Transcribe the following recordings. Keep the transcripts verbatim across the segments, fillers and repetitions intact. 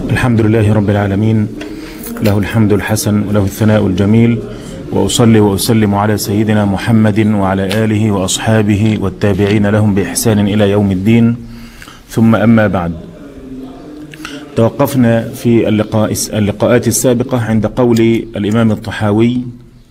الحمد لله رب العالمين، له الحمد الحسن وله الثناء الجميل، وأصلي وأسلم على سيدنا محمد وعلى آله وأصحابه والتابعين لهم بإحسان إلى يوم الدين. ثم أما بعد، توقفنا في اللقاء اللقاءات السابقة عند قول الإمام الطحاوي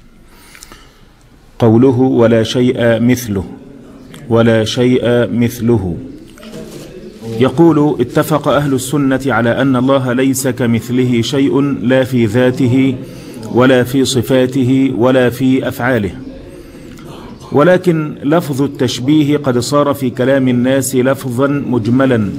قوله ولا شيء مثله ولا شيء مثله. يقول: اتفق أهل السنة على أن الله ليس كمثله شيء، لا في ذاته ولا في صفاته ولا في أفعاله، ولكن لفظ التشبيه قد صار في كلام الناس لفظا مجملا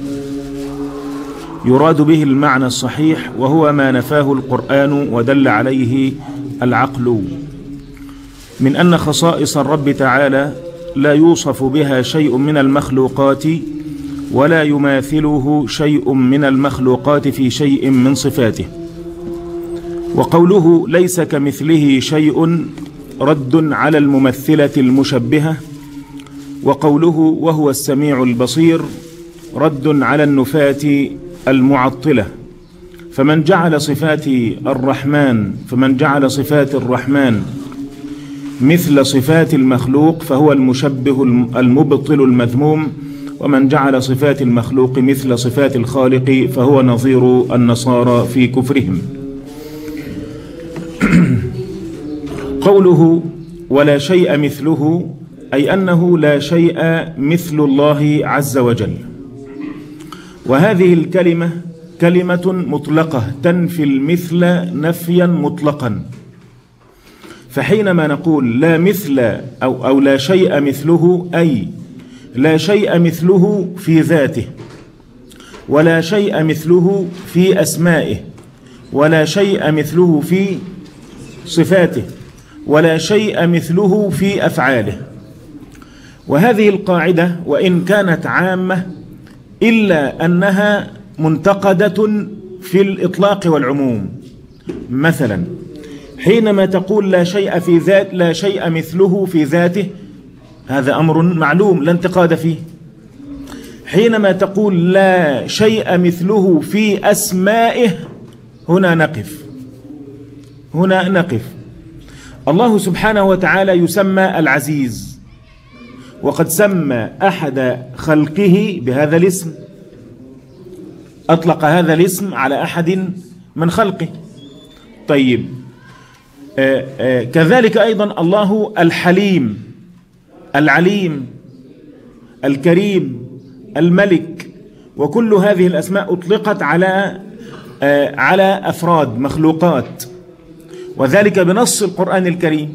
يراد به المعنى الصحيح، وهو ما نفاه القرآن ودل عليه العقل من أن خصائص الرب تعالى لا يوصف بها شيء من المخلوقات ولا يماثله شيء من المخلوقات في شيء من صفاته. وقوله ليس كمثله شيء رد على الممثلة المشبهة، وقوله وهو السميع البصير رد على النفاة المعطلة. فمن جعل صفات الرحمن فمن جعل صفات الرحمن مثل صفات المخلوق فهو المشبه المبطل المذموم، ومن جعل صفات المخلوق مثل صفات الخالق فهو نظير النصارى في كفرهم. قوله ولا شيء مثله أي أنه لا شيء مثل الله عز وجل، وهذه الكلمة كلمة مطلقة تنفي المثل نفيا مطلقا. فحينما نقول لا مثل أو, أو لا شيء مثله، أي لا شيء مثله في ذاته، ولا شيء مثله في أسمائه، ولا شيء مثله في صفاته، ولا شيء مثله في أفعاله. وهذه القاعدة وإن كانت عامة إلا أنها منتقدة في الإطلاق والعموم. مثلا حينما تقول لا شيء في ذات لا شيء مثله في ذاته، هذا أمر معلوم لا انتقاد فيه. حينما تقول لا شيء مثله في أسمائه، هنا نقف هنا نقف الله سبحانه وتعالى يسمى العزيز، وقد سمى أحد خلقه بهذا الاسم، أطلق هذا الاسم على أحد من خلقه. طيب آآ آآ كذلك أيضا الله الحليم، العليم، الكريم، الملك، وكل هذه الأسماء أطلقت على على أفراد مخلوقات، وذلك بنص القرآن الكريم.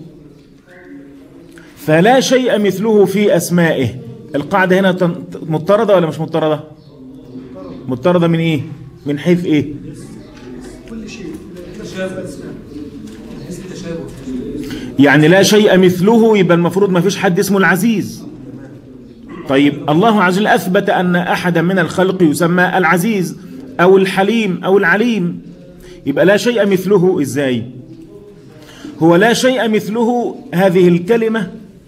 فلا شيء مثله في أسمائه. القاعدة هنا مضطردة ولا مش مضطردة؟ مضطردة من إيه؟ من حيث إيه؟ كل شيء تشابه الأسماء، تشابه. يعني لا شيء مثله، يبقى المفروض ما فيش حد اسمه العزيز. طيب الله عز وجل أثبت أن أحدا من الخلق يسمى العزيز أو الحليم أو العليم، يبقى لا شيء مثله إزاي؟ هو لا شيء مثله هذه الكلمة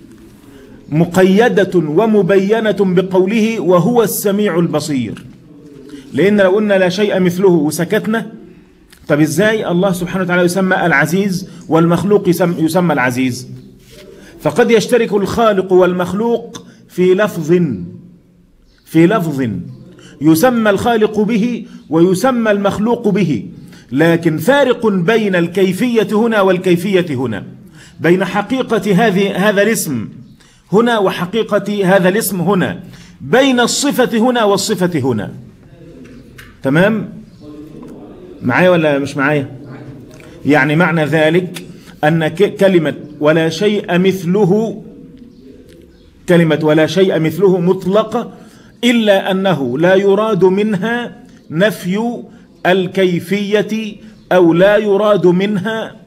مقيدة ومبينة بقوله وهو السميع البصير، لأن لو قلنا لا شيء مثله وسكتنا، طب إزاي الله سبحانه وتعالى يسمى العزيز والمخلوق يسمى العزيز؟ فقد يشترك الخالق والمخلوق في لفظ في لفظ يسمى الخالق به ويسمى المخلوق به، لكن فارق بين الكيفية هنا والكيفية هنا، بين حقيقة هذه هذا الاسم هنا وحقيقة هذا الاسم هنا، بين الصفة هنا والصفة هنا. تمام؟ معايا ولا مش معايا؟ يعني معنى ذلك أن كلمة ولا شيء مثله، كلمة ولا شيء مثله مطلقة، إلا أنه لا يراد منها نفي الكيفية، أو لا يراد منها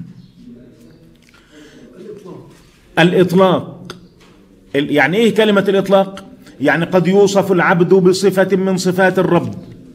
الإطلاق. يعني إيه كلمة الإطلاق؟ يعني قد يوصف العبد بصفة من صفات الرب،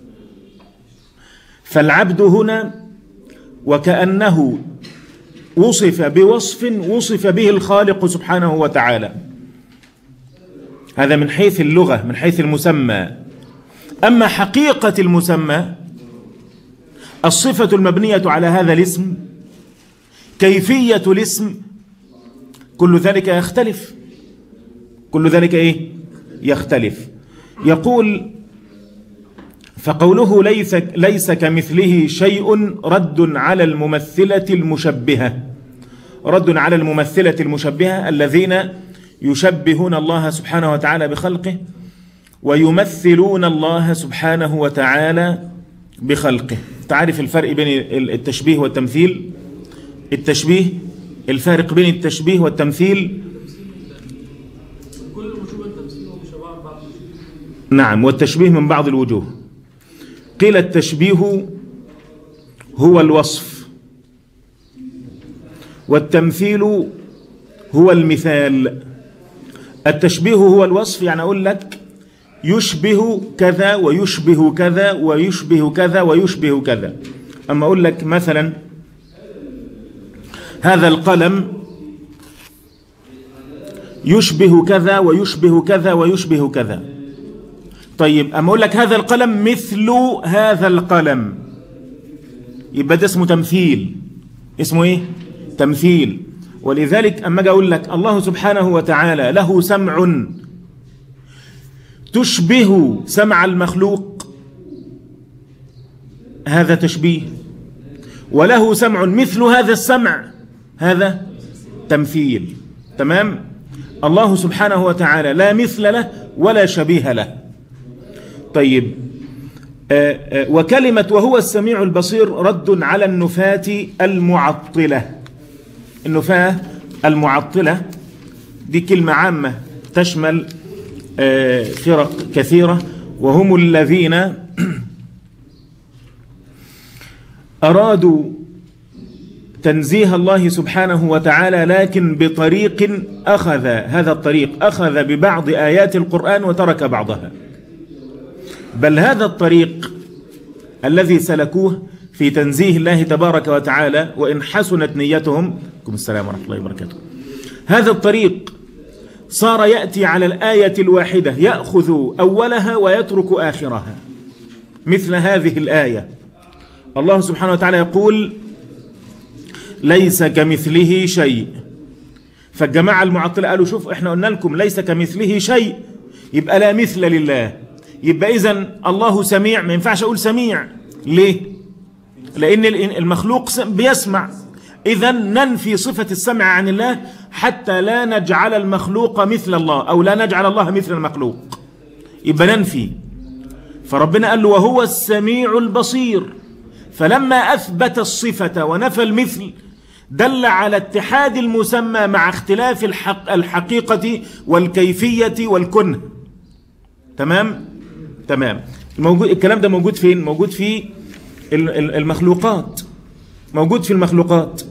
فالعبد هنا وكأنه وصف بوصف وصف به الخالق سبحانه وتعالى. هذا من حيث اللغة، من حيث المسمى. أما حقيقة المسمى الصفة المبنية على هذا الاسم، كيفية الاسم، كل ذلك يختلف، كل ذلك إيه؟ يختلف. يقول فقوله ليس, ليس كمثله شيء رد على الممثلة المشبهة، رد على الممثلة المشبهة الذين يشبهون الله سبحانه وتعالى بخلقه ويمثلون الله سبحانه وتعالى بخلقه. تعرف الفرق بين التشبيه والتمثيل؟ التشبيه، الفارق بين التشبيه والتمثيل. كل مشابه التمثيل ومشابهة من بعض. نعم، والتشبيه من بعض الوجوه. قيل التشبيه هو الوصف، والتمثيل هو المثال. التشبيه هو الوصف، يعني أقول لك يشبه كذا ويشبه كذا ويشبه كذا ويشبه كذا. أما أقول لك مثلا هذا القلم يشبه كذا ويشبه كذا ويشبه كذا. طيب أما أقول لك هذا القلم مثل هذا القلم، يبقى ده اسمه تمثيل. اسمه إيه؟ تمثيل. ولذلك أما أجي أقول لك الله سبحانه وتعالى له سمع تشبه سمع المخلوق، هذا تشبيه. وله سمع مثل هذا السمع، هذا تمثيل. تمام؟ الله سبحانه وتعالى لا مثل له ولا شبيه له. طيب آآ آآ وكلمة وهو السميع البصير رد على النفاة المعطلة. النفاة المعطلة دي كلمة عامة تشمل فرق كثيرة، وهم الذين أرادوا تنزيه الله سبحانه وتعالى لكن بطريق أخذ، هذا الطريق أخذ ببعض آيات القرآن وترك بعضها. بل هذا الطريق الذي سلكوه في تنزيه الله تبارك وتعالى وإن حسنت نيتهم، عليكم السلام ورحمة الله وبركاته، هذا الطريق صار يأتي على الآية الواحدة يأخذ أولها ويترك آخرها. مثل هذه الآية الله سبحانه وتعالى يقول ليس كمثله شيء، فالجماعة المعطلة قالوا شوف احنا قلنا لكم ليس كمثله شيء، يبقى لا مثل لله، يبقى إذن الله سميع، ما ينفعش أقول سميع. ليه؟ لأن المخلوق بيسمع، إذن ننفي صفة السمع عن الله حتى لا نجعل المخلوق مثل الله أو لا نجعل الله مثل المخلوق، يبقى ننفي. فربنا قال له وهو السميع البصير، فلما أثبت الصفة ونفى المثل دل على اتحاد المسمى مع اختلاف الحق الحقيقة والكيفية والكنه. تمام؟ تمام. الموجود الكلام ده موجود فين؟ موجود في المخلوقات، موجود في المخلوقات.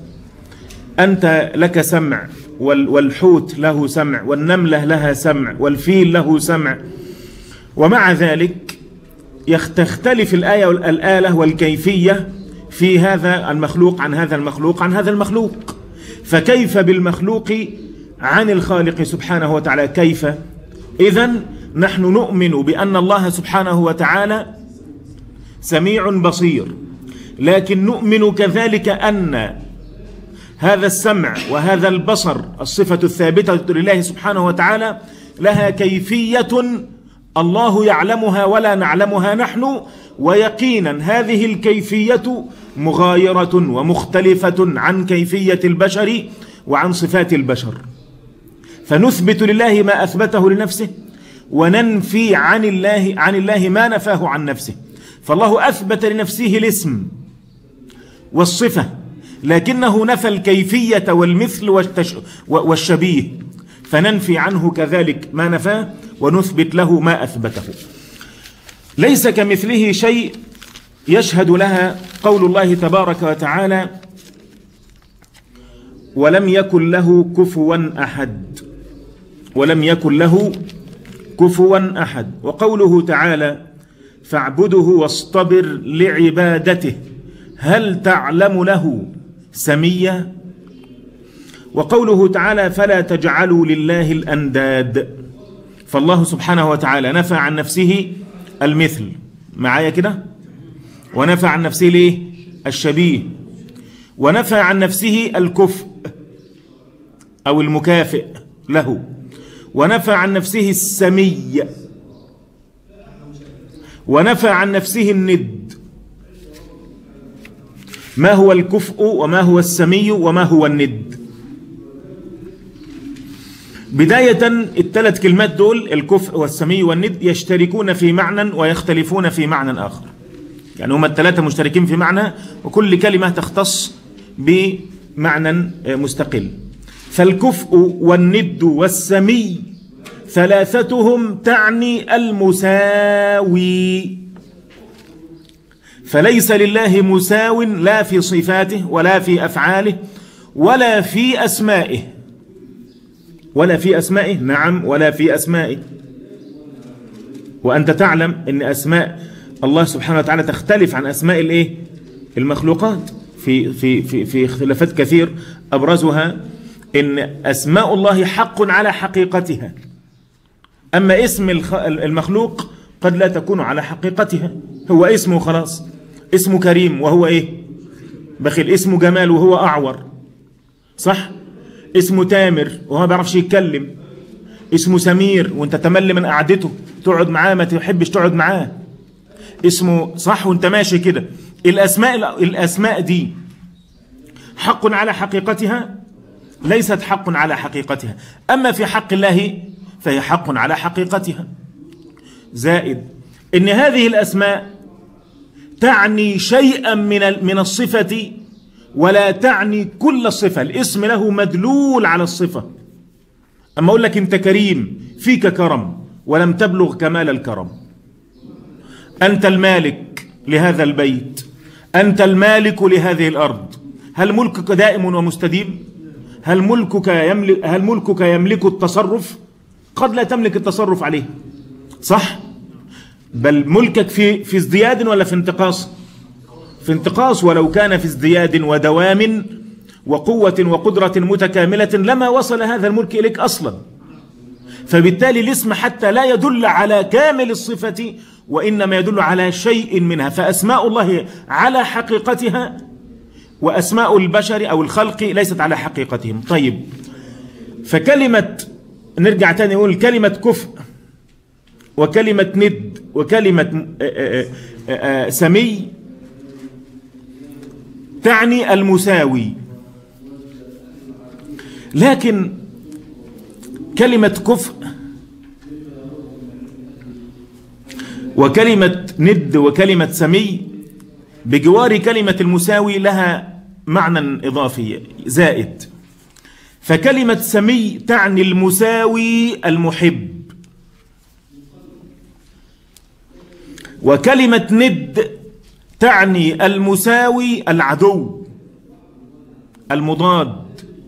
أنت لك سمع، والحوت له سمع، والنملة لها سمع، والفيل له سمع، ومع ذلك تختلف الآية والآلة والكيفية في هذا المخلوق عن هذا المخلوق عن هذا المخلوق. فكيف بالمخلوق عن الخالق سبحانه وتعالى؟ كيف؟ إذن نحن نؤمن بأن الله سبحانه وتعالى سميع بصير، لكن نؤمن كذلك أن هذا السمع وهذا البصر الصفة الثابتة لله سبحانه وتعالى لها كيفية الله يعلمها ولا نعلمها نحن، ويقينا هذه الكيفية مغايرة ومختلفة عن كيفية البشر وعن صفات البشر. فنثبت لله ما أثبته لنفسه وننفي عن الله عن الله ما نفاه عن نفسه. فالله أثبت لنفسه الاسم والصفة، لكنه نفى الكيفية والمثل والشبيه، فننفي عنه كذلك ما نفاه ونثبت له ما أثبته. ليس كمثله شيء يشهد لها قول الله تبارك وتعالى ولم يكن له كفوا أحد، ولم يكن له كفوا أحد. وقوله تعالى فاعبده واصطبر لعبادته هل تعلم له سميا. وقوله تعالى فلا تجعلوا لله الأنداد، فالله سبحانه وتعالى نفى عن نفسه المثل، معايا كده، ونفى عن نفسه ليه الشبيه، ونفى عن نفسه الكفء أو المكافئ له، ونفى عن نفسه السمي، ونفى عن نفسه الند. ما هو الكفء وما هو السمي وما هو الند؟ بداية الثلاث كلمات دول الكفء والسمي والند يشتركون في معنى ويختلفون في معنى آخر، يعني هما الثلاثة مشتركين في معنى وكل كلمة تختص بمعنى مستقل. فالكفء والند والسمي ثلاثتهم تعني المساوي، فليس لله مساو لا في صفاته ولا في أفعاله ولا في أسمائه، ولا في أسمائه، نعم ولا في أسمائه. وأنت تعلم أن أسماء الله سبحانه وتعالى تختلف عن أسماء الإيه؟ المخلوقات في في في في اختلافات كثير، أبرزها أن أسماء الله حق على حقيقتها، أما اسم المخلوق قد لا تكون على حقيقتها. هو اسمه خلاص، اسمه كريم وهو إيه؟ بخيل. اسمه جمال وهو أعور، صح؟ اسمه تامر وهو ما بيعرفش يتكلم. اسمه سمير وانت تمل من قعدته، تقعد معاه ما تحبش تقعد معاه. اسمه صح وانت ماشي كده. الأسماء الأسماء دي حق على حقيقتها؟ ليست حق على حقيقتها. أما في حق الله فهي حق على حقيقتها. زائد إن هذه الأسماء تعني شيئا من من الصفة ولا تعني كل الصفة. الاسم له مدلول على الصفة. أما أقول لك أنت كريم، فيك كرم ولم تبلغ كمال الكرم. أنت المالك لهذا البيت، أنت المالك لهذه الأرض. هل ملكك دائم ومستديم؟ هل ملكك يملك هل ملكك يملك التصرف؟ قد لا تملك التصرف عليه، صح؟ بل ملكك في في ازدياد ولا في انتقاص؟ في انتقاص. ولو كان في ازدياد ودوام وقوة وقدرة متكاملة لما وصل هذا الملك إليك أصلا. فبالتالي الاسم حتى لا يدل على كامل الصفة وإنما يدل على شيء منها. فأسماء الله على حقيقتها وأسماء البشر أو الخلق ليست على حقيقتهم. طيب، فكلمة نرجع تاني نقول كلمة كفء وكلمة ند وكلمة سمي تعني المساوي، لكن كلمة كفء وكلمة ند وكلمة سمي بجوار كلمة المساوي لها معنى إضافي زائد. فكلمة سمي تعني المساوي المحب، وكلمة ند تعني المساوي العدو المضاد،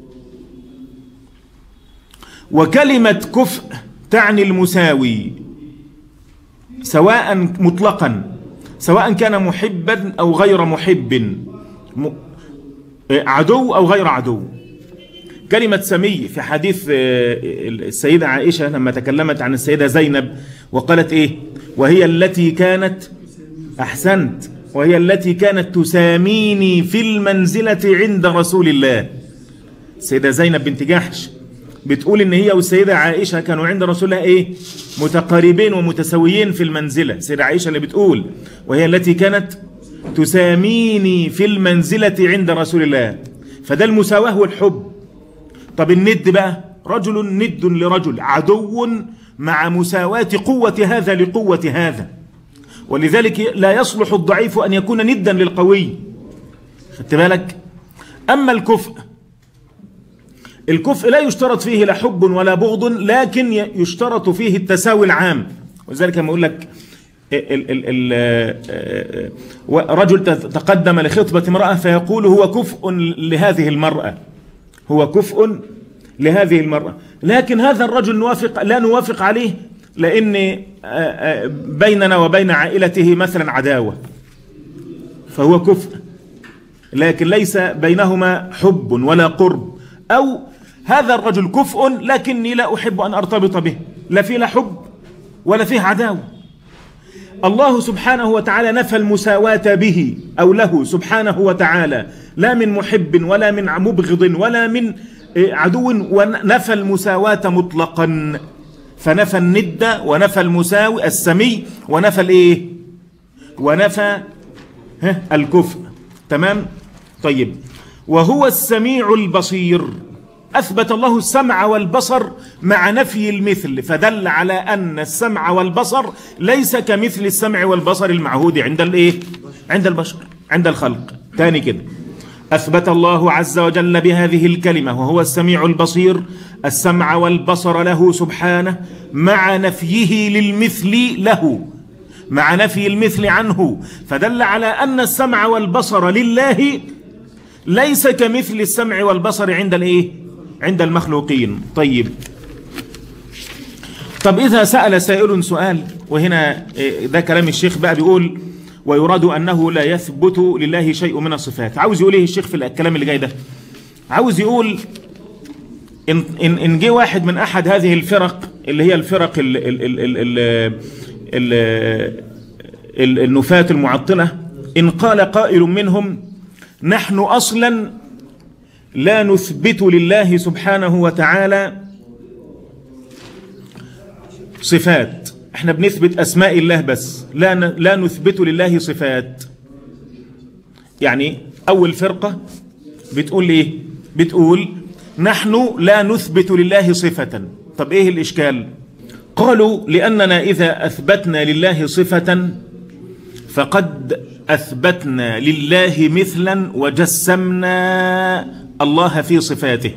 وكلمة كفء تعني المساوي سواء مطلقا، سواء كان محبا أو غير محب، عدو أو غير عدو. كلمة سمي في حديث السيدة عائشة لما تكلمت عن السيدة زينب وقالت إيه؟ وهي التي كانت أحسنت وهي التي كانت تساميني في المنزلة عند رسول الله. السيدة زينب بنت جحش بتقول إن هي والسيدة عائشة كانوا عند رسول الله إيه؟ متقاربين ومتساويين في المنزلة. السيدة عائشة اللي بتقول وهي التي كانت تساميني في المنزلة عند رسول الله. فده المساواة والحب. طب الند بقى، رجل ند لرجل، عدو مع مساواة قوة هذا لقوة هذا، ولذلك لا يصلح الضعيف أن يكون ندا للقوي. خدت بالك؟ أما الكفء، الكفء لا يشترط فيه لا حب ولا بغض، لكن يشترط فيه التساوي العام. ولذلك لما أقول لك ال ال ال رجل تقدم لخطبة امرأة فيقول هو كفء لهذه المرأة، هو كفء لهذه المرأة، لكن هذا الرجل نوافق لا نوافق عليه لأن بيننا وبين عائلته مثلا عداوة، فهو كفء، لكن ليس بينهما حب ولا قرب. أو هذا الرجل كفء لكني لا أحب أن أرتبط به، لا فيه لا حب ولا فيه عداوة. الله سبحانه وتعالى نفى المساواة به أو له سبحانه وتعالى، لا من محب ولا من مبغض ولا من عدو، ونفى المساواة مطلقا، فنفى الند ونفى المساوي السمي ونفى الايه ونفى الكفء. تمام. طيب، وهو السميع البصير، أثبت الله السمع والبصر مع نفي المثل، فدل على أن السمع والبصر ليس كمثل السمع والبصر المعهود عند الايه عند البشر عند الخلق. تاني كده، أثبت الله عز وجل بهذه الكلمة وهو السميع البصير السمع والبصر له سبحانه مع نفيه للمثل له، مع نفي المثل عنه، فدل على أن السمع والبصر لله ليس كمثل السمع والبصر عند الايه عند المخلوقين. طيب طب إذا سأل سائل سؤال، وهنا ده كلام الشيخ بقى، بيقول ويراد أنه لا يثبت لله شيء من الصفات. عاوز يقول ايه الشيخ في الكلام اللي جاي ده؟ عاوز يقول إن, إن, إن جه واحد من أحد هذه الفرق اللي هي الفرق ال ال ال ال ال ال ال النفاة المعطلة، إن قال قائل منهم نحن أصلا لا نثبت لله سبحانه وتعالى صفات، احنا بنثبت أسماء الله بس، لا لا نثبت لله صفات. يعني أول فرقة بتقول ايه؟ بتقول نحن لا نثبت لله صفة. طب ايه الإشكال؟ قالوا لأننا إذا أثبتنا لله صفة فقد أثبتنا لله مثلا وجسمنا الله في صفاته،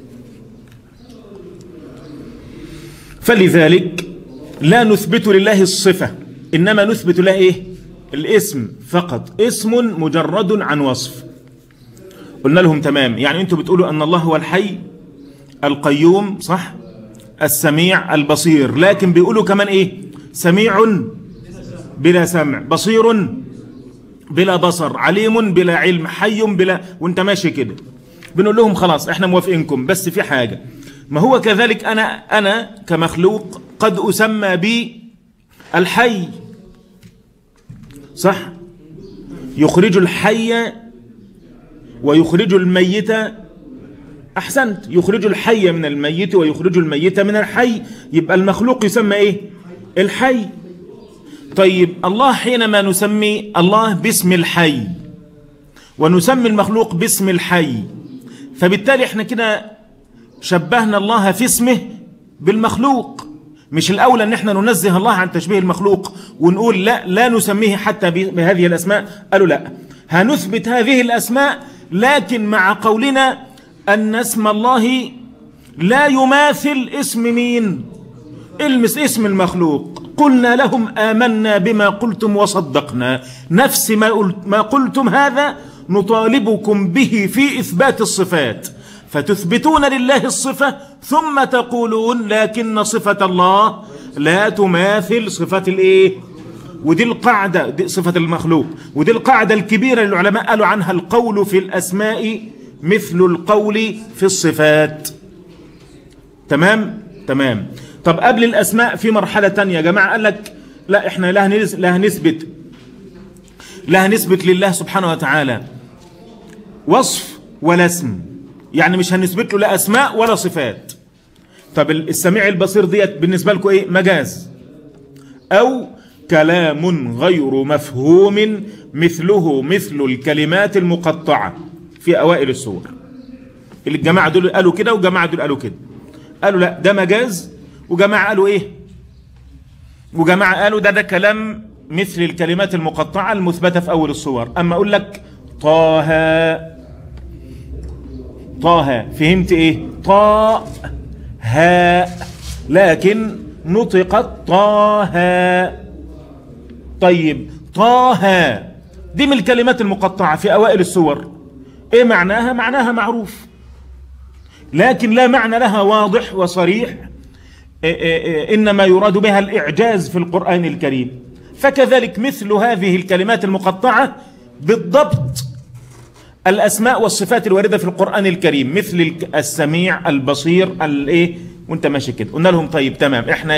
فلذلك لا نثبت لله الصفة، إنما نثبت له إيه؟ الاسم فقط، اسم مجرد عن وصف. قلنا لهم تمام، يعني أنتوا بتقولوا أن الله هو الحي القيوم، صح؟ السميع البصير، لكن بيقولوا كمان إيه؟ سميع بلا سمع، بصير بلا بصر، عليم بلا علم، حي بلا، وانت ماشي كده. بنقول لهم خلاص احنا موافقينكم، بس في حاجة، ما هو كذلك أنا أنا كمخلوق قد أسمى بي الحي، صح؟ يخرج الحي ويخرج الميت، أحسنت، يخرج الحي من الميت ويخرج الميت من الحي، يبقى المخلوق يسمى إيه؟ الحي. طيب الله حينما نسمي الله باسم الحي ونسمي المخلوق باسم الحي، فبالتالي احنا كده شبهنا الله في اسمه بالمخلوق. مش الأولى ان احنا ننزه الله عن تشبيه المخلوق ونقول لا لا نسميه حتى بهذه الأسماء؟ قالوا لا، هنثبت هذه الأسماء، لكن مع قولنا أن اسم الله لا يماثل اسم مين؟ المس اسم المخلوق. قلنا لهم آمنا بما قلتم وصدقنا، نفس ما, قلت ما قلتم هذا نطالبكم به في إثبات الصفات، فتثبتون لله الصفة ثم تقولون لكن صفة الله لا تماثل صفة الايه؟ ودي القاعدة، دي صفة المخلوق، ودي القاعدة الكبيرة اللي العلماء قالوا عنها القول في الأسماء مثل القول في الصفات. تمام؟ تمام. طب قبل الأسماء في مرحلة تانية يا جماعة، قال لك لا احنا لا هنثبت لا هنثبت لله سبحانه وتعالى وصف ولا اسم، يعني مش هنثبت له لا أسماء ولا صفات. طب السميع البصير ديت بالنسبة لكم ايه؟ مجاز أو كلام غير مفهوم مثله مثل الكلمات المقطعة في أوائل السور. الجماعة دول قالوا كده وجماعة دول قالوا كده، قالوا لا ده مجاز، وجماعة قالوا ايه؟ وجماعة قالوا ده ده كلام مثل الكلمات المقطعة المثبتة في أول الصور. أما أقول لك طه طه، فهمت ايه؟ طا هاء، لكن نطقت طه. طيب طه دي من الكلمات المقطعة في أوائل السور، ايه معناها؟ معناها معروف، لكن لا معنى لها واضح وصريح، إنما يراد بها الإعجاز في القرآن الكريم. فكذلك مثل هذه الكلمات المقطعة بالضبط الأسماء والصفات الواردة في القرآن الكريم، مثل السميع البصير الايه، وانت ماشي كده. قلنا لهم طيب تمام، احنا ايه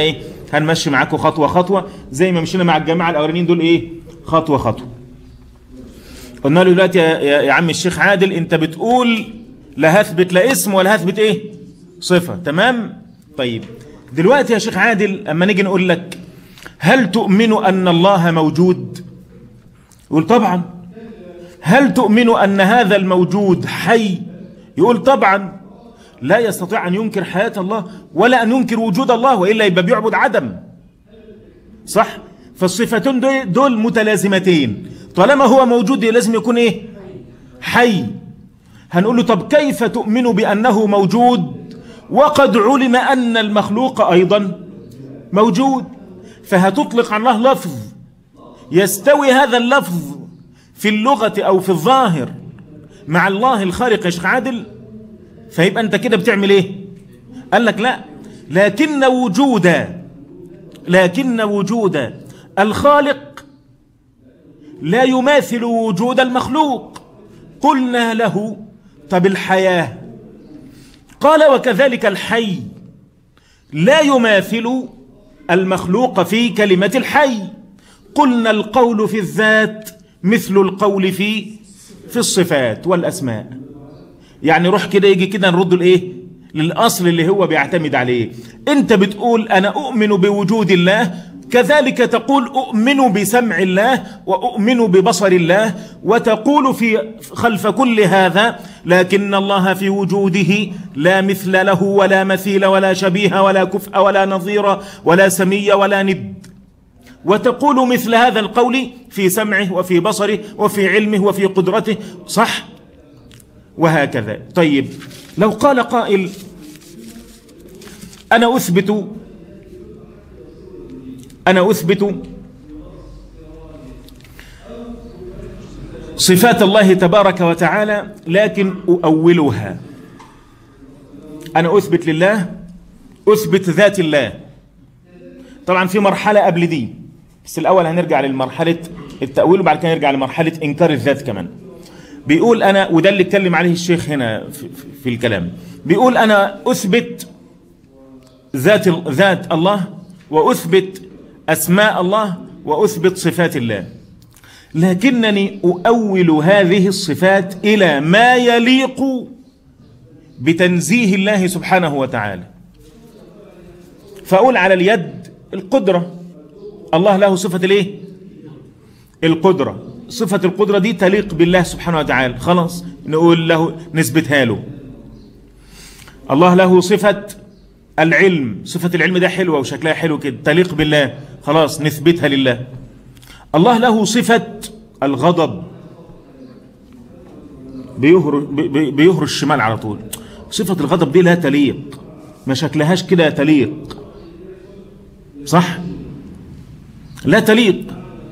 هنمشي معاكم خطوة خطوة زي ما مشينا مع الجماعة الأولانيين دول إيه؟ خطوة خطوة. قلنا له دلوقتي يا, يا, يا عم الشيخ عادل، أنت بتقول لا هثبت لا اسم ولا هثبت إيه؟ صفة. تمام؟ طيب دلوقتي يا شيخ عادل أما نيجي نقول لك هل تؤمن أن الله موجود؟ يقول طبعا. هل تؤمن أن هذا الموجود حي؟ يقول طبعا. لا يستطيع أن ينكر حياة الله ولا أن ينكر وجود الله، وإلا يبقى بيعبد عدم. صح؟ فالصفتين دول, دول متلازمتين، طالما هو موجود لازم يكون إيه؟ حي. هنقول له طب كيف تؤمن بأنه موجود وقد علم أن المخلوق أيضا موجود؟ فهتطلق عن الله لفظ يستوي هذا اللفظ في اللغة أو في الظاهر مع الله الخالق يا شيخ عادل؟ فيبقى أنت كده بتعمل إيه؟ قال لك لا، لكن وجود لكن وجود الخالق لا يماثل وجود المخلوق. قلنا له طب الحياة؟ قال وكذلك الحي لا يماثل المخلوق في كلمة الحي. قلنا القول في الذات مثل القول في في الصفات والأسماء. يعني روح كده يجي كده نرد الايه للأصل اللي هو بيعتمد عليه. انت بتقول انا اؤمن بوجود الله، كذلك تقول اؤمن بسمع الله واؤمن ببصر الله، وتقول في خلف كل هذا لكن الله في وجوده لا مثل له ولا مثيل ولا شبيه ولا كفء ولا نظير ولا سمي ولا ند. وتقول مثل هذا القول في سمعه وفي بصره وفي علمه وفي قدرته. صح؟ وهكذا. طيب لو قال قائل أنا أثبت أنا أثبت صفات الله تبارك وتعالى لكن أؤولها. أنا أثبت لله، أثبت ذات الله. طبعا في مرحلة قبل دي، بس الأول هنرجع للمرحلة التأويل وبعد كده نرجع لمرحلة إنكار الذات كمان. بيقول أنا، وده اللي اتكلم عليه الشيخ هنا في, في الكلام، بيقول أنا أثبت ذات ذات الله وأثبت أسماء الله وأثبت صفات الله، لكنني أؤول هذه الصفات إلى ما يليق بتنزيه الله سبحانه وتعالى. فأقول على اليد القدرة، الله له صفة الايه؟ القدرة. صفة القدرة دي تليق بالله سبحانه وتعالى، خلاص نقول له نثبتها له. الله له صفة العلم، صفة العلم ده حلوة وشكلها حلو كده، تليق بالله، خلاص نثبتها لله. الله له صفة الغضب، بيهر بيهر الشمال على طول. صفة الغضب دي لا تليق، ما شكلهاش كده تليق. صح؟ لا تليق.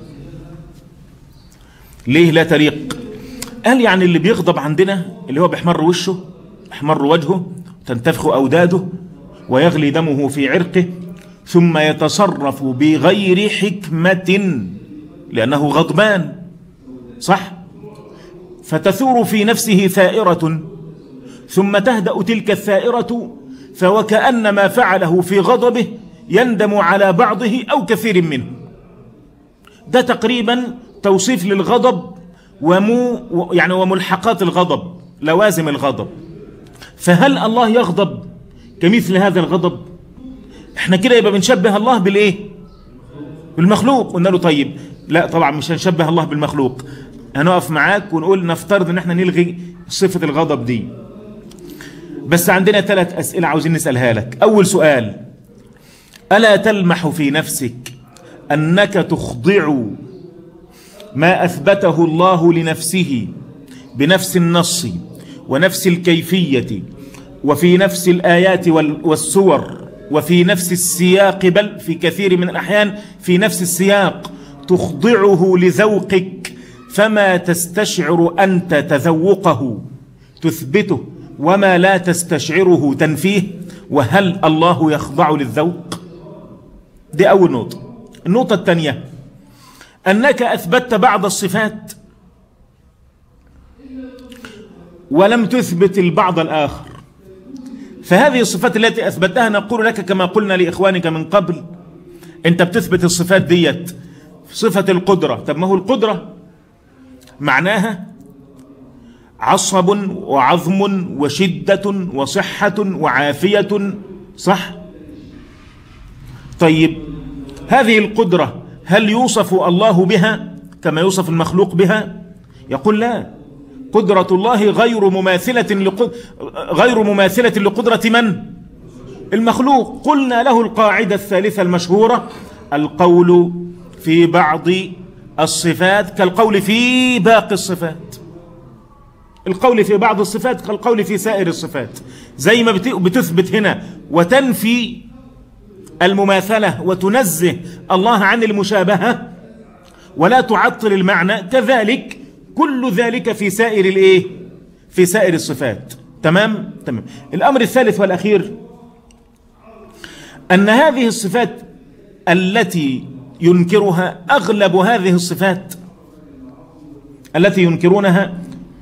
ليه لا تليق؟ قال يعني اللي بيغضب عندنا اللي هو بيحمر وشه، يحمر وجهه، تنتفخ أوداده، ويغلي دمه في عرقه، ثم يتصرف بغير حكمة لأنه غضبان. صح؟ فتثور في نفسه ثائرة، ثم تهدأ تلك الثائرة، فوكأن ما فعله في غضبه يندم على بعضه أو كثير منه. ده تقريبا توصيف للغضب ومو يعني وملحقات الغضب، لوازم الغضب. فهل الله يغضب كمثل هذا الغضب؟ احنا كده يبقى بنشبه الله بالايه؟ بالمخلوق. قلنا له طيب لا طبعا مش هنشبه الله بالمخلوق، هنقف معاك ونقول نفترض ان احنا نلغي صفة الغضب دي. بس عندنا ثلاث أسئلة عاوزين نسألها لك. أول سؤال: ألا تلمح في نفسك أنك تخضع ما أثبته الله لنفسه بنفس النص ونفس الكيفية وفي نفس الآيات والسور وفي نفس السياق، بل في كثير من الأحيان في نفس السياق، تخضعه لذوقك، فما تستشعر أنت تذوقه تثبته وما لا تستشعره تنفيه؟ وهل الله يخضع للذوق؟ دي أول نقطة. النقطة الثانية: أنك أثبتت بعض الصفات ولم تثبت البعض الآخر، فهذه الصفات التي أثبتها نقول لك كما قلنا لإخوانك من قبل: انت بتثبت الصفات ديت، صفة القدرة. طب ما هو القدرة معناها عصب وعظم وشدة وصحة وعافية، صح؟ طيب هذه القدرة هل يوصف الله بها كما يوصف المخلوق بها؟ يقول لا، قدرة الله غير مماثلة لقد... غير مماثلة لقدرة من؟ المخلوق. قلنا له القاعدة الثالثة المشهورة: القول في بعض الصفات كالقول في باقي الصفات. القول في بعض الصفات كالقول في سائر الصفات. زي ما بتثبت هنا وتنفي المماثلة وتنزه الله عن المشابهة ولا تعطل المعنى، كذلك كل ذلك في سائر الايه؟ في سائر الصفات. تمام؟ تمام. الأمر الثالث والأخير أن هذه الصفات التي ينكرها، أغلب هذه الصفات التي ينكرونها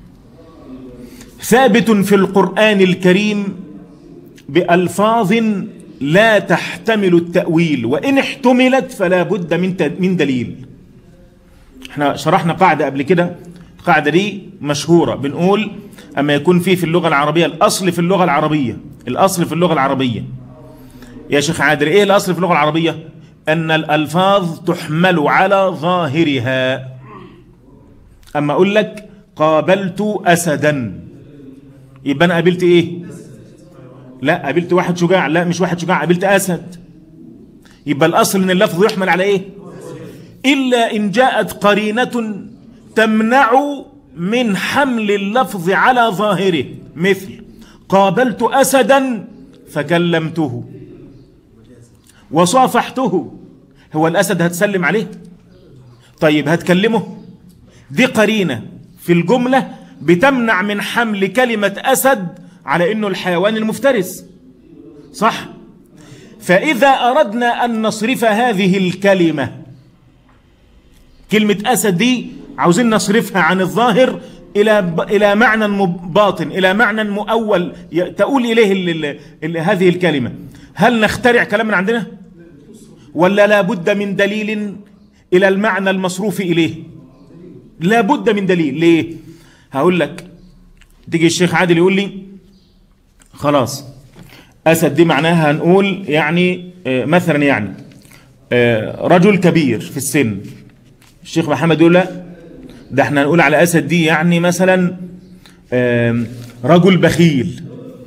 ثابت في القرآن الكريم بألفاظ لا تحتمل التأويل، وإن احتملت فلا بد من من دليل. احنا شرحنا قاعدة قبل كده، القاعدة دي مشهورة، بنقول أما يكون فيه في اللغة العربية، الأصل في اللغة العربية، الأصل في اللغة العربية يا شيخ عادل، إيه الأصل في اللغة العربية؟ أن الألفاظ تحمل على ظاهرها. أما أقول لك قابلت أسدا، يبقى أنا قابلت إيه؟ لا، قابلت واحد شجاع. لا، مش واحد شجاع، قابلت أسد. يبقى الأصل أن اللفظ يحمل على إيه؟ إلا إن جاءت قرينة تمنع من حمل اللفظ على ظاهره، مثل قابلت أسدا فكلمته وصافحته. هو الأسد هتسلم عليه؟ طيب هتكلمه؟ دي قرينة في الجملة بتمنع من حمل كلمة أسد على إنه الحيوان المفترس، صح؟ فإذا أردنا أن نصرف هذه الكلمة، كلمة أسد دي عاوزين نصرفها عن الظاهر إلى إلى معنى باطن، إلى معنى مؤول تقول إليه ال ال ال هذه الكلمة. هل نخترع كلام من عندنا؟ ولا لا بد من دليل إلى المعنى المصروف إليه؟ لا بد من دليل. ليه؟ هقول لك. تيجي الشيخ عادل يقول لي خلاص أسد دي معناها هنقول يعني آه مثلا يعني آه رجل كبير في السن. الشيخ محمد يقول لا، ده احنا نقول على أسد دي يعني مثلا آه رجل بخيل.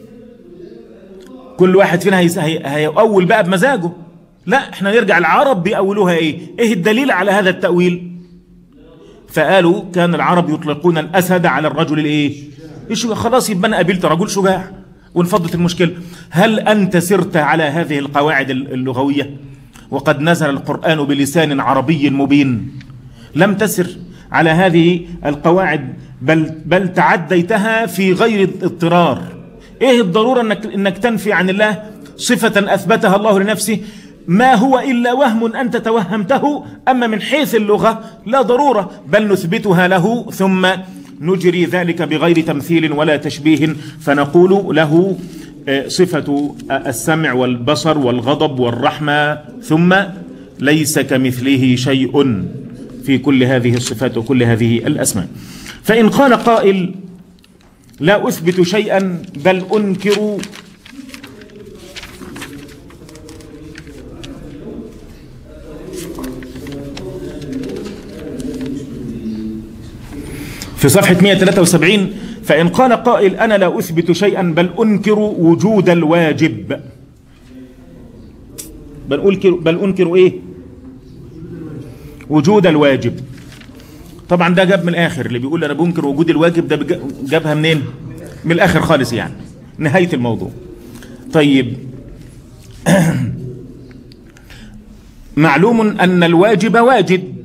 كل واحد فينا هيأول بقى بمزاجه. لا، احنا نرجع العرب بيأولوها ايه؟ ايه الدليل على هذا التأويل؟ فقالوا كان العرب يطلقون الأسد على الرجل الايه؟ خلاص يبقى انا قابلت رجل شجاع وانفضت المشكلة. هل أنت سرت على هذه القواعد اللغوية وقد نزل القرآن بلسان عربي مبين؟ لم تسر على هذه القواعد، بل, بل تعديتها في غير اضطرار. ايه الضرورة انك, إنك تنفي عن الله صفة أثبتها الله لنفسه ما هو إلا وهم أنت توهمته؟ أما من حيث اللغة لا ضرورة، بل نثبتها له ثم نجري ذلك بغير تمثيل ولا تشبيه، فنقول له صفة السمع والبصر والغضب والرحمة، ثم ليس كمثله شيء في كل هذه الصفات وكل هذه الأسماء. فإن قال قائل لا أثبت شيئا بل أنكر في صفحة مئة وثلاثة وسبعين، فإن قال قائل أنا لا أثبت شيئا بل أنكر وجود الواجب، بل أنكر, بل أنكر إيه؟ وجود الواجب. طبعا ده جاب من الآخر، اللي بيقول أنا بنكر وجود الواجب ده جابها منين؟ من الآخر خالص، يعني نهاية الموضوع. طيب معلوم أن الواجب واجد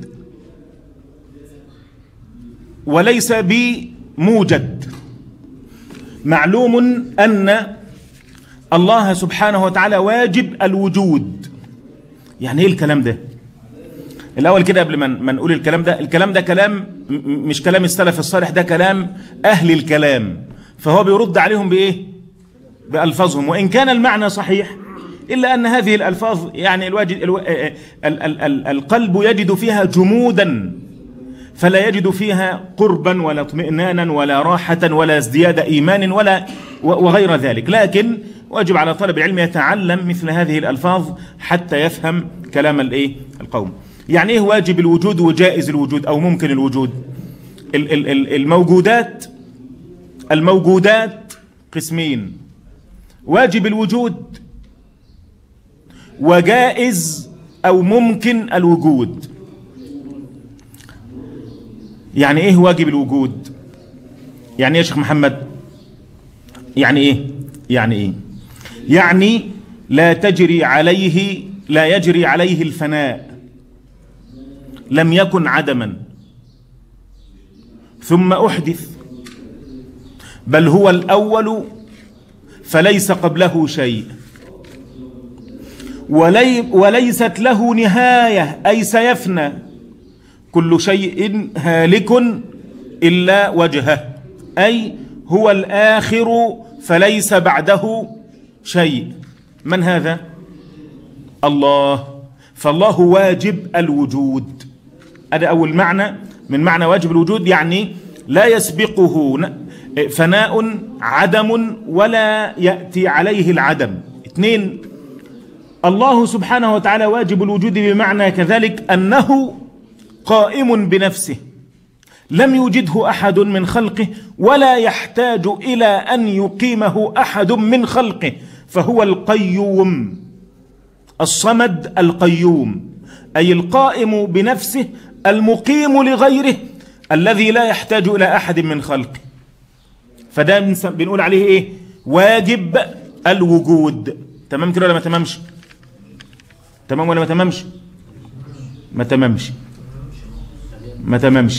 وليس بموجد. معلوم أن الله سبحانه وتعالى واجب الوجود. يعني ايه الكلام ده؟ الأول كده قبل ما نقول الكلام ده، الكلام ده كلام مش كلام السلف الصالح، ده كلام أهل الكلام، فهو بيرد عليهم بإيه؟ بألفاظهم. وإن كان المعنى صحيح إلا أن هذه الألفاظ يعني الواجد الو... ال... ال... ال... القلب يجد فيها جمودا، فلا يجد فيها قربا ولا اطمئنانا ولا راحة ولا ازدياد إيمان ولا وغير ذلك. لكن واجب على طالب العلم يتعلم مثل هذه الألفاظ حتى يفهم كلام الايه القوم. يعني ايه واجب الوجود وجائز الوجود أو ممكن الوجود؟ الموجودات الموجودات قسمين: واجب الوجود وجائز أو ممكن الوجود. يعني ايه واجب الوجود؟ يعني ايه يا شيخ محمد؟ يعني ايه؟ يعني ايه؟ يعني لا تجري عليه لا يجري عليه الفناء، لم يكن عدما ثم أحدث، بل هو الأول فليس قبله شيء، ولي وليست له نهاية أي سيفنى، كل شيء هالك إلا وجهه، أي هو الآخر فليس بعده شيء. من هذا؟ الله. فالله واجب الوجود. هذا أول معنى من معنى واجب الوجود، يعني لا يسبقه فناء عدم ولا يأتي عليه العدم. اثنين، الله سبحانه وتعالى واجب الوجود بمعنى كذلك أنه قائم بنفسه، لم يوجده أحد من خلقه ولا يحتاج إلى أن يقيمه أحد من خلقه، فهو القيوم الصمد القيوم، أي القائم بنفسه المقيم لغيره الذي لا يحتاج إلى أحد من خلقه. فده بنقول عليه إيه؟ واجب الوجود. تمام كده ولا ما تمامش؟ تمام ولا ما تمامش؟ ما تمامش ما تمامش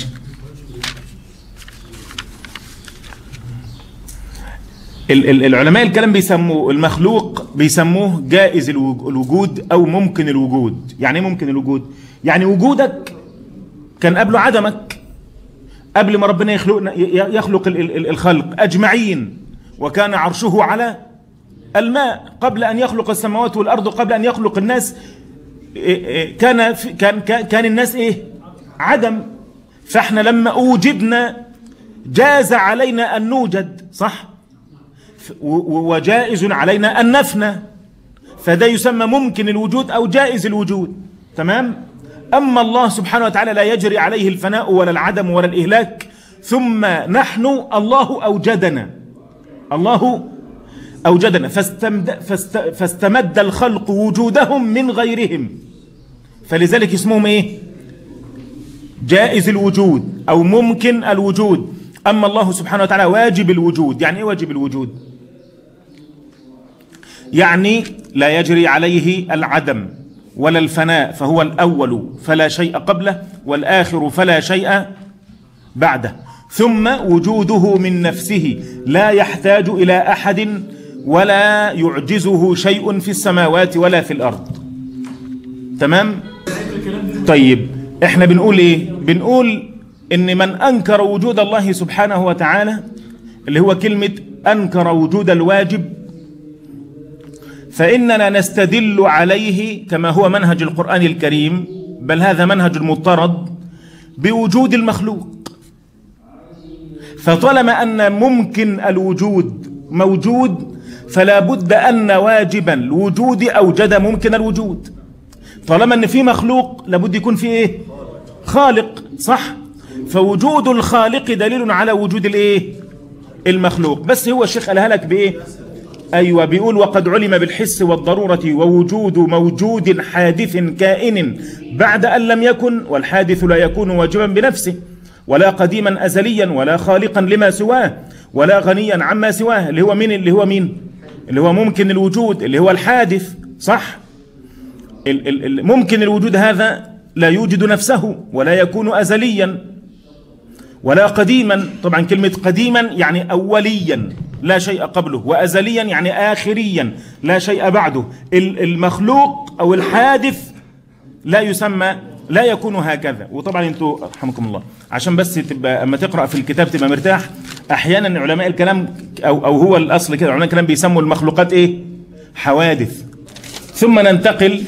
العلماء الكلام بيسموه المخلوق بيسموه جائز الوجود أو ممكن الوجود. يعني ممكن الوجود يعني وجودك كان قبله عدمك، قبل ما ربنا يخلق يخلق الخلق أجمعين، وكان عرشه على الماء قبل أن يخلق السماوات والأرض، قبل أن يخلق الناس كان كان كان الناس إيه؟ عدم. فإحنا لما أوجدنا جاز علينا أن نوجد، صح؟ وجائز علينا أن نفنى، فده يسمى ممكن الوجود أو جائز الوجود. تمام؟ أما الله سبحانه وتعالى لا يجري عليه الفناء ولا العدم ولا الإهلاك، ثم نحن الله أوجدنا الله أوجدنا فاستمد, فاست فاستمد الخلق وجودهم من غيرهم، فلذلك اسمهم إيه؟ جائز الوجود أو ممكن الوجود. أما الله سبحانه وتعالى واجب الوجود. يعني إيه واجب الوجود؟ يعني لا يجري عليه العدم ولا الفناء، فهو الأول فلا شيء قبله والآخر فلا شيء بعده، ثم وجوده من نفسه لا يحتاج إلى أحد ولا يعجزه شيء في السماوات ولا في الأرض. تمام؟ طيب احنا بنقول ايه؟ بنقول ان من انكر وجود الله سبحانه وتعالى، اللي هو كلمة انكر وجود الواجب، فاننا نستدل عليه كما هو منهج القرآن الكريم، بل هذا منهج المضطرد، بوجود المخلوق. فطالما ان ممكن الوجود موجود، فلا بد ان واجبا الوجود اوجد ممكن الوجود. طالما ان في مخلوق لابد يكون في ايه؟ خالق، صح؟ فوجود الخالق دليل على وجود الايه؟ المخلوق. بس هو الشيخ قالها لك بايه؟ ايوه، بيقول وقد علم بالحس والضرورة ووجود موجود حادث كائن بعد ان لم يكن، والحادث لا يكون واجبا بنفسه ولا قديما ازليا ولا خالقا لما سواه ولا غنيا عما سواه، اللي هو مين؟ اللي هو مين؟ اللي هو ممكن الوجود، اللي هو الحادث، صح؟ ممكن الوجود هذا لا يوجد نفسه ولا يكون أزليا ولا قديما. طبعا كلمة قديما يعني أوليا لا شيء قبله، وأزليا يعني آخريا لا شيء بعده. المخلوق أو الحادث لا يسمى، لا يكون هكذا. وطبعا انتوا رحمكم الله عشان بس تبقى اما تقرأ في الكتاب تبقى مرتاح، أحيانا علماء الكلام أو, أو هو الأصل كده علماء الكلام بيسموا المخلوقات إيه؟ حوادث. ثم ننتقل.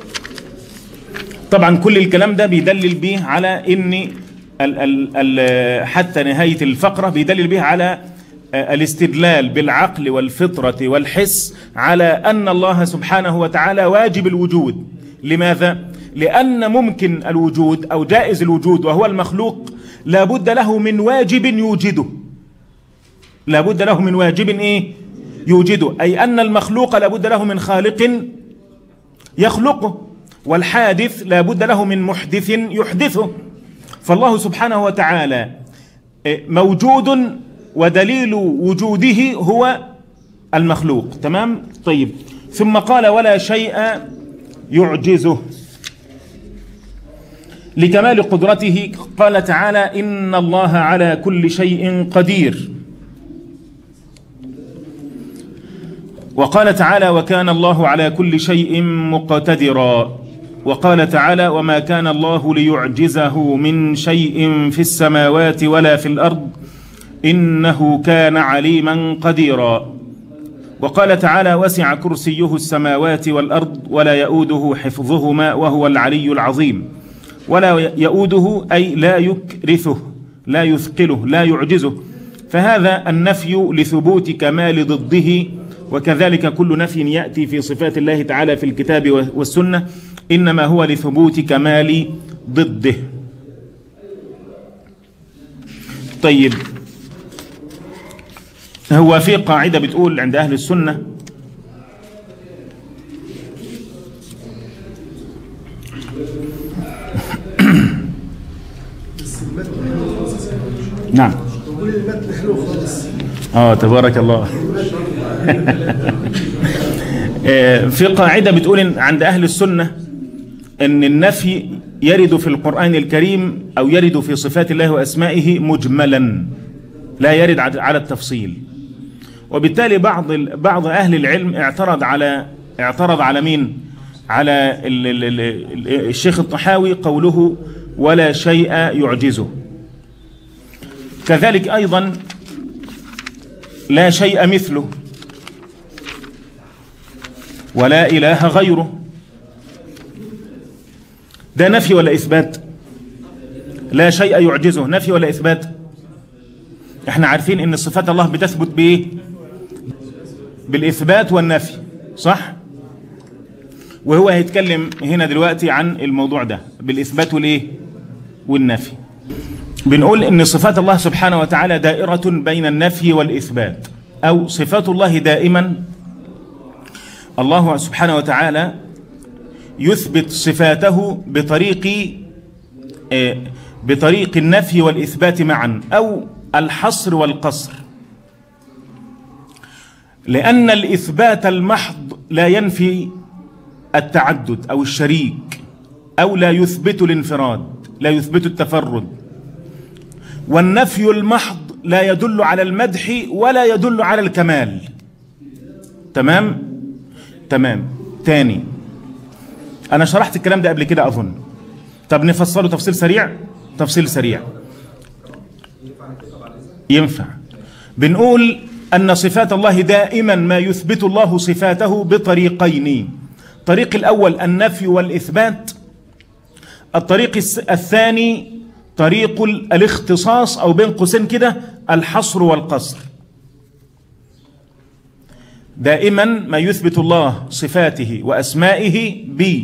طبعا كل الكلام ده بيدلل به على ان ال ال ال حتى نهاية الفقرة بيدلل به على الاستدلال بالعقل والفطرة والحس على أن الله سبحانه وتعالى واجب الوجود. لماذا؟ لأن ممكن الوجود أو جائز الوجود وهو المخلوق لابد له من واجب يوجده، لابد له من واجب إيه؟ يوجده، أي أن المخلوق لابد له من خالق يخلقه، والحادث لابد له من محدث يحدثه. فالله سبحانه وتعالى موجود ودليل وجوده هو المخلوق. تمام؟ طيب، ثم قال ولا شيء يعجزه لكمال قدرته. قال تعالى إن الله على كل شيء قدير. وقال تعالى وكان الله على كل شيء مقتدرا. وقال تعالى وما كان الله ليعجزه من شيء في السماوات ولا في الأرض إنه كان عليما قديرا. وقال تعالى وسع كرسيه السماوات والأرض ولا يؤوده حفظهما وهو العلي العظيم. ولا يؤوده أي لا يكرثه، لا يثقله، لا يعجزه، فهذا النفي لثبوت كمال ضده. وكذلك كل نفي يأتي في صفات الله تعالى في الكتاب والسنة إنما هو لثبوت كمال ضده. طيب، هو في قاعدة بتقول عند أهل السنة نعم اه تبارك الله. في قاعدة بتقول إن عند أهل السنة أن النفي يرد في القرآن الكريم أو يرد في صفات الله وأسمائه مجملا لا يرد على التفصيل. وبالتالي بعض بعض أهل العلم اعترض على اعترض على مين؟ على ال ال ال الشيخ الطحاوي قوله ولا شيء يعجزه. كذلك أيضا لا شيء مثله ولا إله غيره. ده نفي ولا إثبات؟ لا شيء يعجزه نفي ولا إثبات؟ احنا عارفين ان صفات الله بتثبت بايه؟ بالإثبات والنفي، صح؟ وهو هيتكلم هنا دلوقتي عن الموضوع ده بالإثبات والايه؟ والنفي. بنقول ان صفات الله سبحانه وتعالى دائرة بين النفي والإثبات، أو صفات الله دائما الله سبحانه وتعالى يثبت صفاته بطريق بطريق النفي والإثبات معا، أو الحصر والقصر، لأن الإثبات المحض لا ينفي التعدد أو الشريك، أو لا يثبت الانفراد، لا يثبت التفرد. والنفي المحض لا يدل على المدح ولا يدل على الكمال. تمام؟ تمام. تاني، أنا شرحت الكلام ده قبل كده أظن. طب نفصله تفصيل سريع؟ تفصيل سريع ينفع. بنقول أن صفات الله دائما ما يثبت الله صفاته بطريقين. الطريق الأول النفي والإثبات، الطريق الثاني طريق الاختصاص أو بين قوسين كده الحصر والقصر. دائما ما يثبت الله صفاته وأسمائه ب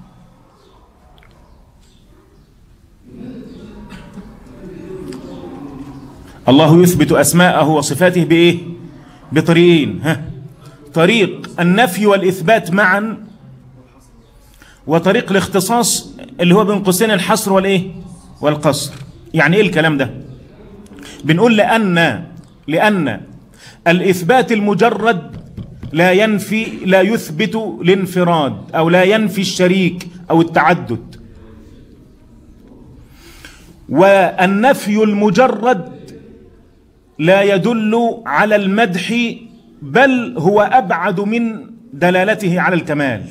الله يثبت أسماءه وصفاته بإيه؟ بطريقين، ها؟ طريق النفي والإثبات معا، وطريق الاختصاص اللي هو بين قوسين الحصر والإيه؟ والقصر. يعني إيه الكلام ده؟ بنقول لأن لأن الإثبات المجرد لا ينفي لا يثبت الانفراد أو لا ينفي الشريك أو التعدد، والنفي المجرد لا يدل على المدح بل هو أبعد من دلالته على الكمال.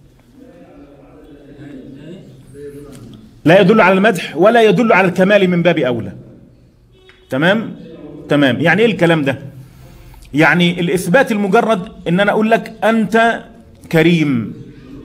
لا يدل على المدح ولا يدل على الكمال من باب أولى. تمام؟ تمام. يعني إيه الكلام ده؟ يعني الإثبات المجرد إن أنا أقول لك أنت كريم،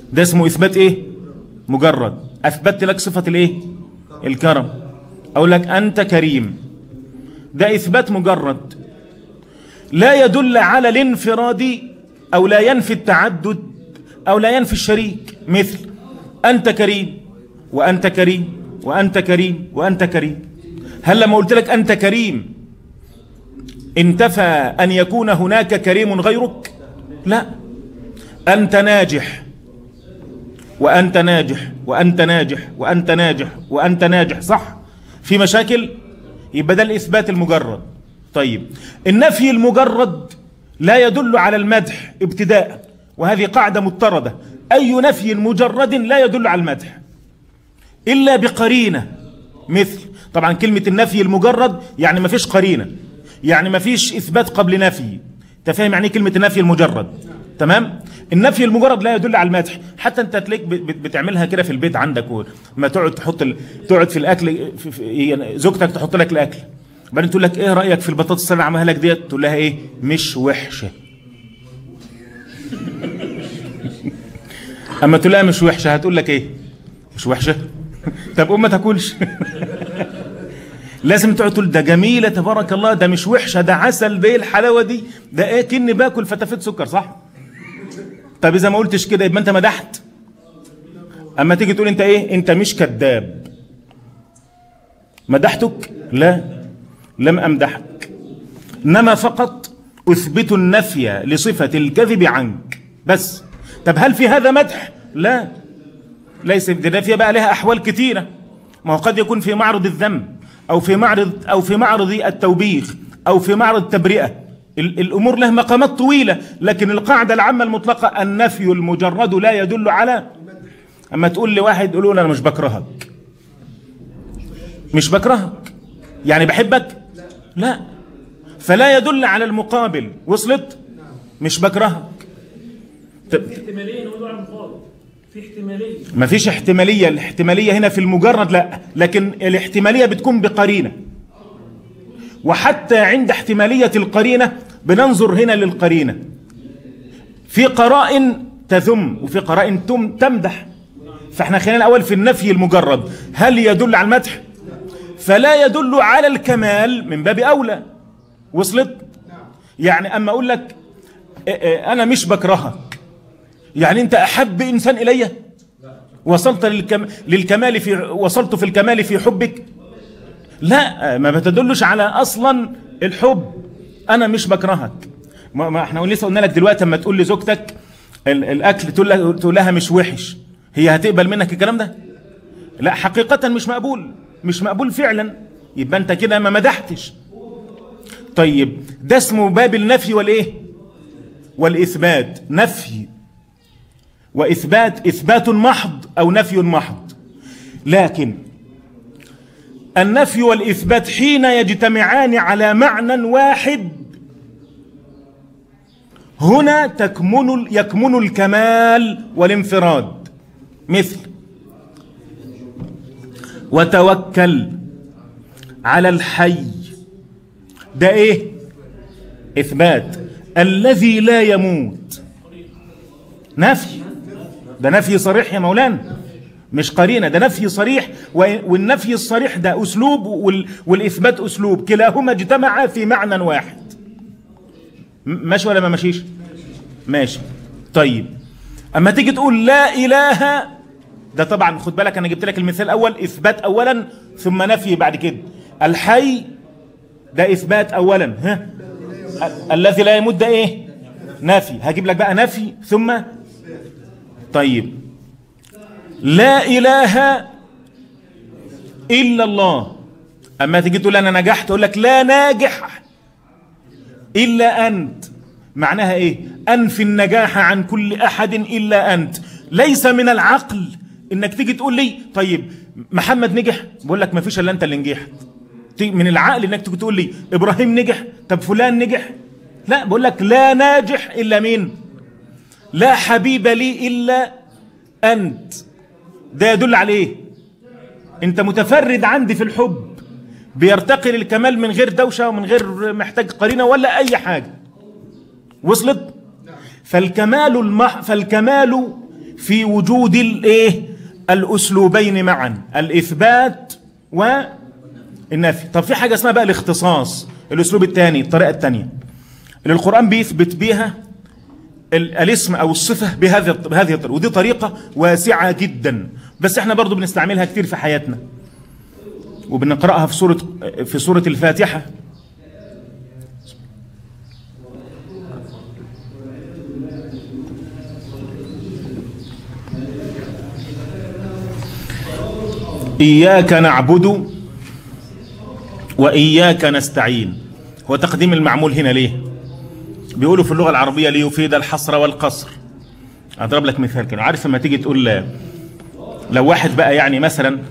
ده اسمه إثبات إيه؟ مجرد. أثبتت لك صفة الإيه؟ الكرم. أقول لك أنت كريم، ده إثبات مجرد لا يدل على الانفراد أو لا ينفي التعدد أو لا ينفي الشريك. مثل أنت كريم وأنت كريم وأنت كريم وأنت كريم. هل لما قلت لك أنت كريم انتفى أن يكون هناك كريم غيرك؟ لا. أنت ناجح وأنت ناجح وأنت ناجح وأنت ناجح وأنت ناجح، صح؟ في مشاكل؟ يبقى ده الإثبات المجرد. طيب النفي المجرد لا يدل على المدح ابتداء، وهذه قاعدة مضطردة. أي نفي مجرد لا يدل على المدح إلا بقرينة. مثل طبعا كلمة النفي المجرد يعني ما فيش قرينة، يعني ما فيش إثبات قبل نفي. تفهم يعني كلمة النفي المجرد؟ تمام. النفي المجرد لا يدل على المدح. حتى انت تلاقيك بتعملها كده في البيت عندك، لما تقعد تحط ال... تقعد في الاكل في... في... زوجتك تحط لك الاكل، بعدين تقول لك ايه رايك في البطاطس اللي عملها لك ديت؟ تقول لها ايه؟ مش وحشه. اما تقول لها مش وحشه هتقول لك ايه؟ مش وحشه. طب قوم ما تاكلش. لازم تقعد تقول ده جميله تبارك الله، ده مش وحشه، ده عسل، ده ايه الحلاوه دي، ده ايه كني باكل فتافيت سكر، صح؟ طب اذا ما قلتش كده يبقى انت مدحت. اما تيجي تقول انت ايه؟ انت مش كذاب. مدحتك؟ لا، لم امدحك، انما فقط اثبت النفي لصفه الكذب عنك بس. طب هل في هذا مدح؟ لا، ليس. النفي بقى لها احوال كثيره. ما هو قد يكون في معرض الذم او في معرض او في معرض التوبيخ او في معرض التبرئه. الأمور لها مقامات طويلة، لكن القاعدة العامة المطلقة النفي المجرد لا يدل على. أما تقول لي واحد يقول له أنا مش بكرهك، مش بكرهك يعني بحبك؟ لا، فلا يدل على المقابل. وصلت؟ مش بكرهك. في احتمالية نقول على المقابل، في احتمالية. ما فيش احتمالية. الاحتمالية هنا في المجرد لا، لكن الاحتمالية بتكون بقرينة. وحتى عند احتمالية القرينة بننظر هنا للقرينة. في قرائن تذم وفي قرائن تمدح. فاحنا خلينا الأول في النفي المجرد. هل يدل على المدح؟ فلا يدل على الكمال من باب أولى. وصلت؟ يعني أما أقول لك أنا مش بكرهك، يعني أنت أحب إنسان إلي؟ وصلت للكمال في وصلت في الكمال في حبك؟ لا، ما بتدلش على اصلا الحب. انا مش بكرهك. ما احنا لسه قلنا لك دلوقتي اما تقول لزوجتك الاكل تقول لها تقول لها مش وحش، هي هتقبل منك الكلام ده؟ لا، حقيقة مش مقبول، مش مقبول فعلا. يبقى انت كده ما مدحتش. طيب ده اسمه باب النفي والايه؟ والاثبات. نفي واثبات، اثبات محض او نفي محض. لكن النفي والإثبات حين يجتمعان على معنى واحد هنا تكمن يكمن الكمال والانفراد. مثل وتوكل على الحي، ده ايه؟ إثبات. الذي لا يموت، نفي. ده نفي صريح يا مولانا، مش قرينة، ده نفي صريح. والنفي الصريح ده أسلوب والإثبات أسلوب، كلاهما اجتمعا في معنى واحد. ماشي ولا ما ماشيش؟ ماشي. طيب أما تيجي تقول لا إله، ده طبعا خد بالك أنا جبت لك المثال الأول إثبات أولا ثم نفي بعد كده. الحي ده إثبات أولا، ها؟ الذي لا يموت ده إيه؟ نفي. هجيب لك بقى نفي ثم. طيب لا إله إلا الله، أما تيجي تقول أنا نجحت أقول لك لا ناجح إلا أنت. معناها إيه؟ أنفي النجاح عن كل أحد إلا أنت. ليس من العقل إنك تيجي تقول لي طيب محمد نجح، بقول لك ما فيش إلا أنت اللي نجحت. من العقل إنك تيجي تقول لي إبراهيم نجح، طب فلان نجح؟ لا، بقول لك لا ناجح إلا مين؟ لا حبيب لي إلا أنت. ده يدل عليه انت متفرد عندي في الحب، بيرتقي للكمال من غير دوشة ومن غير محتاج قرينة ولا اي حاجة. وصلت؟ فالكمال المح فالكمال في وجود الايه الاسلوبين معا، الاثبات والنفي. طب في حاجه اسمها بقى الاختصاص، الاسلوب الثاني، الطريقه الثانيه اللي القران بيثبت بيها الاسم او الصفه بهذه بهذه الطريقه، ودي طريقه واسعه جدا، بس احنا برضو بنستعملها كتير في حياتنا وبنقراها في سوره في سوره الفاتحه. إياك نعبد وإياك نستعين. هو تقديم المعمول هنا ليه؟ بيقولوا في اللغة العربية ليفيد الحصر والقصر. أضرب لك مثال كده، عارف لما تيجي تقول لو واحد بقى يعني مثلا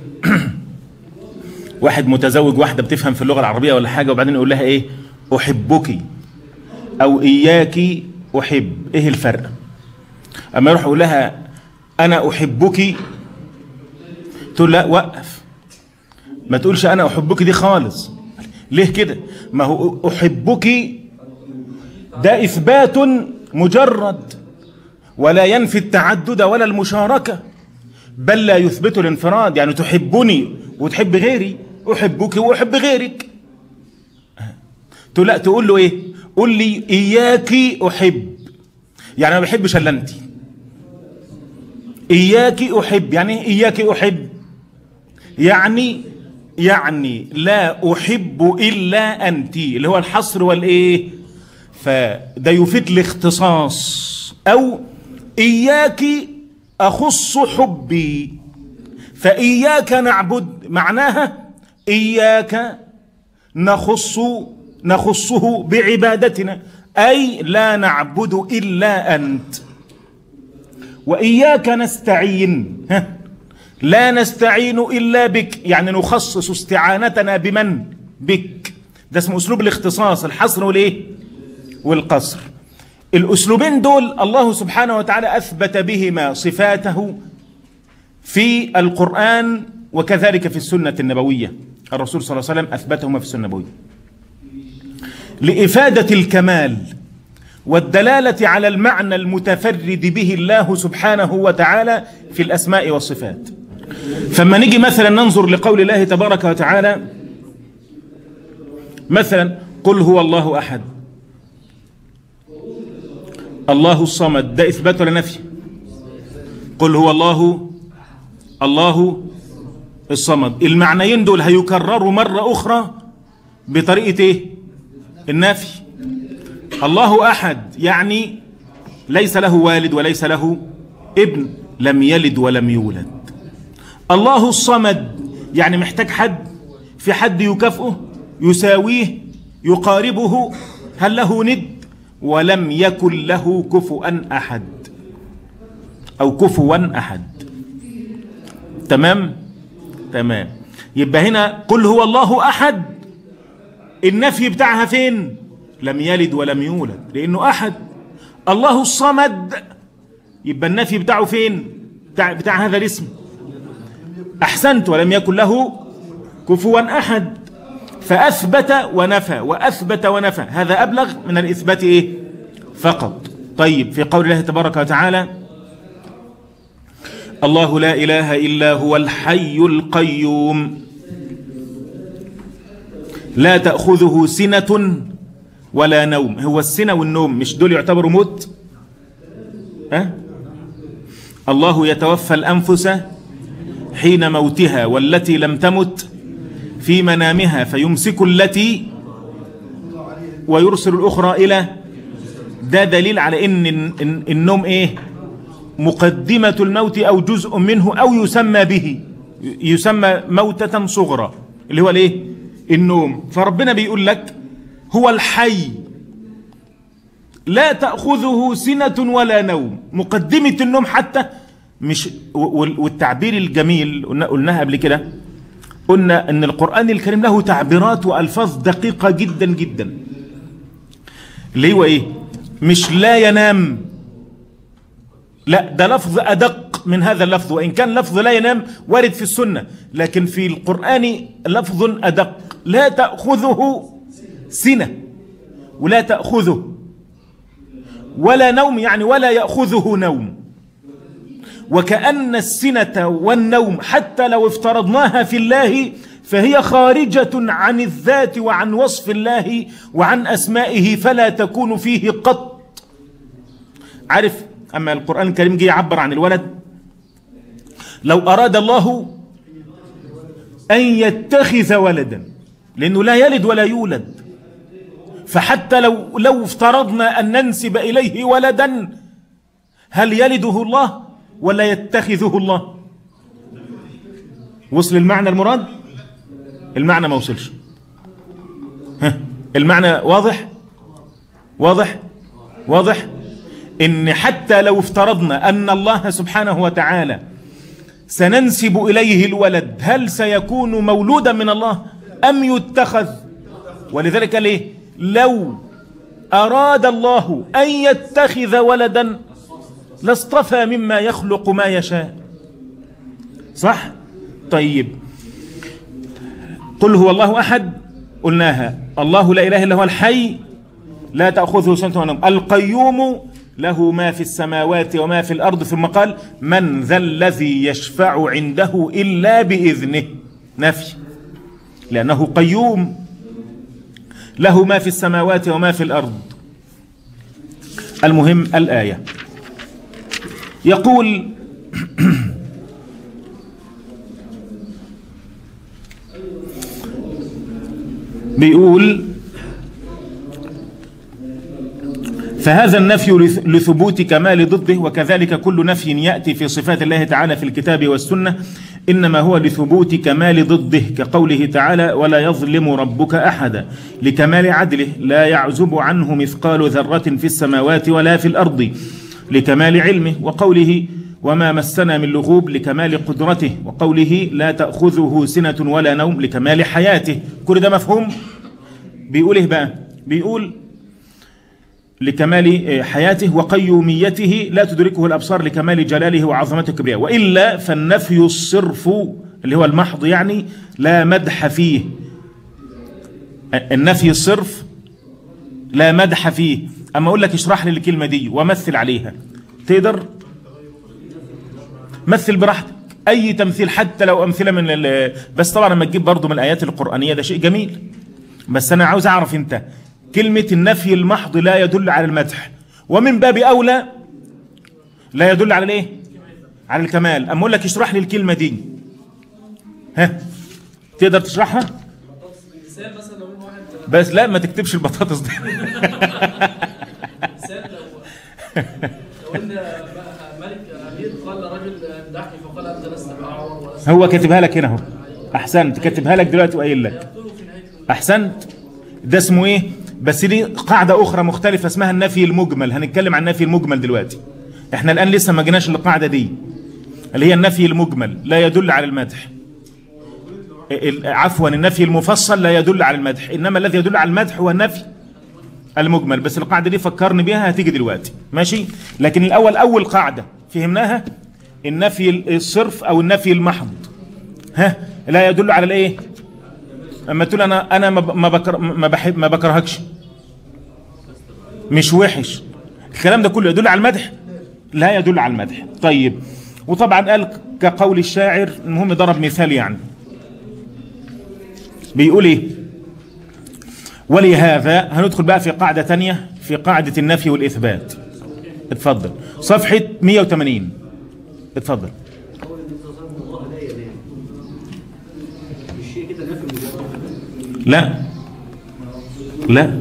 واحد متزوج واحدة بتفهم في اللغة العربية ولا حاجة، وبعدين يقول لها إيه؟ أحبك أو إياك أحب، إيه الفرق؟ أما يروح يقول لها أنا أحبك، تقول لا وقف، ما تقولش أنا أحبك دي خالص. ليه كده؟ ما هو أحبك ده إثبات مجرد ولا ينفي التعدد ولا المشاركة، بل لا يثبت الانفراد. يعني تحبني وتحب غيري، أحبك وأحب غيرك. تقول لا، تقول له إيه؟ قول لي إياك أحب، يعني ما بحبش إلا أنت. إياك أحب يعني إياك أحب، يعني يعني لا أحب إلا أنت، اللي هو الحصر والإيه. فده يفيد الاختصاص. أو إياك أخص حبي، فإياك نعبد معناها إياك نخص نخصه بعبادتنا، أي لا نعبد إلا أنت. وإياك نستعين، لا نستعين إلا بك، يعني نخصص استعانتنا بمن؟ بك. ده اسمه أسلوب الاختصاص، الحصر والإيه؟ والقصر. الأسلوبين دول الله سبحانه وتعالى أثبت بهما صفاته في القرآن وكذلك في السنة النبوية. الرسول صلى الله عليه وسلم أثبتهما في السنة النبوية لإفادة الكمال والدلالة على المعنى المتفرد به الله سبحانه وتعالى في الأسماء والصفات. فما نيجي مثلا ننظر لقول الله تبارك وتعالى مثلا قل هو الله أحد، الله الصمد، ده إثبات ولا نفي؟ قل هو الله الله الصمد، المعنيين دول هيكرروا مرة أخرى بطريقة إيه؟ النفي. الله أحد يعني ليس له والد وليس له ابن، لم يلد ولم يولد. الله الصمد يعني محتاج حد، في حد يكافئه يساويه يقاربه، هل له ند؟ ولم يكن له كفوا أحد أو كفوا أحد. تمام تمام. يبقى هنا قل هو الله أحد، النفي بتاعها فين؟ لم يلد ولم يولد لأنه أحد. الله الصمد يبقى النفي بتاعه فين؟ بتاع, بتاع هذا الاسم. أحسنت، ولم يكن له كفوا أحد. فأثبت ونفى وأثبت ونفى، هذا أبلغ من الإثبات إيه؟ فقط. طيب في قول الله تبارك وتعالى الله لا إله إلا هو الحي القيوم لا تأخذه سنة ولا نوم. هو السنة والنوم مش دول يعتبروا موت؟ أه؟ الله يتوفى الأنفس حين موتها والتي لم تمت في منامها فيمسك التي ويرسل الأخرى إلى. ده دليل على إن النوم إيه؟ مقدمة الموت أو جزء منه أو يسمى به، يسمى موتة صغرى اللي هو الإيه؟ النوم. فربنا بيقول لك هو الحي لا تأخذه سنة ولا نوم، مقدمة النوم حتى مش. والتعبير الجميل قلناها قبل كده، قلنا ان القرآن الكريم له تعبيرات وألفاظ دقيقة جدا جدا، اللي هو ايه؟ مش لا ينام، لا ده لفظ أدق من هذا اللفظ، وإن كان لفظ لا ينام وارد في السنة، لكن في القرآن لفظ أدق. لا تأخذه سنة ولا تأخذه ولا نوم، يعني ولا يأخذه نوم. وكأن السنة والنوم حتى لو افترضناها في الله فهي خارجة عن الذات وعن وصف الله وعن أسمائه، فلا تكون فيه قط. عارف أما القرآن الكريم جه يعبر عن الولد، لو أراد الله أن يتخذ ولدا، لأنه لا يلد ولا يولد، فحتى لو لو افترضنا أن ننسب إليه ولدا، هل يلده الله ولا يتخذه الله؟ وصل المعنى المراد؟ المعنى ما وصلش. ها المعنى واضح؟ واضح؟ واضح؟ إن حتى لو افترضنا أن الله سبحانه وتعالى سننسب إليه الولد، هل سيكون مولودا من الله أم يتخذ؟ ولذلك ليه؟ لو أراد الله أن يتخذ ولدا لاصطفى مما يخلق ما يشاء. صح؟ طيب قل هو الله أحد، قلناها. الله لا إله إلا هو الحي لا تأخذه سنة ولا نوم، القيوم له ما في السماوات وما في الأرض، ثم قال من ذا الذي يشفع عنده إلا بإذنه، نفي، لأنه قيوم له ما في السماوات وما في الأرض. المهم الآية يقول بيقول فهذا النفي لثبوت كمال ضده، وكذلك كل نفي يأتي في صفات الله تعالى في الكتاب والسنة إنما هو لثبوت كمال ضده، كقوله تعالى ولا يظلم ربك أحدا، لكمال عدله لا يعزب عنه مثقال ذرة في السماوات ولا في الأرض، لكمال علمه، وقوله وما مسنا من لغوب لكمال قدرته، وقوله لا تأخذه سنة ولا نوم لكمال حياته. كل ده مفهوم؟ بيقول ايه بقى؟ بيقول لكمال حياته وقيوميته لا تدركه الأبصار لكمال جلاله وعظمته وكبريائه، وإلا فالنفي الصرف اللي هو المحض يعني لا مدح فيه. النفي الصرف لا مدح فيه. أما أقول لك اشرح لي الكلمة دي ومثل عليها، تقدر؟ مثل براحتك أي تمثيل، حتى لو أمثلة من ال... بس طبعا لما تجيب برضو من الآيات القرآنية ده شيء جميل، بس أنا عاوز أعرف أنت كلمة النفي المحض لا يدل على المدح، ومن باب أولى لا يدل على الايه؟ على الكمال. أما أقول لك اشرح لي الكلمة دي، ها تقدر تشرحها؟ بس لا ما تكتبش البطاطس دي. هو كاتبها لك هنا اهو. احسنت، كاتبها لك دلوقتي وقايل لك. احسنت. ده اسمه ايه؟ بس دي قاعده اخرى مختلفه اسمها النفي المجمل. هنتكلم عن النفي المجمل دلوقتي. احنا الان لسه ما جيناش للقاعده دي اللي هي النفي المجمل لا يدل على المدح. عفوا النفي المفصل لا يدل على المدح، انما الذي يدل على المدح هو النفي المجمل. بس القاعده دي فكرني بيها هتيجي دلوقتي، ماشي؟ لكن الاول اول قاعده فهمناها النفي الصرف او النفي المحض، ها لا يدل على الايه؟ اما تقول انا انا ما بكره ما بحب ما بكرهكش، مش وحش، الكلام ده كله يدل على المدح؟ لا يدل على المدح. طيب، وطبعا قال كقول الشاعر، المهم ضرب مثال يعني، بيقول ايه؟ ولهذا هندخل بقى في قاعده ثانيه، في قاعده النفي والاثبات. اتفضل صفحه مئة وثمانين. اتفضل. لا لا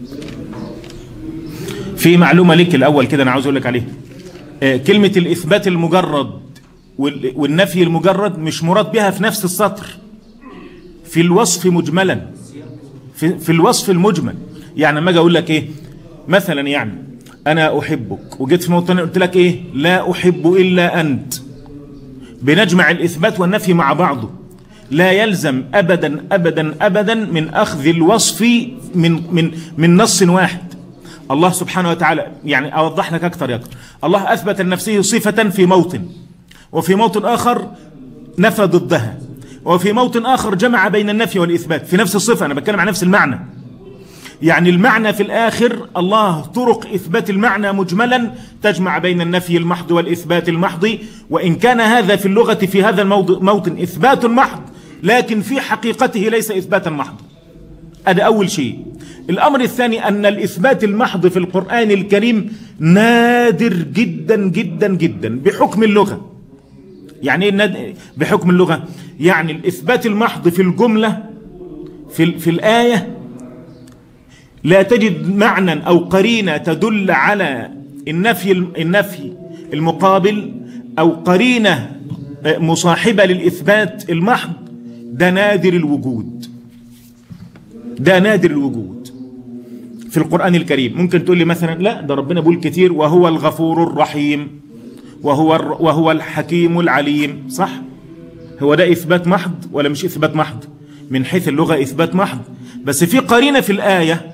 في معلومه لك الاول كده انا عاوز اقول لك عليها. آه كلمه الاثبات المجرد والنفي المجرد مش مراد بها في نفس السطر، في الوصف مجملا، في, في الوصف المجمل. يعني لما اجي اقول لك ايه مثلا، يعني انا احبك، وجيت في موطن قلت لك ايه؟ لا احب الا انت. بنجمع الاثبات والنفي مع بعضه، لا يلزم ابدا ابدا ابدا من اخذ الوصف من من من نص واحد. الله سبحانه وتعالى، يعني اوضح لك اكثر يا اكثر، الله اثبت لنفسه صفه في موطن، وفي موطن اخر نفى ضدها، وفي موطن اخر جمع بين النفي والاثبات في نفس الصفه. انا بتكلم عن نفس المعنى. يعني المعنى في الآخر الله طرق إثبات المعنى مجملا تجمع بين النفي المحض والإثبات المحض، وإن كان هذا في اللغة في هذا الموطن إثبات محض لكن في حقيقته ليس إثباتا محض. هذا أول شيء. الأمر الثاني أن الإثبات المحض في القرآن الكريم نادر جدا جدا جدا بحكم اللغة. يعني ايه بحكم اللغة؟ يعني الإثبات المحض في الجملة في, في الآية لا تجد معنى أو قرينة تدل على النفي النفي المقابل أو قرينة مصاحبة للإثبات المحض. ده نادر الوجود، ده نادر الوجود في القرآن الكريم. ممكن تقول لي مثلا لا ده ربنا بيقول كتير وهو الغفور الرحيم وهو وهو الحكيم العليم، صح؟ هو ده إثبات محض ولا مش إثبات محض؟ من حيث اللغة إثبات محض، بس في قرينة في الآية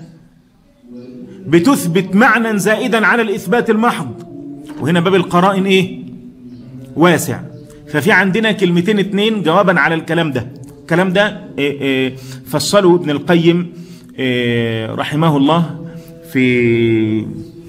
بتثبت معنى زائدا على الإثبات المحض، وهنا باب القرائن إيه؟ واسع. ففي عندنا كلمتين اتنين جوابا على الكلام ده. الكلام ده إيه إيه فصله ابن القيم إيه رحمه الله في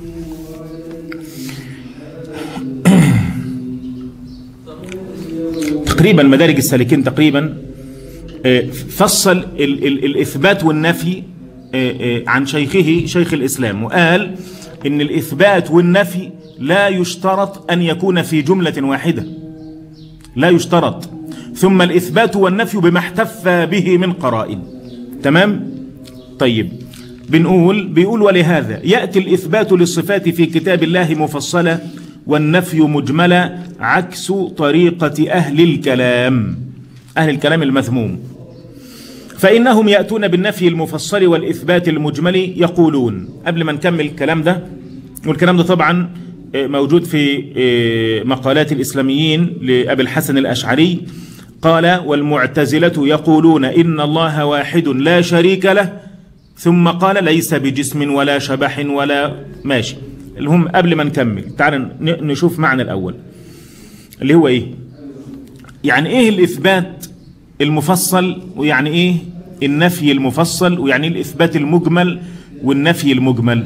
تقريبا مدارج السالكين تقريبا. فصل ال ال الإثبات والنفي عن شيخه شيخ الإسلام، وقال إن الإثبات والنفي لا يشترط أن يكون في جملة واحدة، لا يشترط. ثم الإثبات والنفي بما احتف به من قرائن. تمام؟ طيب بنقول بيقول ولهذا يأتي الإثبات للصفات في كتاب الله مفصلة والنفي مجملة عكس طريقة أهل الكلام، أهل الكلام المذموم. فإنهم يأتون بالنفي المفصل والإثبات المجمل يقولون، قبل ما نكمل الكلام ده، والكلام ده طبعا موجود في مقالات الإسلاميين لأبي الحسن الأشعري، قال والمعتزلة يقولون إن الله واحد لا شريك له، ثم قال ليس بجسم ولا شبح ولا ماشي. الهم قبل ما نكمل تعال نشوف معنى الأول اللي هو إيه، يعني إيه الإثبات المفصل، ويعني إيه النفي المفصل، ويعني إيه الإثبات المجمل والنفي المجمل.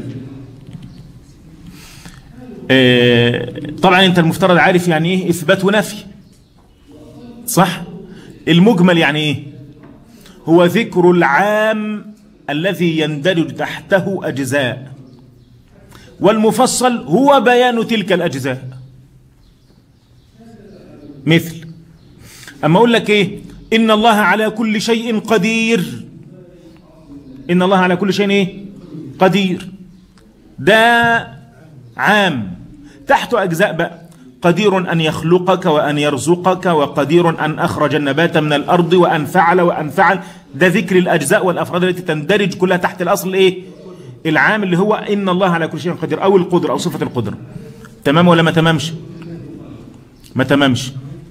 آه طبعا أنت المفترض عارف يعني إيه إثبات ونفي، صح؟ المجمل يعني إيه؟ هو ذكر العام الذي يندرج تحته أجزاء، والمفصل هو بيان تلك الأجزاء. مثل أما أقول لك إيه إن الله على كل شيء قدير، إن الله على كل شيء إيه؟ قدير، ده عام، تحته أجزاء بقى، قدير أن يخلقك وأن يرزقك، وقدير أن أخرج النبات من الأرض، وأن فعل وأن فعل. ده ذكر الأجزاء والأفراد التي تندرج كلها تحت الأصل إيه؟ العام اللي هو إن الله على كل شيء قدير، أو القدرة أو صفة القدرة. تمام ولا ما تمامش؟ ما تمامش.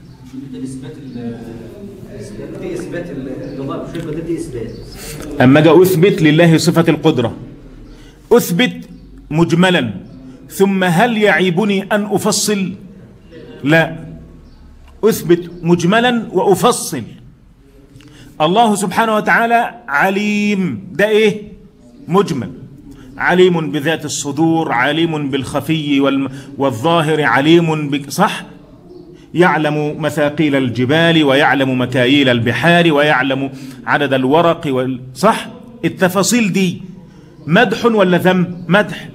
أما جاء أثبت لله صفة القدرة، أثبت مجملا، ثم هل يعيبني أن أفصل؟ لا، أثبت مجملا وأفصل. الله سبحانه وتعالى عليم، ده إيه؟ مجمل، عليم بذات الصدور، عليم بالخفي والظاهر، عليم ب... صح؟ يعلم مثاقيل الجبال، ويعلم مكاييل البحار، ويعلم عدد الورق وال... صح؟ التفاصيل دي مدح ولا ذم؟ مدح.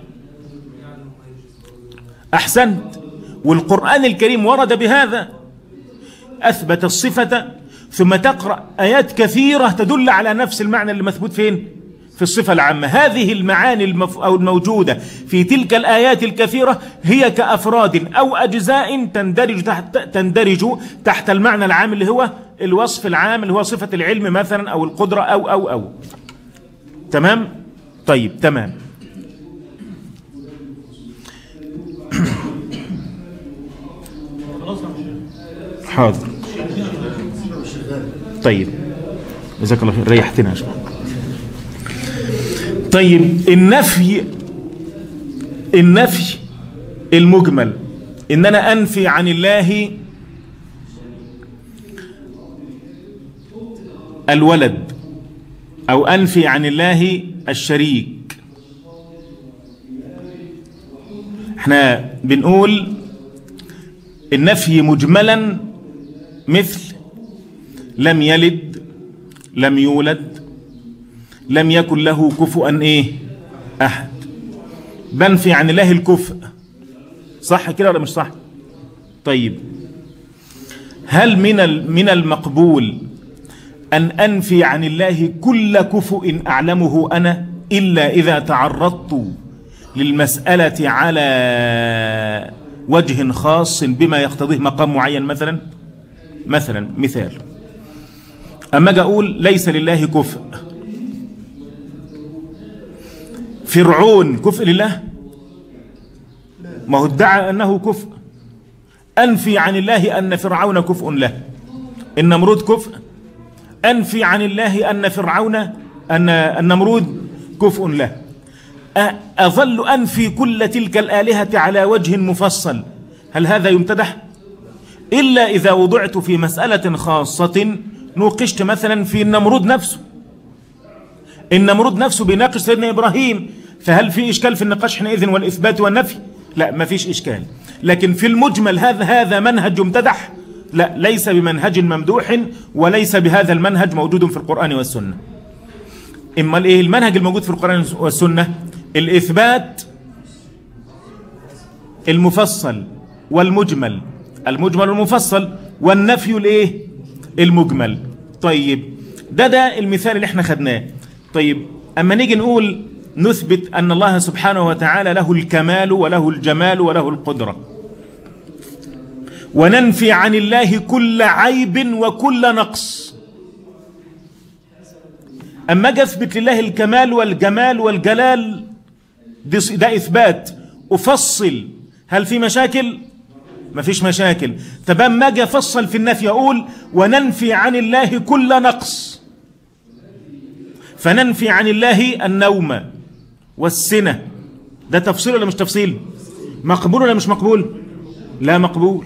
أحسنت. والقرآن الكريم ورد بهذا، أثبت الصفة، ثم تقرأ آيات كثيرة تدل على نفس المعنى اللي مثبوت فين؟ في الصفة العامة. هذه المعاني المف... أو الموجودة في تلك الآيات الكثيرة هي كأفراد أو أجزاء تندرج تحت تندرج تحت المعنى العام اللي هو الوصف العام اللي هو صفة العلم مثلا أو القدرة أو أو أو تمام؟ طيب تمام. حاضر. طيب جزاك الله خير، ريحتنا يا شباب. طيب النفي، النفي المجمل ان انا انفي عن الله الولد، او انفي عن الله الشريك، احنا بنقول النفي مجملا مثل لم يلد لم يولد لم يكن له كفؤا ايه احد. بنفي عن الله الكفء، صح كده ولا مش صح؟ طيب هل من من المقبول ان انفي عن الله كل كفؤ اعلمه انا الا اذا تعرضت للمسألة على وجه خاص بما يقتضيه مقام معين؟ مثلا مثلا مثال، اما اجي اقول ليس لله كفء، فرعون كفء لله؟ ما هو ادعى انه كفء. انفي عن الله ان فرعون كفء له. النمرود كفء، انفي عن الله ان فرعون ان النمرود كفء له. اظل انفي كل تلك الالهة على وجه مفصل، هل هذا يمتدح؟ الا اذا وضعت في مسألة خاصة، نوقشت مثلا في النمرود نفسه. النمرود نفسه بيناقش سيدنا ابراهيم، فهل في اشكال في النقاش حينئذ والاثبات والنفي؟ لا، ما فيش اشكال. لكن في المجمل هذا هذا منهج يمتدح؟ لا، ليس بمنهج ممدوح، وليس بهذا المنهج موجود في القرآن والسنة. اما ايه المنهج الموجود في القرآن والسنة؟ الاثبات المفصل والمجمل، المجمل والمفصل، والنفي الايه المجمل. طيب ده ده المثال اللي احنا خدناه. طيب اما نيجي نقول نثبت ان الله سبحانه وتعالى له الكمال وله الجمال وله القدرة، وننفي عن الله كل عيب وكل نقص. اما اجي اثبت لله الكمال والجمال والجلال، ده اثبات افصل، هل في مشاكل؟ ما فيش مشاكل. طب اما اجي افصل في النفي اقول وننفي عن الله كل نقص، فننفي عن الله النوم والسنة، ده تفصيل ولا مش تفصيل؟ مقبول ولا مش مقبول؟ لا مقبول.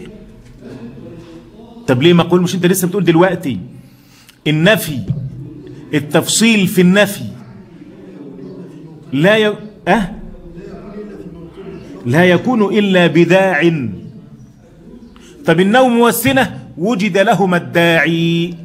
طب ليه مقبول؟ مش انت لسه بتقول دلوقتي النفي، التفصيل في النفي لا ي... أه؟ لا يكون إلا بداع. طب النوم والسنة وجد لهما الداعي،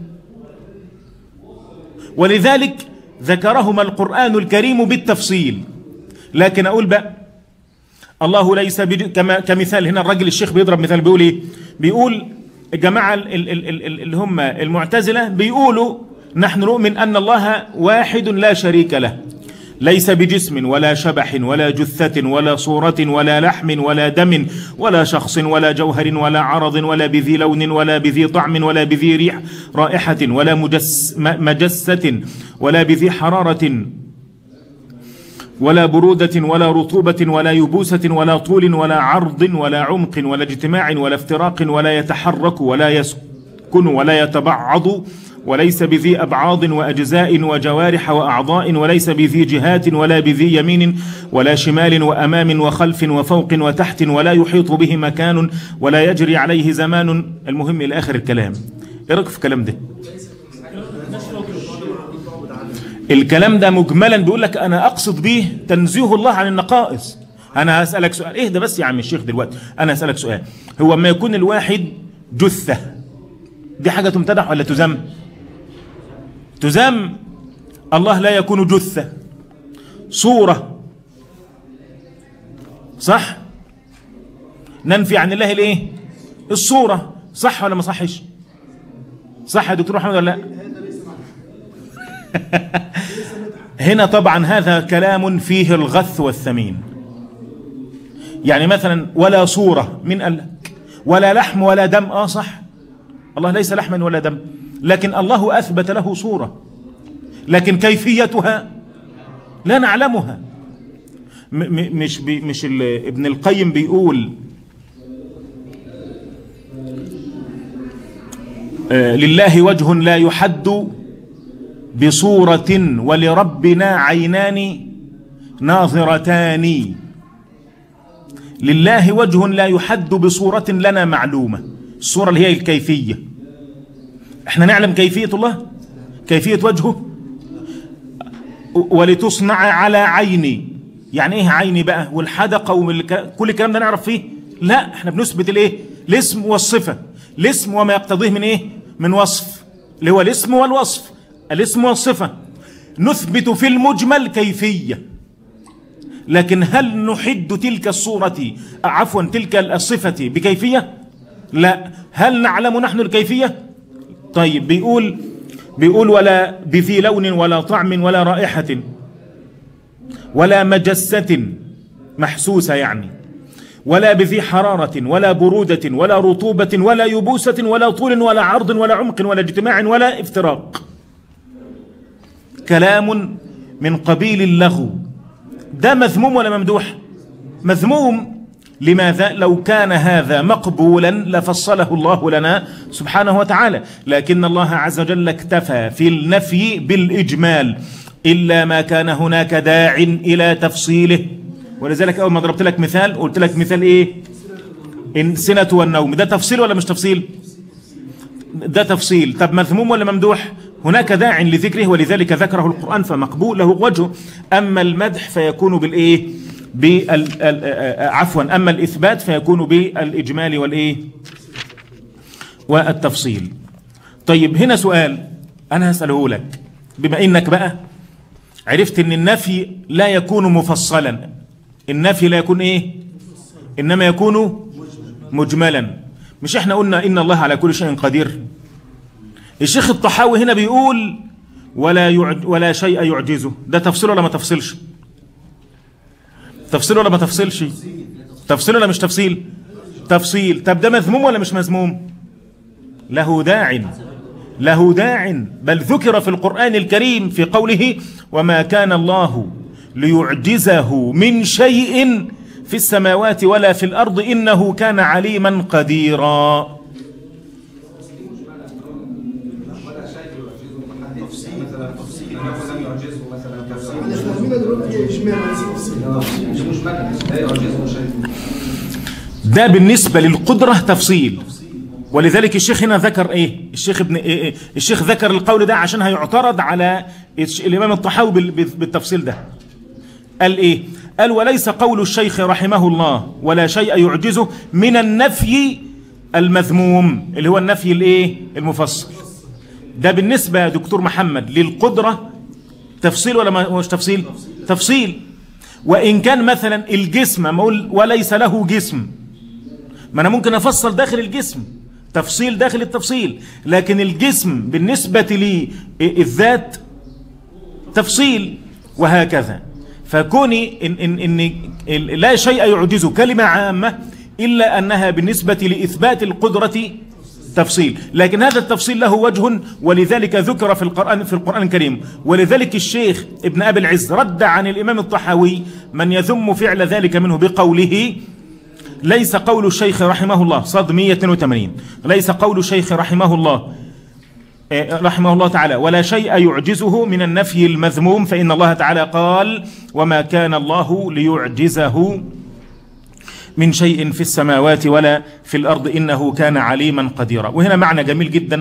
ولذلك ذكرهما القرآن الكريم بالتفصيل. لكن أقول بقى الله ليس بج... كما كمثال هنا الرجل الشيخ بيضرب مثال، بيقول إيه؟ بيقول الجماعة اللي هم المعتزلة بيقولوا نحن نؤمن أن الله واحد لا شريك له، ليس بجسم ولا شبح ولا جثة ولا صورة ولا لحم ولا دم ولا شخص ولا جوهر ولا عرض ولا بذي لون ولا بذي طعم ولا بذي ريح رائحة ولا مجس مجسة ولا بذي حرارة ولا برودة ولا رطوبة ولا يبوسة ولا طول ولا عرض ولا عمق ولا اجتماع ولا افتراق ولا يتحرك ولا يسكن ولا يتبعض، وليس بذي أبعاض وأجزاء وجوارح وأعضاء، وليس بذي جهات ولا بذي يمين ولا شمال وأمام وخلف وفوق وتحت، ولا يحيط به مكان ولا يجري عليه زمان. المهم إلى آخر الكلام. إيه رأيك في الكلام ده؟ الكلام ده مجملا بيقول لك أنا أقصد به تنزيه الله عن النقائص. أنا هسألك سؤال، إيه ده بس يا عم الشيخ دلوقتي، أنا هسألك سؤال، هو ما يكون الواحد جثة دي حاجة تمتدح ولا تذم؟ تذم. الله لا يكون جثة، صورة، صح؟ ننفي عن الله الايه؟ الصورة، صح ولا ما صحش؟ صح يا دكتور محمد ولا لا؟ هنا طبعا هذا كلام فيه الغث والثمين. يعني مثلا ولا صورة، من قال لك؟ ولا لحم ولا دم، اه صح، الله ليس لحما ولا دم، لكن الله أثبت له صورة، لكن كيفيتها لا نعلمها. م مش بي مش ابن القيم بيقول آه لله وجه لا يحد بصورة ولربنا عينان ناظرتان. لله وجه لا يحد بصورة لنا معلومة، الصورة اللي هي الكيفية. احنا نعلم كيفية الله، كيفية وجهه. ولتصنع على عيني، يعني ايه عيني بقى والحدقة وكل الكلام ده نعرف فيه؟ لا، احنا بنثبت الايه؟ الاسم والصفة. الاسم وما يقتضيه من ايه؟ من وصف، اللي هو الاسم والوصف، الاسم والصفة. نثبت في المجمل كيفية، لكن هل نحد تلك الصورة عفوا تلك الصفة بكيفية؟ لا. هل نعلم نحن الكيفية؟ طيب بيقول بيقول ولا بذي لون ولا طعم ولا رائحة ولا مجسة محسوسة يعني، ولا بذي حرارة ولا برودة ولا رطوبة ولا يبوسة ولا طول ولا عرض ولا عمق ولا اجتماع ولا افتراق. كلام من قبيل اللغو. ده مذموم ولا ممدوح؟ مذموم. لماذا؟ لو كان هذا مقبولا لفصله الله لنا سبحانه وتعالى، لكن الله عز وجل اكتفى في النفي بالإجمال إلا ما كان هناك داع إلى تفصيله. ولذلك أول ما ضربت لك مثال قلت لك مثال إيه؟ السنة والنوم. ده تفصيل ولا مش تفصيل؟ ده تفصيل. طب مذموم ولا ممدوح؟ هناك داع لذكره ولذلك ذكره القرآن فمقبول له وجهه. أما المدح فيكون بالإيه؟ بال عفوا أما الإثبات فيكون بالإجمال والإيه؟ والتفصيل. طيب هنا سؤال أنا هسأله لك، بما إنك بقى عرفت إن النفي لا يكون مفصلا، النفي لا يكون إيه؟ إنما يكون مجملا. مش إحنا قلنا إن الله على كل شيء قدير؟ الشيخ الطحاوي هنا بيقول ولا يعج ولا شيء يعجزه. ده تفصيل ولا ما تفصيلش؟ تفصيل ولا ما تفصيلش؟ تفصيل ولا مش تفصيل؟ تفصيل. طب ده مذموم ولا مش مذموم؟ له داع، له داع، بل ذكر في القرآن الكريم في قوله وما كان الله ليعجزه من شيء في السماوات ولا في الأرض إنه كان عليما قديرا. ده بالنسبة للقدرة تفصيل. ولذلك الشيخ هنا ذكر ايه؟ الشيخ ابن إيه؟ الشيخ ذكر القول ده عشان هيعترض على الامام الطحاوي بالتفصيل ده. قال ايه؟ قال وليس قول الشيخ رحمه الله ولا شيء يعجزه من النفي المذموم اللي هو النفي الايه؟ المفصل. ده بالنسبة يا دكتور محمد للقدرة تفصيل ولا مش تفصيل؟ تفصيل. وإن كان مثلا الجسم ما اقول وليس له جسم، ما أنا ممكن أفصل داخل الجسم، تفصيل داخل التفصيل، لكن الجسم بالنسبة للذات تفصيل، وهكذا. فكوني إن, إن, إن لا شيء يعجزه كلمة عامة إلا أنها بالنسبة لإثبات القدرة تفصيل، لكن هذا التفصيل له وجه ولذلك ذكر في القرآن في القرآن الكريم. ولذلك الشيخ ابن أبي العز رد عن الإمام الطحاوي من يذم فعل ذلك منه بقوله ليس قول الشيخ رحمه الله صد مئة واثنين وثمانين ليس قول الشيخ رحمه الله رحمه الله تعالى ولا شيء يعجزه من النفي المذموم، فإن الله تعالى قال وما كان الله ليعجزه من شيء في السماوات ولا في الأرض إنه كان عليما قديرا. وهنا معنى جميل جدا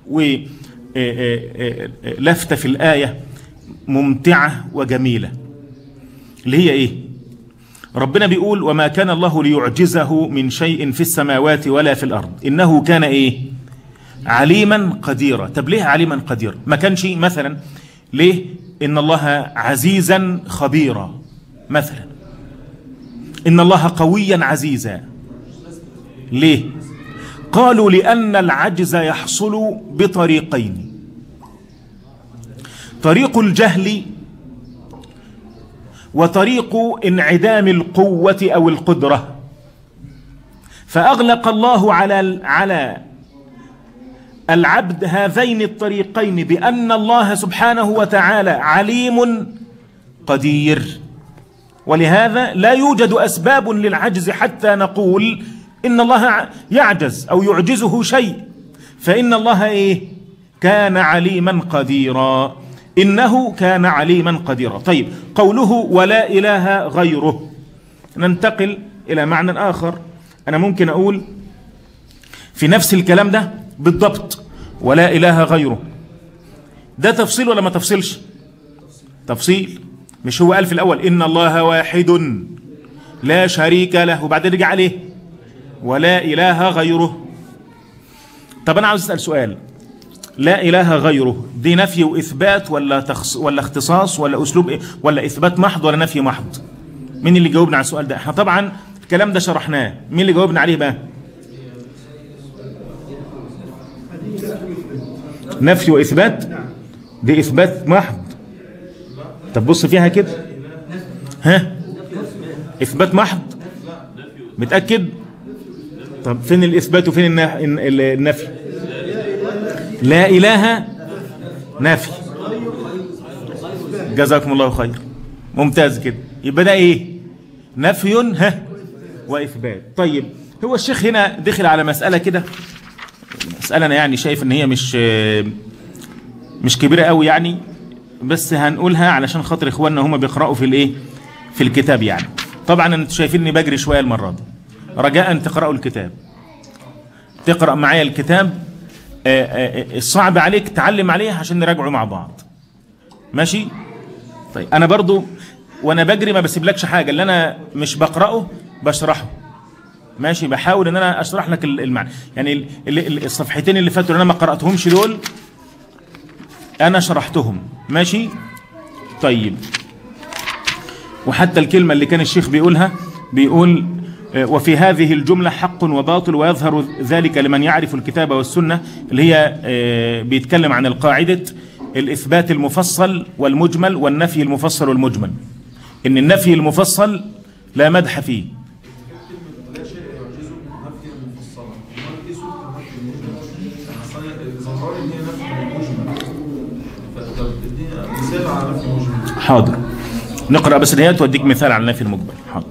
ولفتة في الآية ممتعة وجميلة، اللي هي إيه؟ ربنا بيقول وما كان الله ليعجزه من شيء في السماوات ولا في الأرض إنه كان إيه؟ عليما قديرا. طب ليه عليما قديرا؟ ما كانش مثلا ليه إن الله عزيزا خبيرا مثلا، إن الله قويا عزيزا. ليه؟ قالوا لأن العجز يحصل بطريقين: طريق الجهل وطريق انعدام القوة أو القدرة. فأغلق الله على على العبد هذين الطريقين بأن الله سبحانه وتعالى عليم قدير، ولهذا لا يوجد أسباب للعجز حتى نقول إن الله يعجز أو يعجزه شيء، فإن الله إيه؟ كان عليما قديرا. إنه كان عليما قديرا. طيب قوله ولا إله غيره، ننتقل إلى معنى آخر. أنا ممكن أقول في نفس الكلام ده بالضبط ولا إله غيره، ده تفصيل ولا ما تفصيلش؟ تفصيل. مش هو قال في الأول إن الله واحد لا شريك له، وبعدين رجع عليه ولا إله غيره. طب أنا عاوز أسأل سؤال، لا إله غيره دي نفي وإثبات ولا تخص ولا اختصاص ولا أسلوب إيه؟ ولا إثبات محض ولا نفي محض؟ مين اللي جاوبنا على السؤال ده؟ احنا طبعا الكلام ده شرحناه، مين اللي جاوبنا عليه بقى؟ نفي وإثبات، دي إثبات محض. طب بص فيها كده، ها إثبات محض، متأكد؟ طب فين الإثبات وفين النفي؟ لا إله نفي، جزاكم الله خير، ممتاز كده. يبقى ده إيه؟ نفي ها وإثبات. طيب هو الشيخ هنا دخل على مسألة كده، مسألة أنا يعني شايف إن هي مش مش كبيرة قوي يعني، بس هنقولها علشان خاطر إخواننا هم بيقرأوا في الإيه؟ في الكتاب يعني. طبعا أنتوا شايفين إني بجري شوية المرة دي، رجاء تقرأوا الكتاب، تقرأ معايا الكتاب. الصعب عليك تعلم عليه عشان نراجعه مع بعض، ماشي؟ طيب أنا برضو وأنا بجري ما بسيبلكش حاجة، اللي أنا مش بقرأه بشرحه، ماشي؟ بحاول إن أنا أشرح لك المعنى. يعني الصفحتين اللي فاتوا اللي أنا ما قرأتهمش دول أنا شرحتهم، ماشي؟ طيب وحتى الكلمة اللي كان الشيخ بيقولها، بيقول وفي هذه الجملة حق وباطل ويظهر ذلك لمن يعرف الكتاب والسنة، اللي هي بيتكلم عن القاعدة الإثبات المفصل والمجمل والنفي المفصل والمجمل. إن النفي المفصل لا مدح فيه، حاضر نقرأ بس الآيات وأديك مثال على النفي المقبل. حاضر.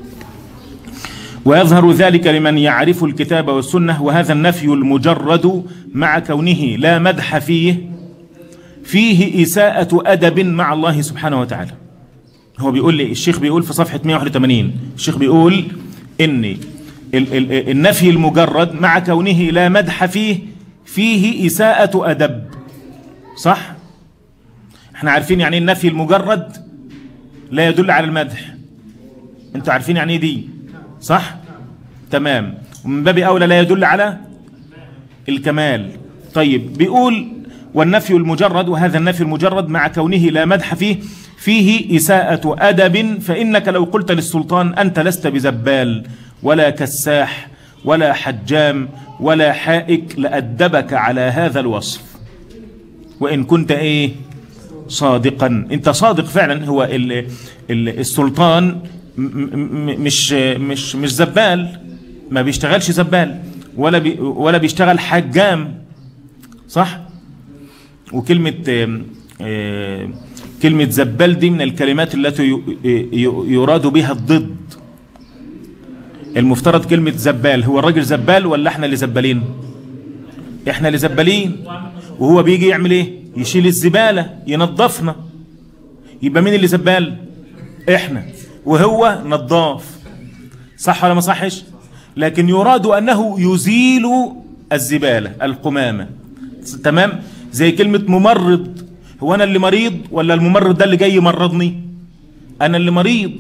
ويظهر ذلك لمن يعرف الكتاب والسنة، وهذا النفي المجرد مع كونه لا مدح فيه فيه إساءة أدب مع الله سبحانه وتعالى. هو بيقول لي الشيخ بيقول في صفحة مئة وواحد وثمانين، الشيخ بيقول إن النفي المجرد مع كونه لا مدح فيه فيه إساءة أدب، صح؟ احنا عارفين يعني النفي المجرد لا يدل على المدح، انتوا عارفين يعني ايه دي، صح؟ تمام. ومن باب أولى لا يدل على الكمال. طيب بيقول والنفي المجرد، وهذا النفي المجرد مع كونه لا مدح فيه فيه إساءة أدب، فإنك لو قلت للسلطان أنت لست بزبال ولا كساح ولا حجام ولا حائك لأدبك على هذا الوصف، وإن كنت إيه صادقا. أنت صادق فعلا، هو ال ال السلطان مش مش مش زبال، ما بيشتغلش زبال ولا بي ولا بيشتغل حجام، صح؟ وكلمة آه كلمة زبال دي من الكلمات التي يراد بها الضد. المفترض كلمة زبال، هو الراجل زبال ولا احنا اللي زبالين؟ احنا اللي زبالين، وهو بيجي يعمل ايه؟ يشيل الزبالة ينظفنا، يبقى مين اللي زبال؟ احنا، وهو نظاف، صح ولا ما صحش؟ لكن يراد أنه يزيل الزبالة القمامة، تمام؟ زي كلمة ممرض، هو أنا اللي مريض ولا الممرض ده اللي جاي يمرضني؟ أنا اللي مريض،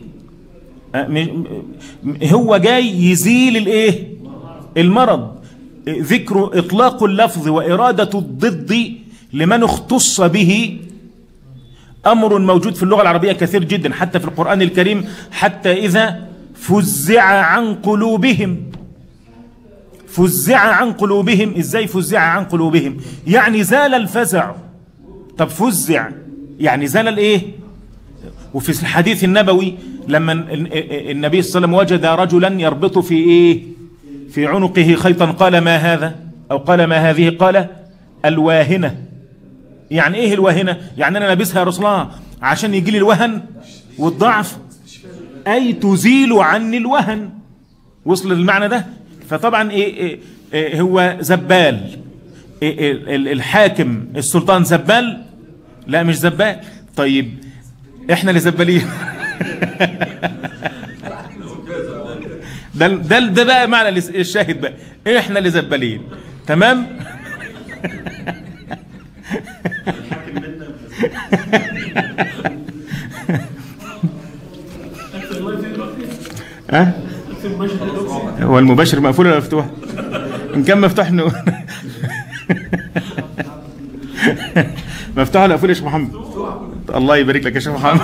هو جاي يزيل الايه؟ المرض. ذكر إطلاق اللفظ وإرادة الضد لمن اختص به أمر موجود في اللغة العربية كثير جدا، حتى في القرآن الكريم، حتى إذا فزع عن قلوبهم. فزع عن قلوبهم، إزاي فزع عن قلوبهم؟ يعني زال الفزع. طب فزع يعني زال الإيه؟ وفي الحديث النبوي لما النبي صلى الله عليه وسلم وجد رجلا يربط في إيه؟ في عنقه خيطا، قال ما هذا؟ أو قال ما هذه؟ قال الواهنة. يعني ايه الواهنة؟ يعني انا لابسها يا رسول الله عشان يجي لي الوهن والضعف، اي تزيل عني الوهن. وصل للمعنى ده؟ فطبعا إيه إيه إيه هو زبال. إيه الحاكم السلطان زبال؟ لا مش زبال. طيب احنا اللي زبالين. ده ده ده بقى معنى الشاهد بقى، احنا اللي زبالين، تمام؟ أه؟ هو المباشر مقفول ولا مفتوح؟ إن كان مفتوح نقول مفتوح ولا مقفول يا شيخ محمد؟ الله يبارك لك يا شيخ محمد.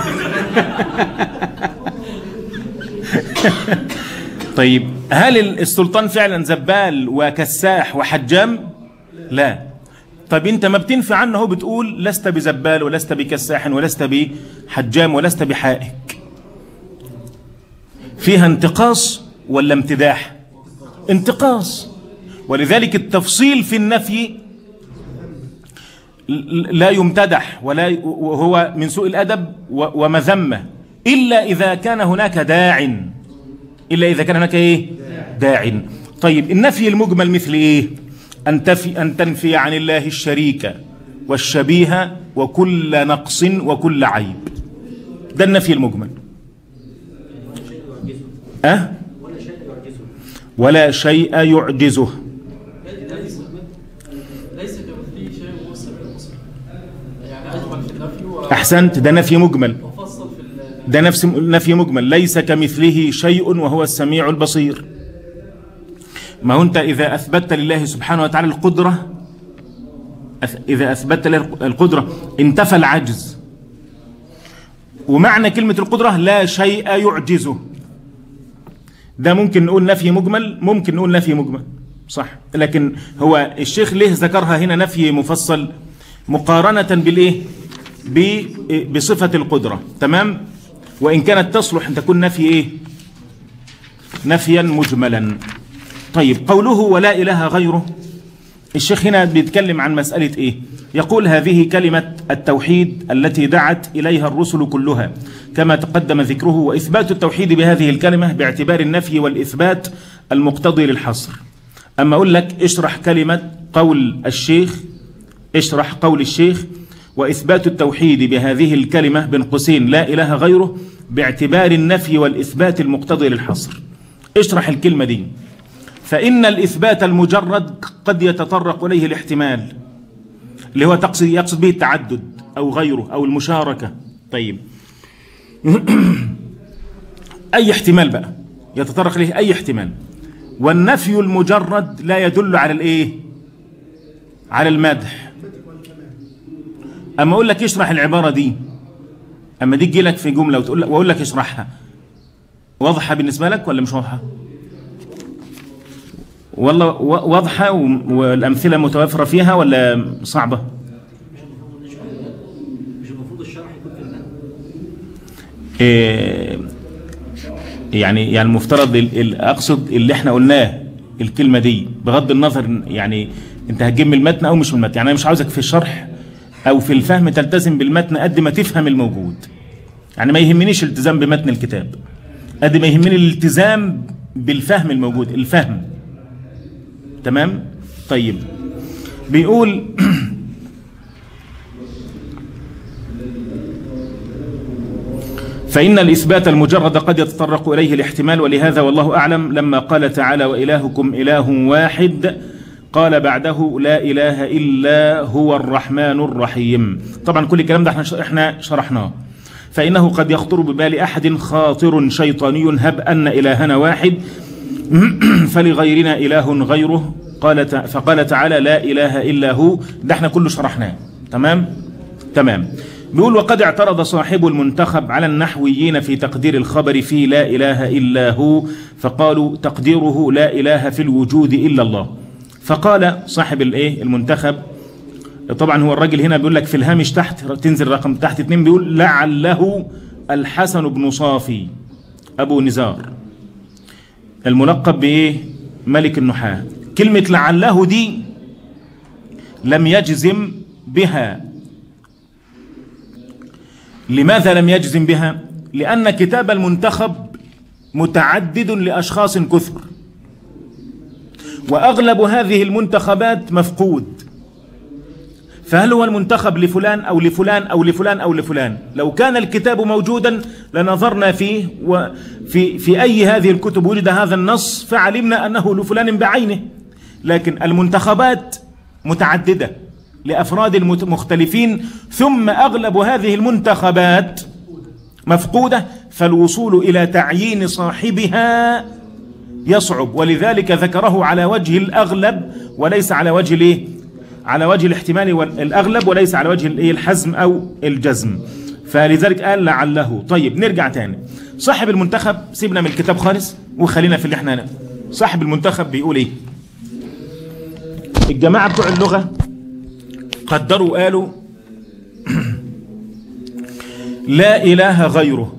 طيب هل السلطان فعلا زبال وكساح وحجام؟ لا. طب انت ما بتنفي عنه، هو بتقول لست بزبال ولست بكساح ولست بحجام ولست بحائك. فيها انتقاص ولا امتداح؟ انتقاص. ولذلك التفصيل في النفي لا يمتدح ولا وهو من سوء الأدب ومذمة، إلا إذا كان هناك داع، إلا إذا كان هناك إيه؟ داع. طيب النفي المجمل مثل إيه؟ أن تنفي أن تنفي عن الله الشريك والشبيه وكل نقص وكل عيب. ده النفي المجمل. أه؟ ولا شيء يعجزه. أحسنت، ده نفي مجمل. ده نفس نفي مجمل، ليس كمثله شيء وهو السميع البصير. ما هو أنت إذا أثبتت لله سبحانه وتعالى القدرة، إذا أثبتت له القدرة انتفى العجز. ومعنى كلمة القدرة لا شيء يعجزه. ده ممكن نقول نفي مجمل، ممكن نقول نفي مجمل صح، لكن هو الشيخ ليه ذكرها هنا نفي مفصل؟ مقارنة بالإيه؟ بصفة القدرة. تمام؟ وإن كانت تصلح أن تكون نفي إيه؟ نفيا مجملا. طيب قوله ولا إله غيره، الشيخ هنا بيتكلم عن مسألة إيه؟ يقول هذه كلمة التوحيد التي دعت إليها الرسل كلها كما تقدم ذكره، وإثبات التوحيد بهذه الكلمة باعتبار النفي والإثبات المقتضي للحصر. أما أقول لك اشرح كلمة قول الشيخ، اشرح قول الشيخ وإثبات التوحيد بهذه الكلمة بين قوسين لا إله غيره باعتبار النفي والإثبات المقتضي للحصر. اشرح الكلمة دي. فإن الإثبات المجرد قد يتطرق إليه الاحتمال اللي هو تقصد يقصد به التعدد أو غيره أو المشاركة. طيب أي احتمال بقى يتطرق إليه أي احتمال. والنفي المجرد لا يدل على الإيه؟ على المدح. أما أقول لك اشرح العبارة دي، أما دي تجي لك في جملة وتقول لك وأقول لك اشرحها، واضحة بالنسبة لك ولا مش واضحة؟ والله واضحة والأمثلة متوفرة فيها ولا صعبة؟ مش المفروض الشرح يكون في المتن؟ إيه يعني يعني المفترض أقصد اللي احنا قلناه الكلمة دي بغض النظر يعني انت هتجيب من المتن أو مش من المتن. يعني أنا مش عاوزك في الشرح أو في الفهم تلتزم بالمتن قد ما تفهم الموجود. يعني ما يهمنيش الالتزام بمتن الكتاب قد ما يهمني الالتزام بالفهم الموجود، الفهم. تمام؟ طيب بيقول فإن الإثبات المجرد قد يتطرق إليه الاحتمال، ولهذا والله أعلم لما قال تعالى وإلهكم إله واحد قال بعده لا إله إلا هو الرحمن الرحيم. طبعا كل الكلام ده احنا شرحناه. فإنه قد يخطر ببال أحد خاطر شيطاني هب أن إلهنا واحد فلغيرنا إله غيره، قال فقال تعالى لا إله إلا هو. ده احنا كله شرحناه. تمام؟ تمام. بيقول وقد اعترض صاحب المنتخب على النحويين في تقدير الخبر في لا إله إلا هو، فقالوا تقديره لا إله في الوجود إلا الله. فقال صاحب الايه المنتخب، طبعا هو الراجل هنا بيقول لك في الهامش تحت تنزل رقم تحت اتنين، بيقول لعله الحسن بن صافي أبو نزار الملقب بإيه؟ ملك النحاة. كلمة لعله دي لم يجزم بها. لماذا لم يجزم بها؟ لأن كتاب المنتخب متعدد لأشخاص كثر، وأغلب هذه المنتخبات مفقود. فهل هو المنتخب لفلان أو لفلان أو لفلان أو لفلان؟ لو كان الكتاب موجودا لنظرنا فيه وفي في أي هذه الكتب وجد هذا النص فعلمنا أنه لفلان بعينه. لكن المنتخبات متعددة لأفراد المختلفين، ثم أغلب هذه المنتخبات مفقودة، فالوصول إلى تعيين صاحبها يصعب، ولذلك ذكره على وجه الأغلب وليس على وجه الايه؟ على وجه الاحتمال والأغلب وليس على وجه الايه؟ الحزم أو الجزم. فلذلك قال لعله. طيب نرجع تاني. صاحب المنتخب، سيبنا من الكتاب خالص وخلينا في اللي احنا هنا. صاحب المنتخب بيقول ايه؟ الجماعة بتوع اللغة قدروا قالوا لا إله غيره.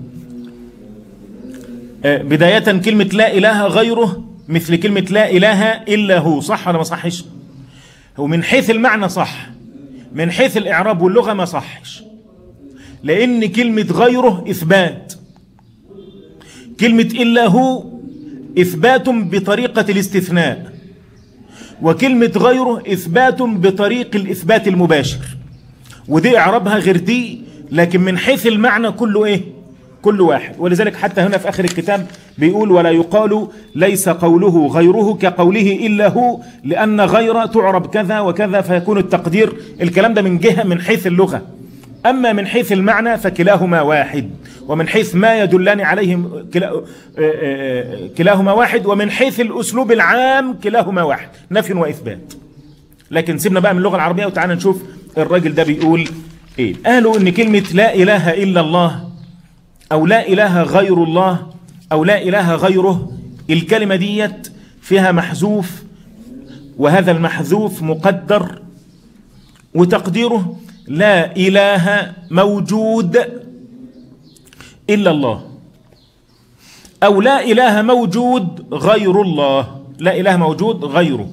بداية كلمة لا إله غيره مثل كلمة لا إله إلا هو، صح ولا ما صحش؟ هو من حيث المعنى صح، من حيث الإعراب واللغة ما صحش، لأن كلمة غيره إثبات، كلمة إلا هو إثبات بطريقة الاستثناء، وكلمة غيره إثبات بطريق الإثبات المباشر، ودي إعرابها غير دي، لكن من حيث المعنى كله إيه؟ كل واحد. ولذلك حتى هنا في آخر الكتاب بيقول ولا يقال ليس قوله غيره كقوله إلا هو، لأن غير تعرب كذا وكذا، فيكون التقدير الكلام ده من جهة من حيث اللغة، أما من حيث المعنى فكلاهما واحد، ومن حيث ما يدلان عليه كلاهما واحد، ومن حيث الأسلوب العام كلاهما واحد، نفي وإثبات. لكن سيبنا بقى من اللغة العربية وتعالى نشوف الراجل ده بيقول إيه. قالوا إن كلمة لا إله إلا الله أو لا إله غير الله أو لا إله غيره، الكلمة ديت فيها محذوف، وهذا المحذوف مقدر، وتقديره لا إله موجود إلا الله، أو لا إله موجود غير الله، لا إله موجود غيره.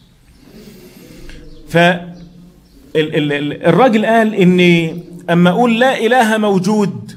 فالراجل قال إني أما أقول لا إله موجود،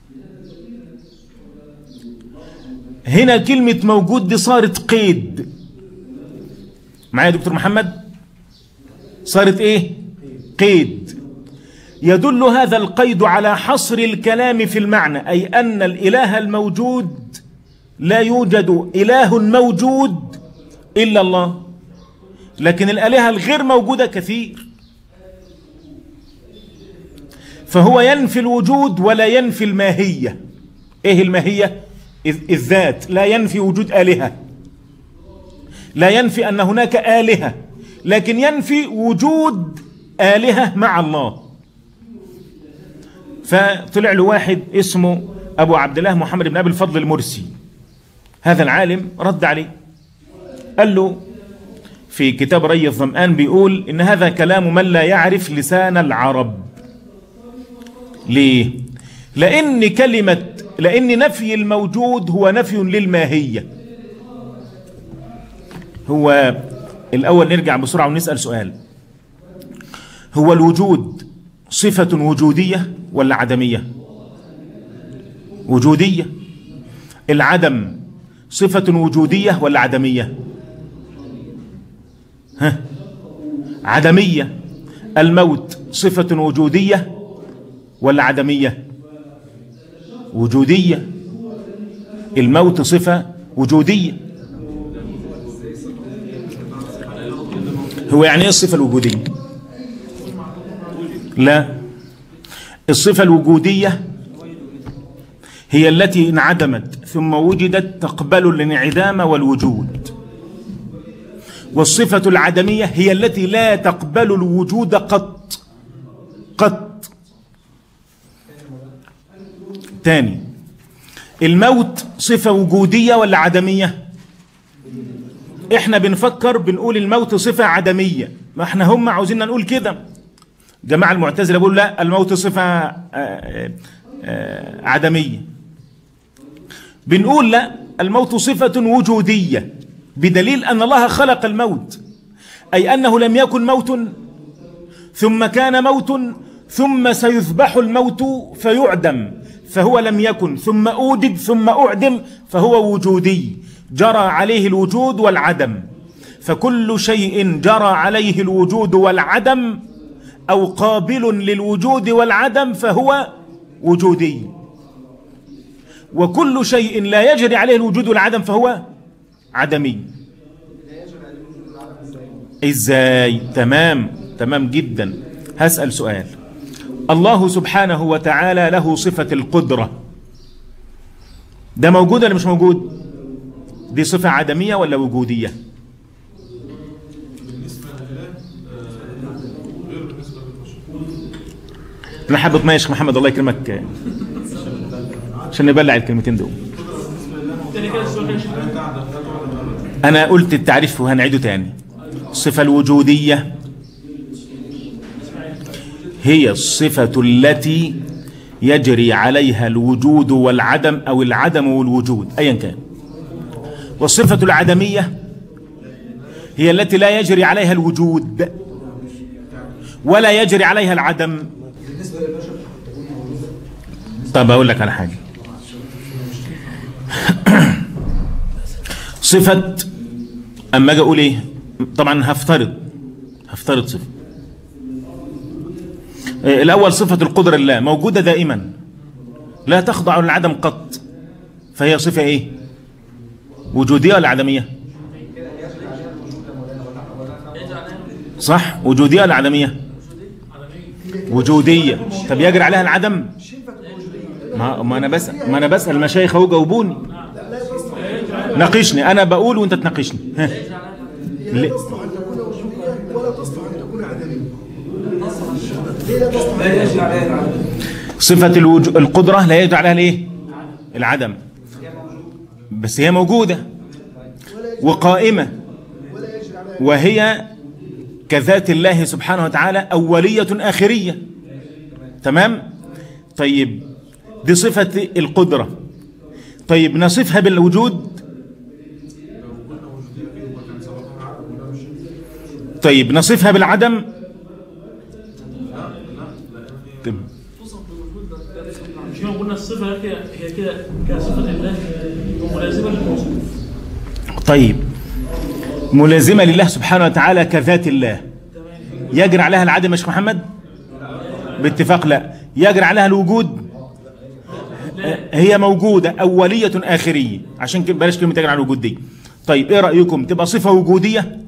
هنا كلمة موجود دي صارت قيد. معايا دكتور محمد؟ صارت إيه؟ قيد. يدل هذا القيد على حصر الكلام في المعنى، أي أن الإله الموجود لا يوجد إله موجود إلا الله، لكن الآلهة الغير موجودة كثير، فهو ينفي الوجود ولا ينفي الماهية. إيه الماهية؟ الذات. لا ينفي وجود آلهة، لا ينفي أن هناك آلهة، لكن ينفي وجود آلهة مع الله. فطلع له واحد اسمه أبو عبد الله محمد بن أبي الفضل المرسي، هذا العالم رد عليه، قال له في كتاب ري الظمآن بيقول إن هذا كلام من لا يعرف لسان العرب. ليه؟ لأن كلمة لأن نفي الموجود هو نفي للماهية. هو الأول نرجع بسرعة ونسأل سؤال، هو الوجود صفة وجودية ولا عدمية؟ وجودية. العدم صفة وجودية ولا عدمية؟ ها؟ عدمية. الموت صفة وجودية ولا عدمية؟ وجودية. الموت صفة وجودية. هو يعني ايه الصفة الوجودية؟ لا، الصفة الوجودية هي التي انعدمت ثم وجدت تقبل الانعدام والوجود، والصفة العدمية هي التي لا تقبل الوجود قط قط. تاني، الموت صفة وجودية ولا عدمية؟ احنا بنفكر بنقول الموت صفة عدمية، ما احنا هم عاوزيننا نقول كده. جماعة المعتزلة بيقول لا، الموت صفة آآ آآ عدمية. بنقول لا، الموت صفة وجودية، بدليل أن الله خلق الموت، أي أنه لم يكن موت ثم كان موت ثم سيذبح الموت فيعدم، فهو لم يكن ثم أوجد ثم أعدم، فهو وجودي، جرى عليه الوجود والعدم. فكل شيء جرى عليه الوجود والعدم أو قابل للوجود والعدم فهو وجودي، وكل شيء لا يجري عليه الوجود والعدم فهو عدمي. إزاي؟ تمام تمام جدا. هسأل سؤال، الله سبحانه وتعالى له صفة القدرة، ده موجود ولا مش موجود؟ دي صفة عدمية ولا وجودية؟ انا حابب ما يا شيخ محمد الله يكرمك عشان نبلع الكلمتين دول. انا قلت التعريف وهنعيده تاني. الصفة الوجودية هي الصفة التي يجري عليها الوجود والعدم او العدم والوجود ايا كان. والصفة العدمية هي التي لا يجري عليها الوجود ولا يجري عليها العدم. طب اقول لك على حاجة. صفة اما اجي اقول ايه، طبعا هفترض هفترض صفة. الاول صفة القدرة لله موجودة دائما لا تخضع للعدم قط، فهي صفة ايه؟ وجودية ولا عدمية؟ صح، وجودية ولا عدمية؟ وجودية. طب يجري عليها العدم؟ ما, ما انا بسأل ما انا بسأل المشايخ اهو جاوبوني. ناقشني، انا بقول وانت تناقشني. ها لا تصلح ان تكون وجودية ولا تصلح ان تكون عدمية. ليه لا تصلح؟ لا يجري عليها العدم. صفة الوجو... القدرة لا يجري عليها الايه؟ العدم، بس هي موجودة وقائمة، وهي كذات الله سبحانه وتعالى أولية آخرية. تمام؟ طيب دي صفة القدرة. طيب نصفها بالوجود. طيب نصفها بالعدم. مش هو قلنا الصفة هي كده كصفة الله وملازمة للموصوف. طيب ملازمة لله سبحانه وتعالى كذات الله، يجري عليها العدم يا شيخ محمد؟ باتفاق لا. يجري عليها الوجود؟ هي موجودة أولية آخرية، عشان كده بلاش كلمة تجري على الوجود دي. طيب ايه رأيكم؟ تبقى صفة وجودية؟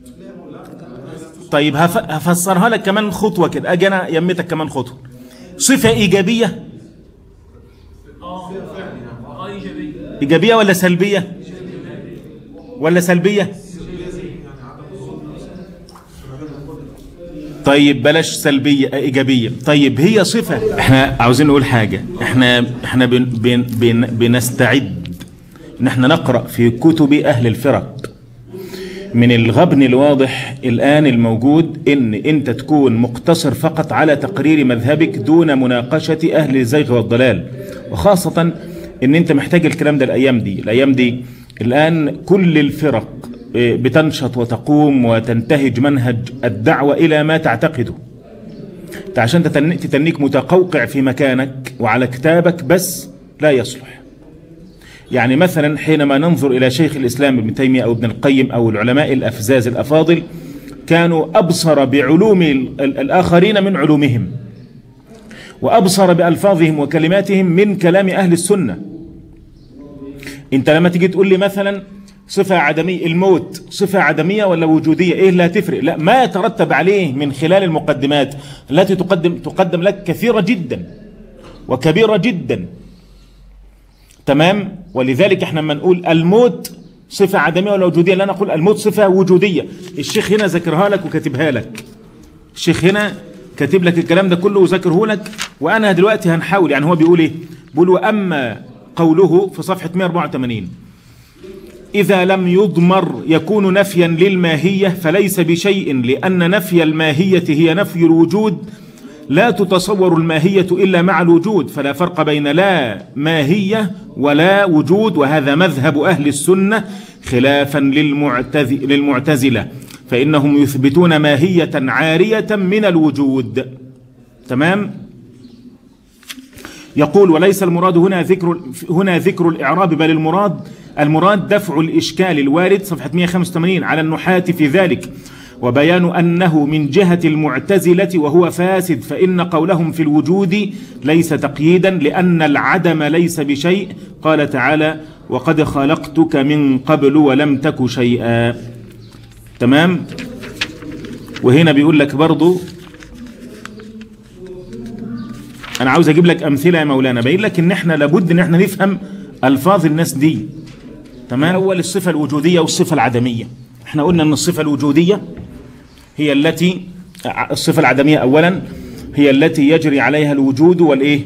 طيب هفسرها لك كمان خطوة كده، اجي انا يمتك كمان خطوة. صفة إيجابية؟ إيجابية ولا سلبية؟ ولا سلبية؟ طيب بلاش سلبية، إيجابية. طيب هي صفة. احنا عاوزين نقول حاجة، احنا احنا بن بن بن بنستعد ان احنا نقرأ في كتب أهل الفرق. من الغبن الواضح الآن الموجود ان انت تكون مقتصر فقط على تقرير مذهبك دون مناقشة أهل الزيغ والضلال، وخاصة ان انت محتاج الكلام ده الايام دي. الايام دي الان كل الفرق بتنشط وتقوم وتنتهج منهج الدعوة الى ما تعتقده. انت عشان تتنيك متقوقع في مكانك وعلى كتابك بس لا يصلح. يعني مثلا حينما ننظر الى شيخ الاسلام ابن تيمية او ابن القيم او العلماء الافزاز الافاضل، كانوا ابصر بعلوم الاخرين من علومهم، وأبصر بألفاظهم وكلماتهم من كلام أهل السنة. انت لما تيجي تقول لي مثلا صفة عدمية، الموت صفة عدمية ولا وجودية، ايه اللي هتفرق؟ لا، ما يترتب عليه من خلال المقدمات التي تقدم تقدم لك كثيرة جدا وكبيرة جدا. تمام؟ ولذلك احنا لما نقول الموت صفة عدمية ولا وجودية، لا نقول الموت صفة وجودية. الشيخ هنا ذكرها لك وكاتبها لك، الشيخ هنا كاتب لك الكلام ده كله وذكره لك، وانا دلوقتي هنحاول. يعني هو بيقول ايه؟ بيقول واما قوله في صفحة مئة وأربعة وثمانين اذا لم يضمر يكون نفيا للماهية فليس بشيء، لان نفي الماهية هي نفي الوجود، لا تتصور الماهية الا مع الوجود، فلا فرق بين لا ماهية ولا وجود، وهذا مذهب اهل السنة خلافا للمعتزلة، فإنهم يثبتون ماهية عارية من الوجود. تمام؟ يقول وليس المراد هنا ذكر هنا ذكر الإعراب، بل المراد المراد دفع الإشكال الوارد صفحة مئة وخمسة وثمانين على النحاة في ذلك، وبيان أنه من جهة المعتزلة وهو فاسد، فإن قولهم في الوجود ليس تقييدا، لأن العدم ليس بشيء. قال تعالى وقد خلقتك من قبل ولم تك شيئا. تمام؟ وهنا بيقول لك برضو، انا عاوز اجيب لك امثله يا مولانا، بين لك ان احنا لابد ان احنا نفهم ألفاظ الناس دي. تمام. أول الصفة الوجودية والصفة العدمية. احنا قلنا أن الصفة الوجودية هي التي، الصفة العدمية أولا هي التي يجري عليها الوجود والإيه،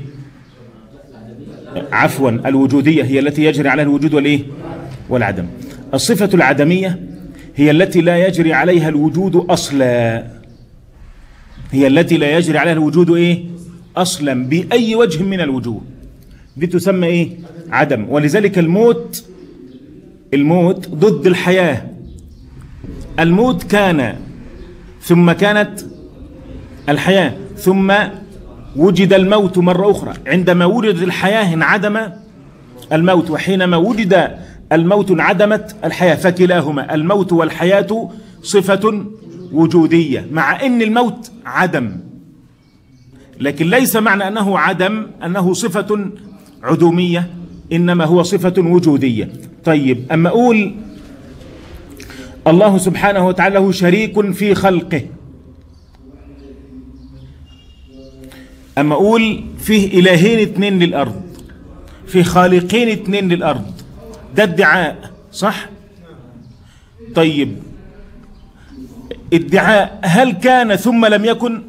عفوا الوجودية هي التي يجري عليها الوجود والإيه والعدم. الصفة العدمية هي التي لا يجري عليها الوجود أصلا، هي التي لا يجري عليها الوجود إيه أصلا بأي وجه من الوجوه، دي تسمى إيه عدم. ولذلك الموت، الموت ضد الحياة. الموت كان ثم كانت الحياة ثم وجد الموت مرة أخرى. عندما وجدت الحياة انعدم الموت، وحينما وجد الموت انعدمت الحياة، فكلاهما الموت والحياة صفة وجودية، مع أن الموت عدم، لكن ليس معنى أنه عدم أنه صفة عدومية، إنما هو صفة وجودية. طيب أما أقول الله سبحانه وتعالى له شريك في خلقه، أما أقول فيه إلهين اثنين للأرض، فيه خالقين اثنين للأرض، ده ادعاء صح؟ طيب ادعاء هل كان ثم لم يكن؟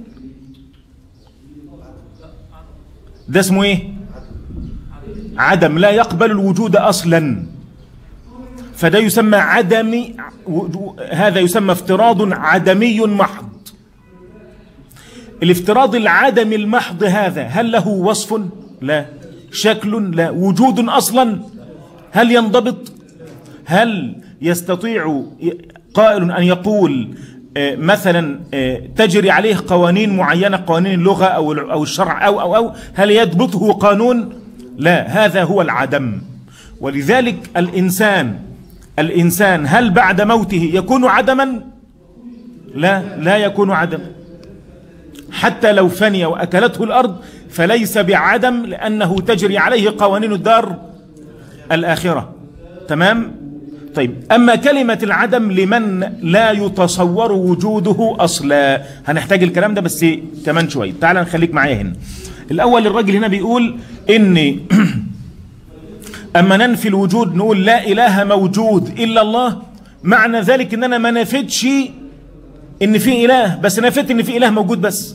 ده اسمه ايه؟ عدم، لا يقبل الوجود أصلا، فده يسمى عدمي، هذا يسمى افتراض عدمي محض. الافتراض العدمي المحض هذا هل له وصف؟ لا. شكل؟ لا. وجود أصلا؟ هل ينضبط؟ هل يستطيع قائل أن يقول مثلا تجري عليه قوانين معينة، قوانين اللغة أو أو الشرع أو أو أو هل يضبطه قانون؟ لا، هذا هو العدم. ولذلك الإنسان الإنسان هل بعد موته يكون عدما؟ لا، لا يكون عدم. حتى لو فني وأكلته الأرض فليس بعدم، لأنه تجري عليه قوانين الدار الآخرة. تمام؟ طيب أما كلمة العدم لمن لا يتصور وجوده أصلا، هنحتاج الكلام ده بس كمان شوية. تعال نخليك معايا هنا. الأول الراجل هنا بيقول إن أما ننفي الوجود نقول لا إله موجود إلا الله، معنى ذلك إن أنا ما نفيتش إن في إله، بس نفيت إن في إله موجود بس.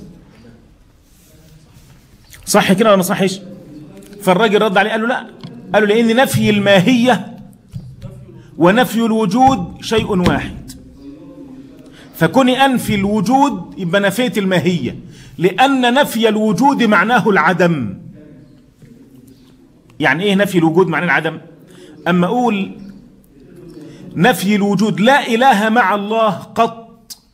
صح كده ولا ما صحش؟ فالراجل رد عليه قال له لا، قال له لأن نفي الماهية ونفي الوجود شيء واحد، فكوني أنفي الوجود يبقى نفيت الماهية، لأن نفي الوجود معناه العدم. يعني إيه نفي الوجود معناه العدم؟ أما أقول نفي الوجود لا إله مع الله قط،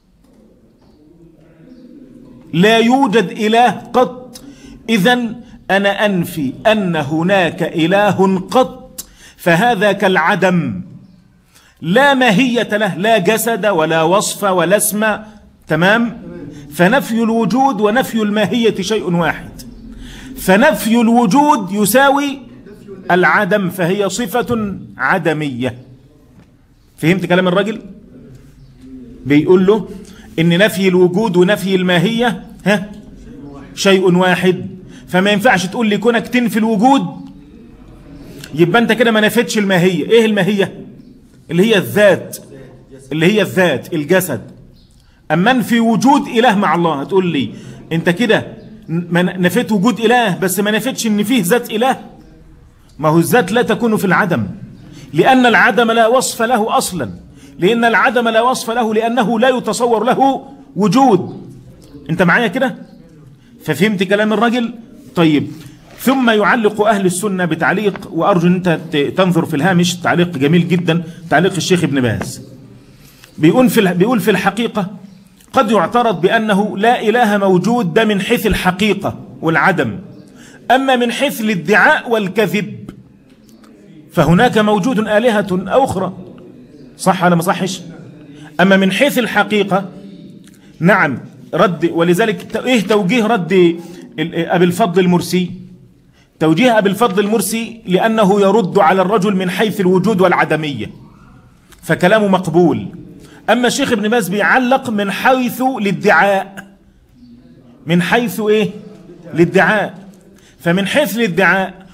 لا يوجد إله قط، إذن أنا أنفي أن هناك إله قط، فهذا كالعدم، لا ماهية له، لا جسد ولا وصف ولا اسم. تمام؟ فنفي الوجود ونفي الماهية شيء واحد، فنفي الوجود يساوي العدم، فهي صفة عدمية. فهمت كلام الرجل؟ بيقول له إن نفي الوجود ونفي الماهية ها شيء واحد، فما ينفعش تقول لي كونك تنفي الوجود يبقى أنت كده ما نفيتش الماهية. إيه الماهية؟ اللي هي الذات، اللي هي الذات الجسد. أما نفي وجود إله مع الله، هتقول لي أنت كده نفيت وجود إله بس ما نفيتش إن فيه ذات إله. ما هو الذات لا تكون في العدم، لأن العدم لا وصف له أصلا، لأن العدم لا وصف له لأنه لا يتصور له وجود. أنت معايا كده؟ ففهمت كلام الرجل؟ طيب ثم يعلق أهل السنة بتعليق، وأرجو أن أنت تنظر في الهامش، تعليق جميل جدا، تعليق الشيخ ابن باز. بيقول في بيقول في الحقيقة قد يعترض بأنه لا إله موجود، ده من حيث الحقيقة والعدم، أما من حيث الادعاء والكذب فهناك موجود آلهة أخرى. صح ولا ما صحش؟ أما من حيث الحقيقة نعم رد. ولذلك إيه توجيه رد أبي الفضل المرسي؟ توجيه أبي الفضل المرسي لأنه يرد على الرجل من حيث الوجود والعدمية، فكلامه مقبول. أما الشيخ ابن باز بيعلق من حيث الادعاء، من حيث إيه؟ الادعاء. فمن حيث الادعاء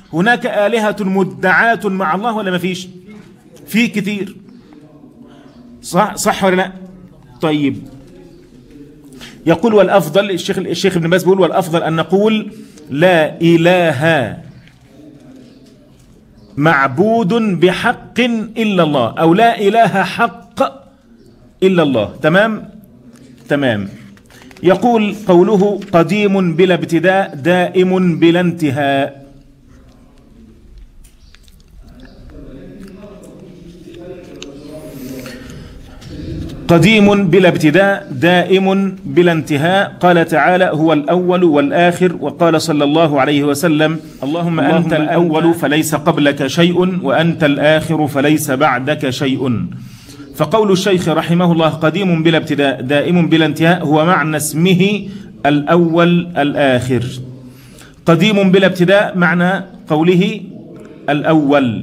هناك آلهة مدعاة مع الله ولا ما فيش؟ في كتير، صح صح ولا لا؟ طيب يقول والأفضل، الشيخ الشيخ ابن باز بيقول والأفضل أن نقول لا إله معبود بحق إلا الله، أو لا إله حق إلا الله. تمام تمام. يقول قوله قديم بلا ابتداء دائم بلا انتهاء. قديم بلا ابتداء دائم بلا انتهاء. قال تعالى هو الأول والآخر، وقال صلى الله عليه وسلم اللهم أنت الأول فليس قبلك شيء، وأنت الآخر فليس بعدك شيء. فقول الشيخ رحمه الله قديم بلا ابتداء دائم بلا انتهاء هو معنى اسمه الأول الآخر. قديم بلا ابتداء معنى قوله الأول،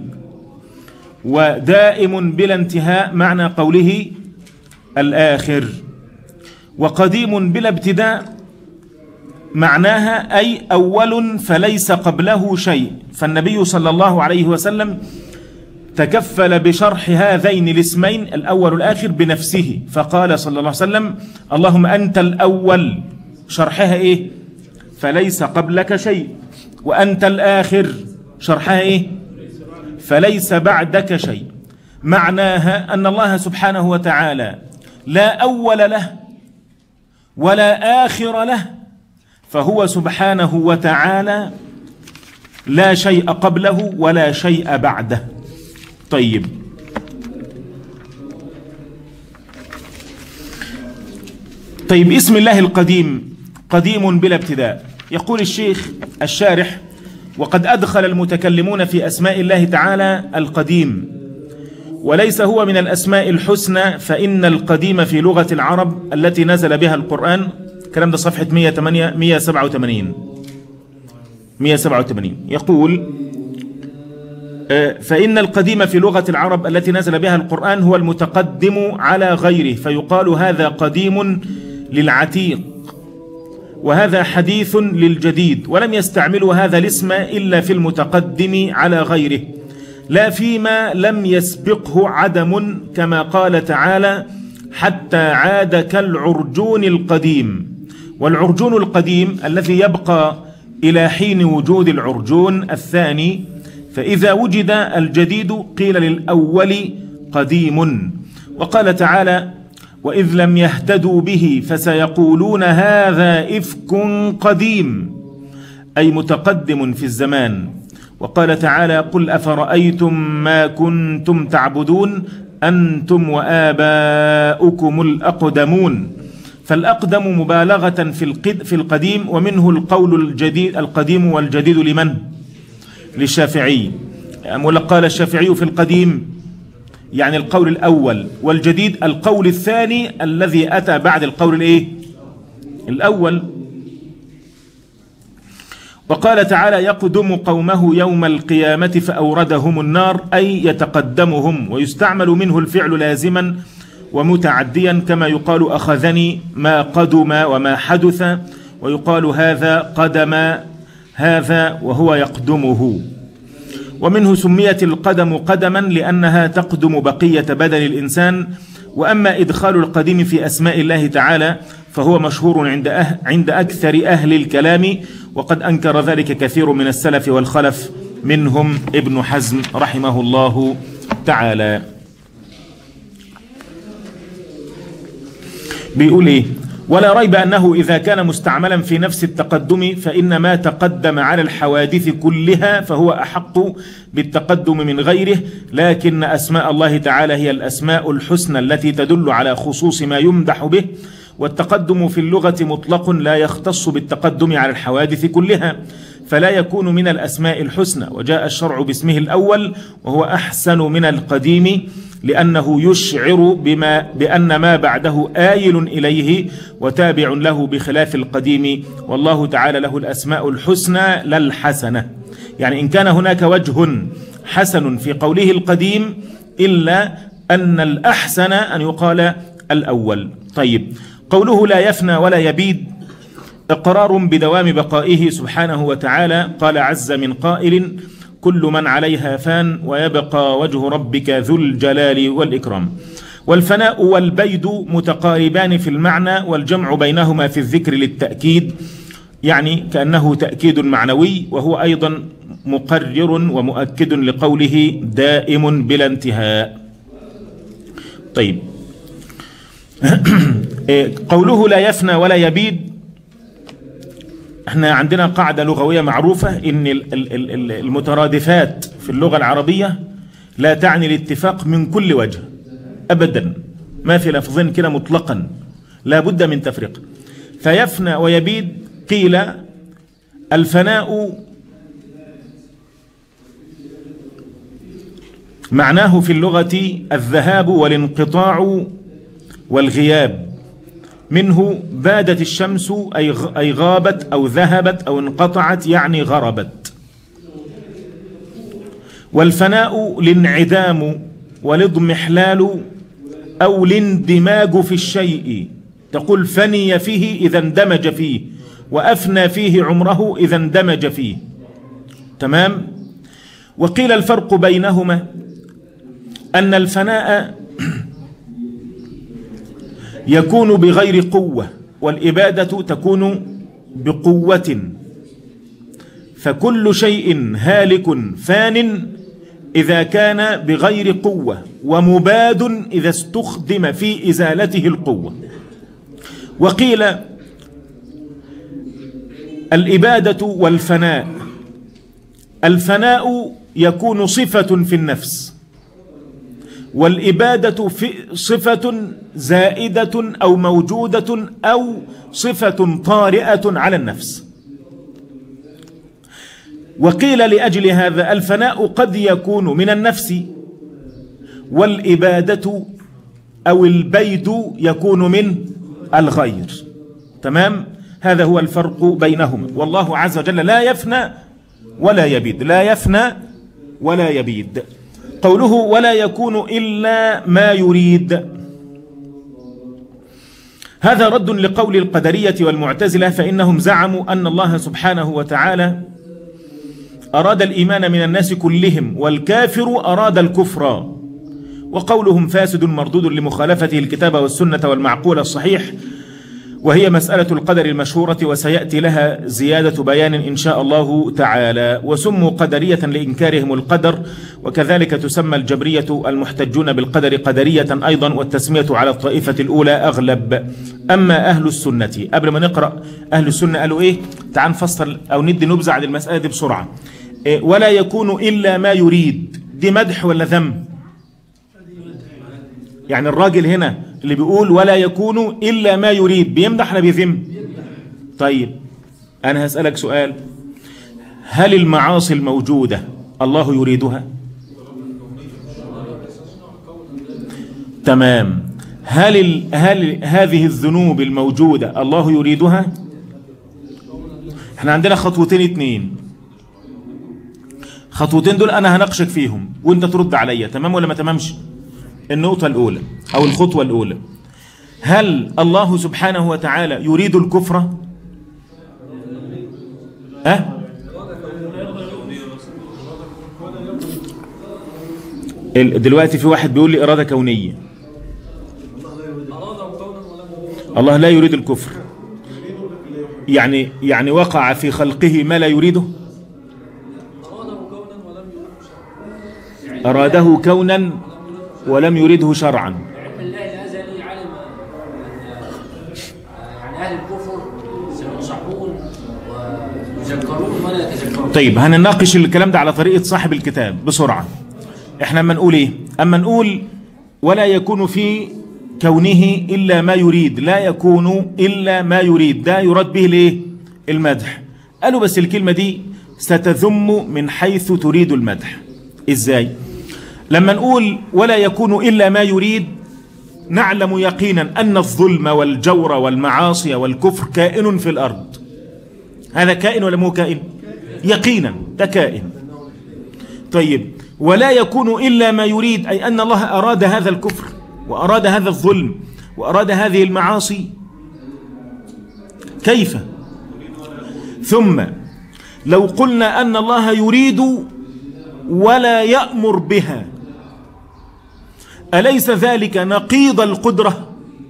ودائم بلا انتهاء معنى قوله الآخر. وقديم بلا ابتداء معناها أي أول فليس قبله شيء. فالنبي صلى الله عليه وسلم تكفل بشرح هذين الاسمين الأول والآخر بنفسه، فقال صلى الله عليه وسلم اللهم أنت الأول، شرحها إيه؟ فليس قبلك شيء. وأنت الآخر، شرحها إيه؟ فليس بعدك شيء. معناها أن الله سبحانه وتعالى لا أول له ولا آخر له، فهو سبحانه وتعالى لا شيء قبله ولا شيء بعده. طيب طيب اسم الله القديم قديم بلا ابتداء. يقول الشيخ الشارح وقد أدخل المتكلمون في أسماء الله تعالى القديم، وليس هو من الأسماء الحسنى، فإن القديم في لغة العرب التي نزل بها القرآن، الكلام ده صفحة مئة وسبعة وثمانين مئة وسبعة وثمانين. يقول فإن القديم في لغة العرب التي نزل بها القرآن هو المتقدم على غيره، فيقال هذا قديم للعتيق، وهذا حديث للجديد، ولم يستعملوا هذا الاسم إلا في المتقدم على غيره، لا فيما لم يسبقه عدم، كما قال تعالى حتى عاد كالعرجون القديم. والعرجون القديم الذي يبقى إلى حين وجود العرجون الثاني، فإذا وجد الجديد قيل للأول قديم. وقال تعالى وإذ لم يهتدوا به فسيقولون هذا إفك قديم، أي متقدم في الزمان. وقال تعالى قل أفرأيتم ما كنتم تعبدون أنتم وآباؤكم الأقدمون. فالأقدم مبالغة في القديم، ومنه القول الجديد القديم والجديد لمن؟ للشافعي. قال الشافعي في القديم يعني القول الأول، والجديد القول الثاني الذي أتى بعد القول الإيه؟ الأول. وقال تعالى يقدم قومه يوم القيامة فأوردهم النار، أي يتقدمهم، ويستعمل منه الفعل لازما ومتعديا، كما يقال أخذني ما قدم وما حدث، ويقال هذا قدم هذا وهو يقدمه. ومنه سميت القدم قدما لأنها تقدم بقية بدن الإنسان. وأما إدخال القديم في أسماء الله تعالى فهو مشهور عند أه عند أكثر أهل الكلام، وقد أنكر ذلك كثير من السلف والخلف، منهم ابن حزم رحمه الله تعالى. بيقول إيه؟ ولا ريب أنه إذا كان مستعملا في نفس التقدم فإن ما تقدم على الحوادث كلها فهو أحق بالتقدم من غيره، لكن أسماء الله تعالى هي الأسماء الحسنى التي تدل على خصوص ما يمدح به، والتقدم في اللغة مطلق لا يختص بالتقدم على الحوادث كلها، فلا يكون من الأسماء الحسنى. وجاء الشرع باسمه الأول وهو أحسن من القديم، لأنه يشعر بما بأن ما بعده آيل إليه وتابع له بخلاف القديم، والله تعالى له الأسماء الحسنى لا الحسنة. يعني إن كان هناك وجه حسن في قوله القديم، إلا أن الأحسن أن يقال الأول. طيب قوله لا يفنى ولا يبيد، إقرار بدوام بقائه سبحانه وتعالى. قال عز من قائل: كل من عليها فان ويبقى وجه ربك ذو الجلال والإكرام. والفناء والبيد متقاربان في المعنى، والجمع بينهما في الذكر للتأكيد، يعني كأنه تأكيد معنوي، وهو أيضا مقرر ومؤكد لقوله دائم بلا انتهاء. طيب، قوله لا يفنى ولا يبيد، احنا عندنا قاعدة لغوية معروفة ان المترادفات في اللغة العربية لا تعني الاتفاق من كل وجه ابدا، ما في لفظين كده مطلقا، لا بد من تفرقة. فيفنى ويبيد، قيل الفناء معناه في اللغة الذهاب والانقطاع والغياب، منه بادت الشمس أي غابت أو ذهبت أو انقطعت، يعني غربت. والفناء الانعدام والاضمحلال أو الاندماج في الشيء، تقول فني فيه إذا اندمج فيه، وأفنى فيه عمره إذا اندمج فيه. تمام. وقيل الفرق بينهما أن الفناء يكون بغير قوة، والإبادة تكون بقوة، فكل شيء هالك فان إذا كان بغير قوة، ومباد إذا استخدم في إزالته القوة. وقيل الإبادة والفناء، الفناء يكون صفة في النفس، والإبادة في صفة زائدة أو موجودة أو صفة طارئة على النفس. وقيل لأجل هذا الفناء قد يكون من النفس، والإبادة أو البيد يكون من الغير. تمام. هذا هو الفرق بينهما، والله عز وجل لا يفنى ولا يبيد، لا يفنى ولا يبيد. قوله ولا يكون إلا ما يريد، هذا رد لقول القدرية والمعتزلة، فإنهم زعموا أن الله سبحانه وتعالى أراد الإيمان من الناس كلهم، والكافر أراد الكفر، وقولهم فاسد مردود لمخالفته الكتاب والسنة والمعقول الصحيح، وهي مسألة القدر المشهورة، وسيأتي لها زيادة بيان إن شاء الله تعالى. وسموا قدرية لإنكارهم القدر، وكذلك تسمى الجبرية المحتجون بالقدر قدرية أيضا، والتسمية على الطائفة الأولى أغلب. أما أهل السنة، قبل ما نقرأ أهل السنة قالوا إيه؟ تعال نفصل أو ندي نبذة عن المسألة دي بسرعة. إيه ولا يكون إلا ما يريد، دي مدح ولا ذم؟ يعني الراجل هنا اللي بيقول ولا يكون إلا ما يريد بيمدح ولا بيذم؟ طيب أنا هسألك سؤال، هل المعاصي الموجودة الله يريدها؟ تمام. هل, ال... هل هذه الذنوب الموجودة الله يريدها؟ احنا عندنا خطوتين اتنين، خطوتين دول أنا هناقشك فيهم وانت ترد عليا، تمام ولا ما تمامش؟ النقطة الأولى أو الخطوة الأولى، هل الله سبحانه وتعالى يريد الكفر؟ أه؟ دلوقتي في واحد بيقول لي إرادة كونية، الله لا يريد الكفر، يعني يعني وقع في خلقه ما لا يريده؟ أراده كونا ولم يريده شرعا. الله الأزلي علم أن أهل الكفر سينصحون ويذكرون ولا يتذكرون. طيب هنناقش الكلام ده على طريقة صاحب الكتاب بسرعة. احنا اما نقول ايه؟ اما نقول ولا يكون في كونه إلا ما يريد، لا يكون إلا ما يريد، ده يراد به ليه؟ المدح. قالوا بس الكلمة دي ستذم من حيث تريد المدح. ازاي؟ لما نقول ولا يكون إلا ما يريد، نعلم يقينا أن الظلم والجور والمعاصي والكفر كائن في الأرض. هذا كائن ولا مو كائن؟ يقينا ده كائن. طيب ولا يكون إلا ما يريد، أي أن الله أراد هذا الكفر وأراد هذا الظلم وأراد هذه المعاصي. كيف؟ ثم لو قلنا أن الله يريد ولا يأمر بها، أليس ذلك نقيض القدرة؟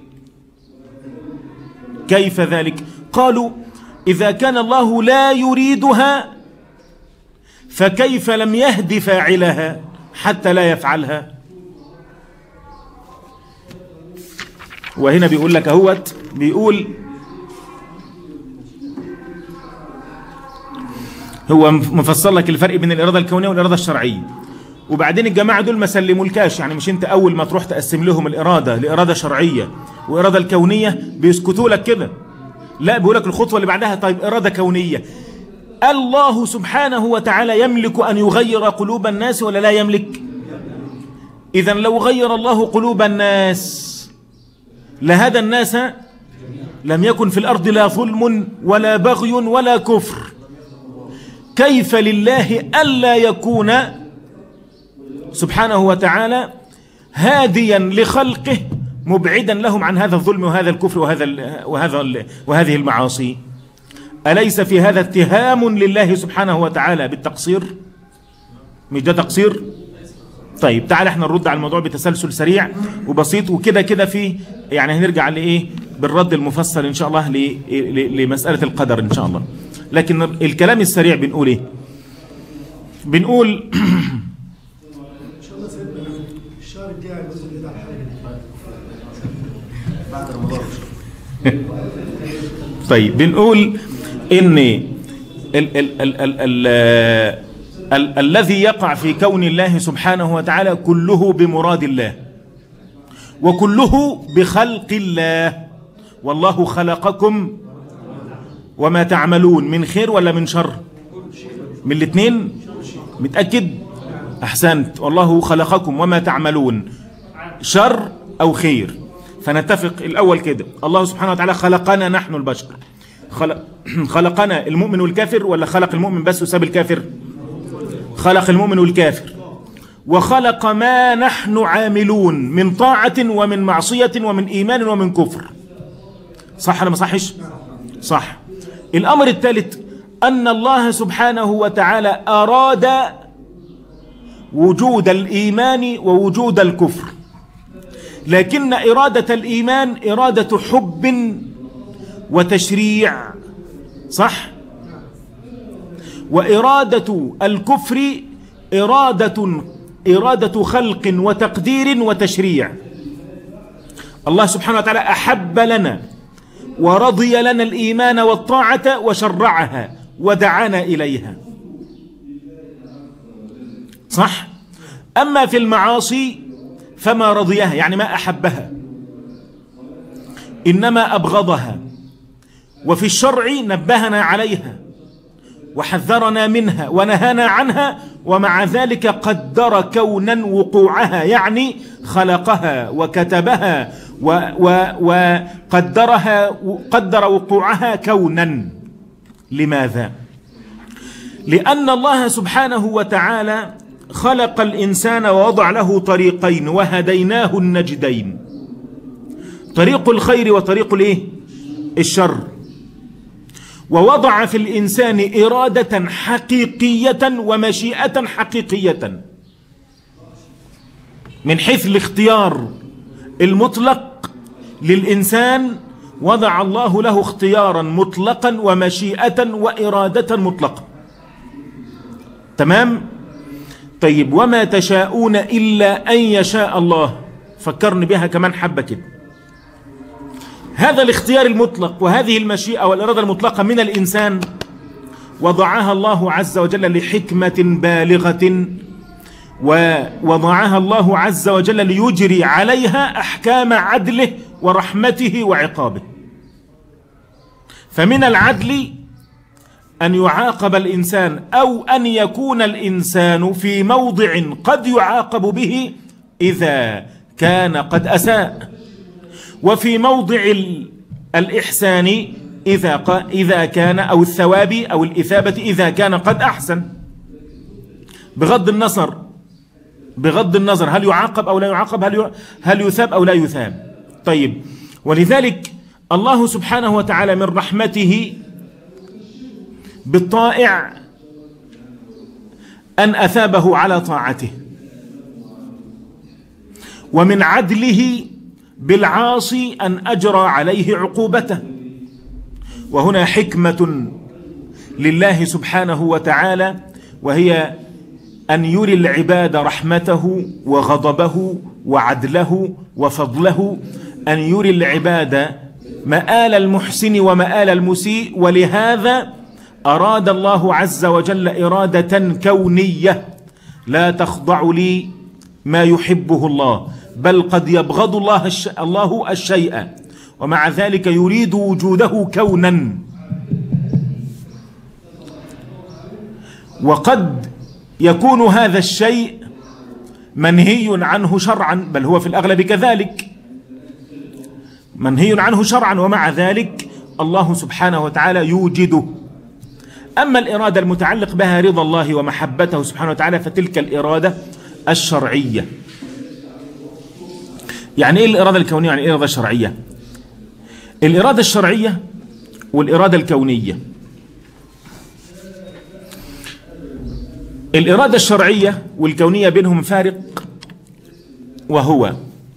كيف ذلك؟ قالوا إذا كان الله لا يريدها فكيف لم يهد فاعلها حتى لا يفعلها؟ وهنا بيقول لك اهوت، بيقول هو مفصل لك الفرق بين الإرادة الكونية والإرادة الشرعية. وبعدين الجماعة دول ما سلمولكاش، يعني مش انت اول ما تروح تقسم لهم الإرادة لإرادة شرعية وإرادة الكونية بيسكتوا لك كده، لا بيقول لك الخطوة اللي بعدها طيب إرادة كونية. الله سبحانه وتعالى يملك أن يغير قلوب الناس ولا لا يملك؟ إذا لو غير الله قلوب الناس لهدى الناس، لم يكن في الأرض لا ظلم ولا بغي ولا كفر. كيف لله ألا يكون سبحانه وتعالى هاديا لخلقه مبعدا لهم عن هذا الظلم وهذا الكفر وهذا وهذا وهذه المعاصي؟ أليس في هذا اتهام لله سبحانه وتعالى بالتقصير؟ مش ده تقصير؟ طيب تعال احنا نرد على الموضوع بتسلسل سريع وبسيط وكده كده، في يعني هنرجع لايه بالرد المفصل ان شاء الله لمسألة القدر ان شاء الله. لكن الكلام السريع بنقول ايه؟ بنقول ان شاء الله سيدنا الشهر الجاي الجزء اللي على الحلقه بعد رمضان. طيب بنقول ان ال ال ال ال ال ال الذي يقع في كون الله سبحانه وتعالى كله بمراد الله وكله بخلق الله. والله خلقكم وما تعملون من خير ولا من شر؟ من الاثنين؟ متأكد؟ أحسنت. والله خلقكم وما تعملون شر أو خير. فنتفق الأول كده، الله سبحانه وتعالى خلقنا نحن البشر، خلق خلقنا المؤمن والكافر ولا خلق المؤمن بس وساب الكافر؟ خلق المؤمن والكافر، وخلق ما نحن عاملون من طاعة ومن معصية ومن إيمان ومن كفر. صح ولا ما صحش؟ صح. الأمر الثالث أن الله سبحانه وتعالى أراد وجود الإيمان ووجود الكفر، لكن إرادة الإيمان إرادة حب وتشريع، صح؟ وإرادة الكفر إرادة إرادة خلق وتقدير وتشريع. الله سبحانه وتعالى أحب لنا ورضي لنا الإيمان والطاعة وشرعها ودعانا إليها، صح؟ أما في المعاصي فما رضيها، يعني ما أحبها، إنما أبغضها. وفي الشرع نبهنا عليها وحذرنا منها ونهانا عنها، ومع ذلك قدر كونا وقوعها، يعني خلقها وكتبها وقدرها قدر وقوعها كونا. لماذا؟ لأن الله سبحانه وتعالى خلق الإنسان ووضع له طريقين وهديناه النجدين، طريق الخير وطريق الايه؟ الشر. ووضع في الإنسان إرادة حقيقية ومشيئة حقيقية. من حيث الاختيار المطلق للإنسان وضع الله له اختيارا مطلقا ومشيئة وإرادة مطلقة. تمام؟ طيب وما تشاءون إلا أن يشاء الله، فكرني بها كمان حبة كده. هذا الاختيار المطلق وهذه المشيئة والإرادة المطلقة من الإنسان وضعها الله عز وجل لحكمة بالغة، ووضعها الله عز وجل ليجري عليها أحكام عدله ورحمته وعقابه. فمن العدل أن يعاقب الإنسان أو أن يكون الإنسان في موضع قد يعاقب به إذا كان قد أساء، وفي موضع الإحسان إذا إذا كان أو الثواب أو الإثابة إذا كان قد أحسن، بغض النظر بغض النظر هل يعاقب أو لا يعاقب، هل هل يثاب أو لا يثاب. طيب ولذلك الله سبحانه وتعالى من رحمته بالطائع أن أثابه على طاعته، ومن عدله بالعاصي أن أجرى عليه عقوبته. وهنا حكمة لله سبحانه وتعالى، وهي أن يري العباد رحمته وغضبه وعدله وفضله، أن يري العباد مآل المحسن ومآل المسيء. ولهذا أراد الله عز وجل إرادة كونية لا تخضع لي ما يحبه الله، بل قد يبغض الله الش... الله الشيء ومع ذلك يريد وجوده كونا. وقد يكون هذا الشيء منهي عنه شرعا، بل هو في الأغلب كذلك منهي عنه شرعا، ومع ذلك الله سبحانه وتعالى يوجده. أما الإرادة المتعلق بها رضا الله ومحبته سبحانه وتعالى فتلك الإرادة الشرعية. يعني إيه الإرادة الكونية؟ يعني إيه الإرادة الشرعية؟ الإرادة الشرعية والإرادة الكونية، الإرادة الشرعية والكونية بينهم فارق، وهو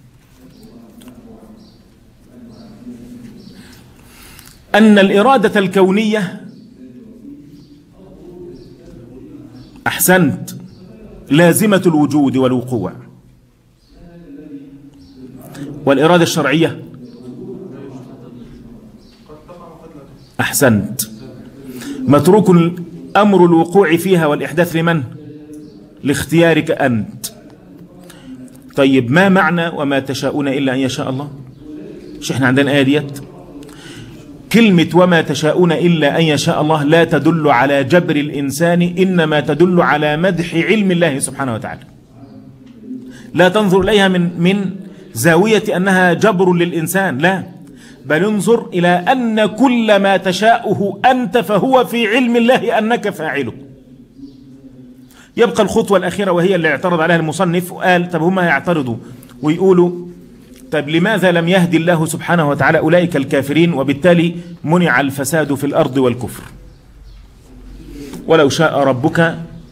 أن الإرادة الكونية أحسنت لازمة الوجود والوقوع، والإرادة الشرعية أحسنت متروك أمر الوقوع فيها والإحداث لمن؟ لاختيارك أنت. طيب ما معنى وما تشاءون إلا أن يشاء الله؟ مش احنا عندنا آية ديت؟ كلمة وما تشاءون إلا أن يشاء الله لا تدل على جبر الإنسان، إنما تدل على مدح علم الله سبحانه وتعالى. لا تنظر إليها من من زاوية أنها جبر للإنسان، لا، بل انظر إلى أن كل ما تشاءه أنت فهو في علم الله أنك فاعله. يبقى الخطوة الأخيرة وهي اللي اعترض عليها المصنف وقال طب هم يعترضوا ويقولوا طب لماذا لم يهدي الله سبحانه وتعالى أولئك الكافرين وبالتالي منع الفساد في الأرض والكفر؟ ولو شاء ربك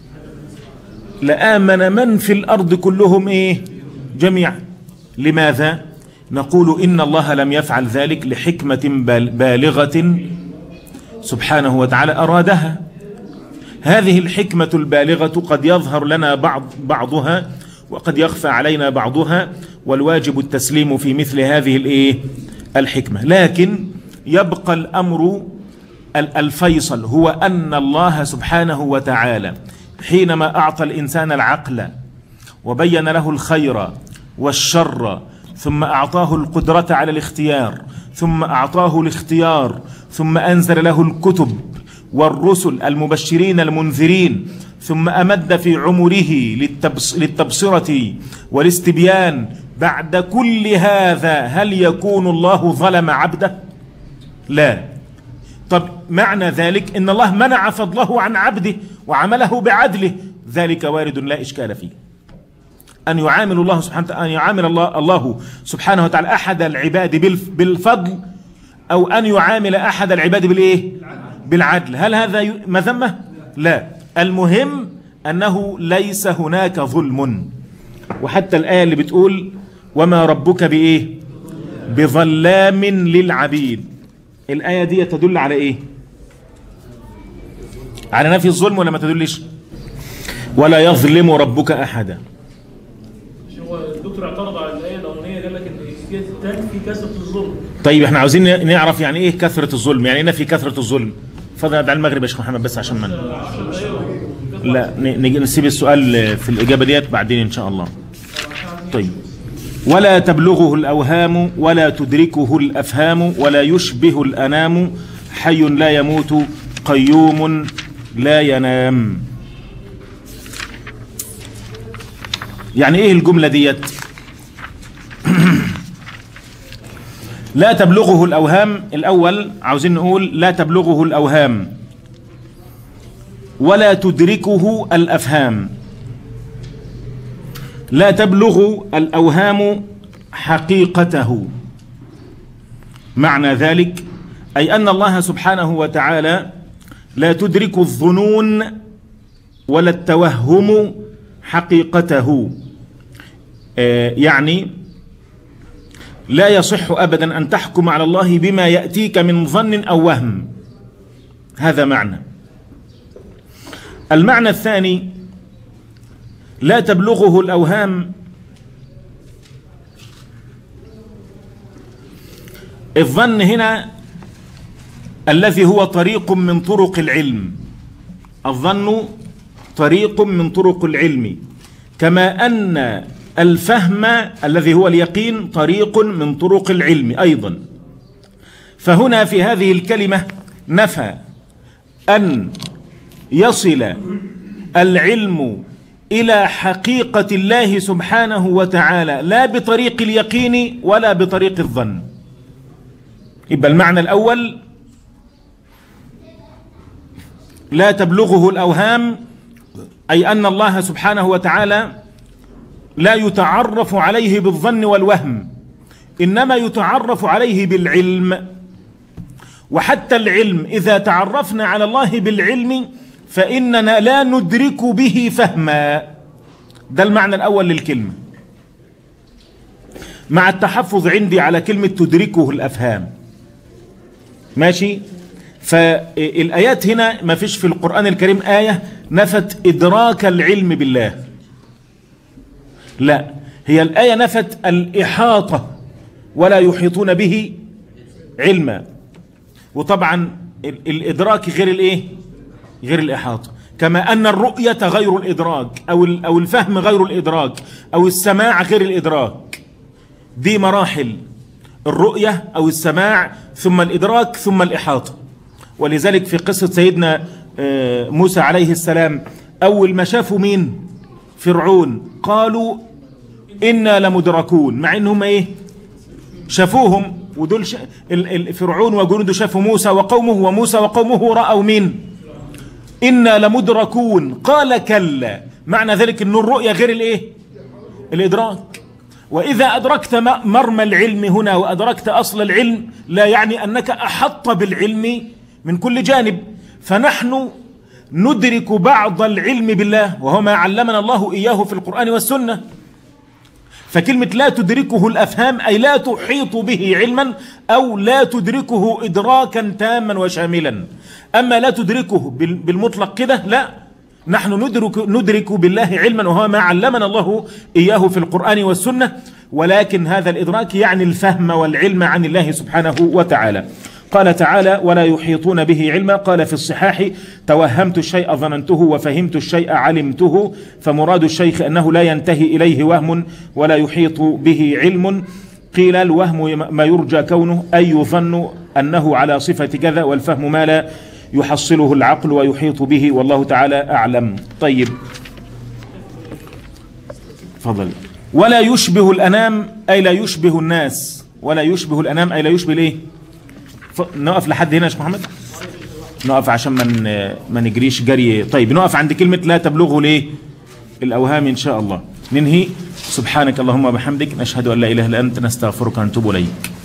لآمن من في الأرض كلهم إيه؟ جميعا. لماذا؟ نقول إن الله لم يفعل ذلك لحكمة بالغة سبحانه وتعالى أرادها. هذه الحكمة البالغة قد يظهر لنا بعض بعضها وقد يخفى علينا بعضها، والواجب التسليم في مثل هذه الايه الحكمة. لكن يبقى الأمر الفيصل هو أن الله سبحانه وتعالى حينما أعطى الإنسان العقل وبين له الخير والشر، ثم أعطاه القدرة على الاختيار، ثم أعطاه الاختيار، ثم أنزل له الكتب والرسل المبشرين المنذرين، ثم أمد في عمره للتبصرة والاستبيان. بعد كل هذا هل يكون الله ظلم عبده؟ لا. طب معنى ذلك إن الله منع فضله عن عبده وعمله بعدله، ذلك وارد لا إشكال فيه. أن يعامل الله سبحانه أن يعامل الله الله سبحانه وتعالى أحد العباد بالفضل، أو أن يعامل أحد العباد بالإيه؟ بالعدل. هل هذا مذمة؟ لا. المهم أنه ليس هناك ظلم. وحتى الآية اللي بتقول وما ربك بإيه؟ بظلام للعبيد، الآية دي تدل على إيه؟ على نفي الظلم ولا ما تدلش؟ ولا يظلم ربك أحدا. هو الدكتور اعترض على الآية الأولانية قال لك إن تنفي كثرة الظلم. طيب احنا عاوزين نعرف يعني إيه كثرة الظلم، يعني إيه نفي كثرة الظلم؟ اتفضل على المغرب يا شيخ محمد بس عشان من لا نيجي نسيب السؤال في الإجابة ديت بعدين إن شاء الله. طيب ولا تبلغه الأوهام ولا تدركه الأفهام ولا يشبه الأنام حي لا يموت قيوم لا ينام. يعني إيه الجملة ديت؟ لا تبلغه الأوهام، الأول عاوزين نقول لا تبلغه الأوهام ولا تدركه الأفهام. لا تبلغ الأوهام حقيقته، معنى ذلك أي أن الله سبحانه وتعالى لا تدرك الظنون ولا التوهم حقيقته. آه يعني لا يصح أبدا أن تحكم على الله بما يأتيك من ظن أو وهم. هذا معنى. المعنى الثاني لا تبلغه الأوهام. الظن هنا الذي هو طريق من طرق العلم. الظن طريق من طرق العلم، كما أن الفهم الذي هو اليقين طريق من طرق العلم أيضا. فهنا في هذه الكلمة نفى أن يصل العلم إلى حقيقة الله سبحانه وتعالى لا بطريق اليقين ولا بطريق الظن. يبقى المعنى الأول لا تبلغه الأوهام، أي أن الله سبحانه وتعالى لا يتعرف عليه بالظن والوهم، إنما يتعرف عليه بالعلم. وحتى العلم إذا تعرفنا على الله بالعلم فإننا لا ندرك به فهما. ده المعنى الأول للكلمة، مع التحفظ عندي على كلمة تدركه الأفهام. ماشي. فالآيات هنا ما فيش في القرآن الكريم آية نفت إدراك العلم بالله، لا، هي الآية نفت الإحاطة ولا يحيطون به علما. وطبعا الإدراك غير الإيه؟ غير الإحاطة. كما أن الرؤية غير الإدراك، أو أو الفهم غير الإدراك، أو السماع غير الإدراك. دي مراحل: الرؤية أو السماع، ثم الإدراك، ثم الإحاطة. ولذلك في قصة سيدنا موسى عليه السلام أول ما شافوا مين؟ فرعون، قالوا إنا لمدركون، مع إنهم إيه؟ شافوهم، ودول ش... فرعون وجنوده شافوا موسى وقومه، وموسى وقومه رأوا مين؟ إنا لمدركون. قال كلا، معنى ذلك أن الرؤية غير الإيه؟ الإدراك. وإذا أدركت مرمى العلم هنا وأدركت أصل العلم لا يعني أنك أحط بالعلم من كل جانب. فنحن ندرك بعض العلم بالله، وهو ما علمنا الله إياه في القرآن والسنة. فكلمة لا تدركه الأفهام أي لا تحيط به علما، أو لا تدركه إدراكا تاما وشاملا. أما لا تدركه بالمطلق كده لا، نحن ندرك, ندرك بالله علما، وهو ما علمنا الله إياه في القرآن والسنة. ولكن هذا الإدراك يعني الفهم والعلم عن الله سبحانه وتعالى. قال تعالى: ولا يحيطون به علما. قال في الصحاح: توهمت الشيء ظننته، وفهمت الشيء علمته. فمراد الشيخ أنه لا ينتهي إليه وهم ولا يحيط به علم. قيل: الوهم ما يرجى كونه، أي يظن أنه على صفة كذا، والفهم ما لا يحصله العقل ويحيط به، والله تعالى أعلم. طيب، فضل. ولا يشبه الأنام أي لا يشبه الناس. ولا يشبه الأنام أي لا يشبه ليه؟ نقف لحد هنا يا شيخ محمد؟ نقف عشان من ما نجريش جري. طيب، نقف عند كلمة لا تبلغه ليه؟ الأوهام إن شاء الله. ننهي. سبحانك اللهم وبحمدك، نشهد أن لا إله إلا أنت، نستغفرك ونتوب إليك.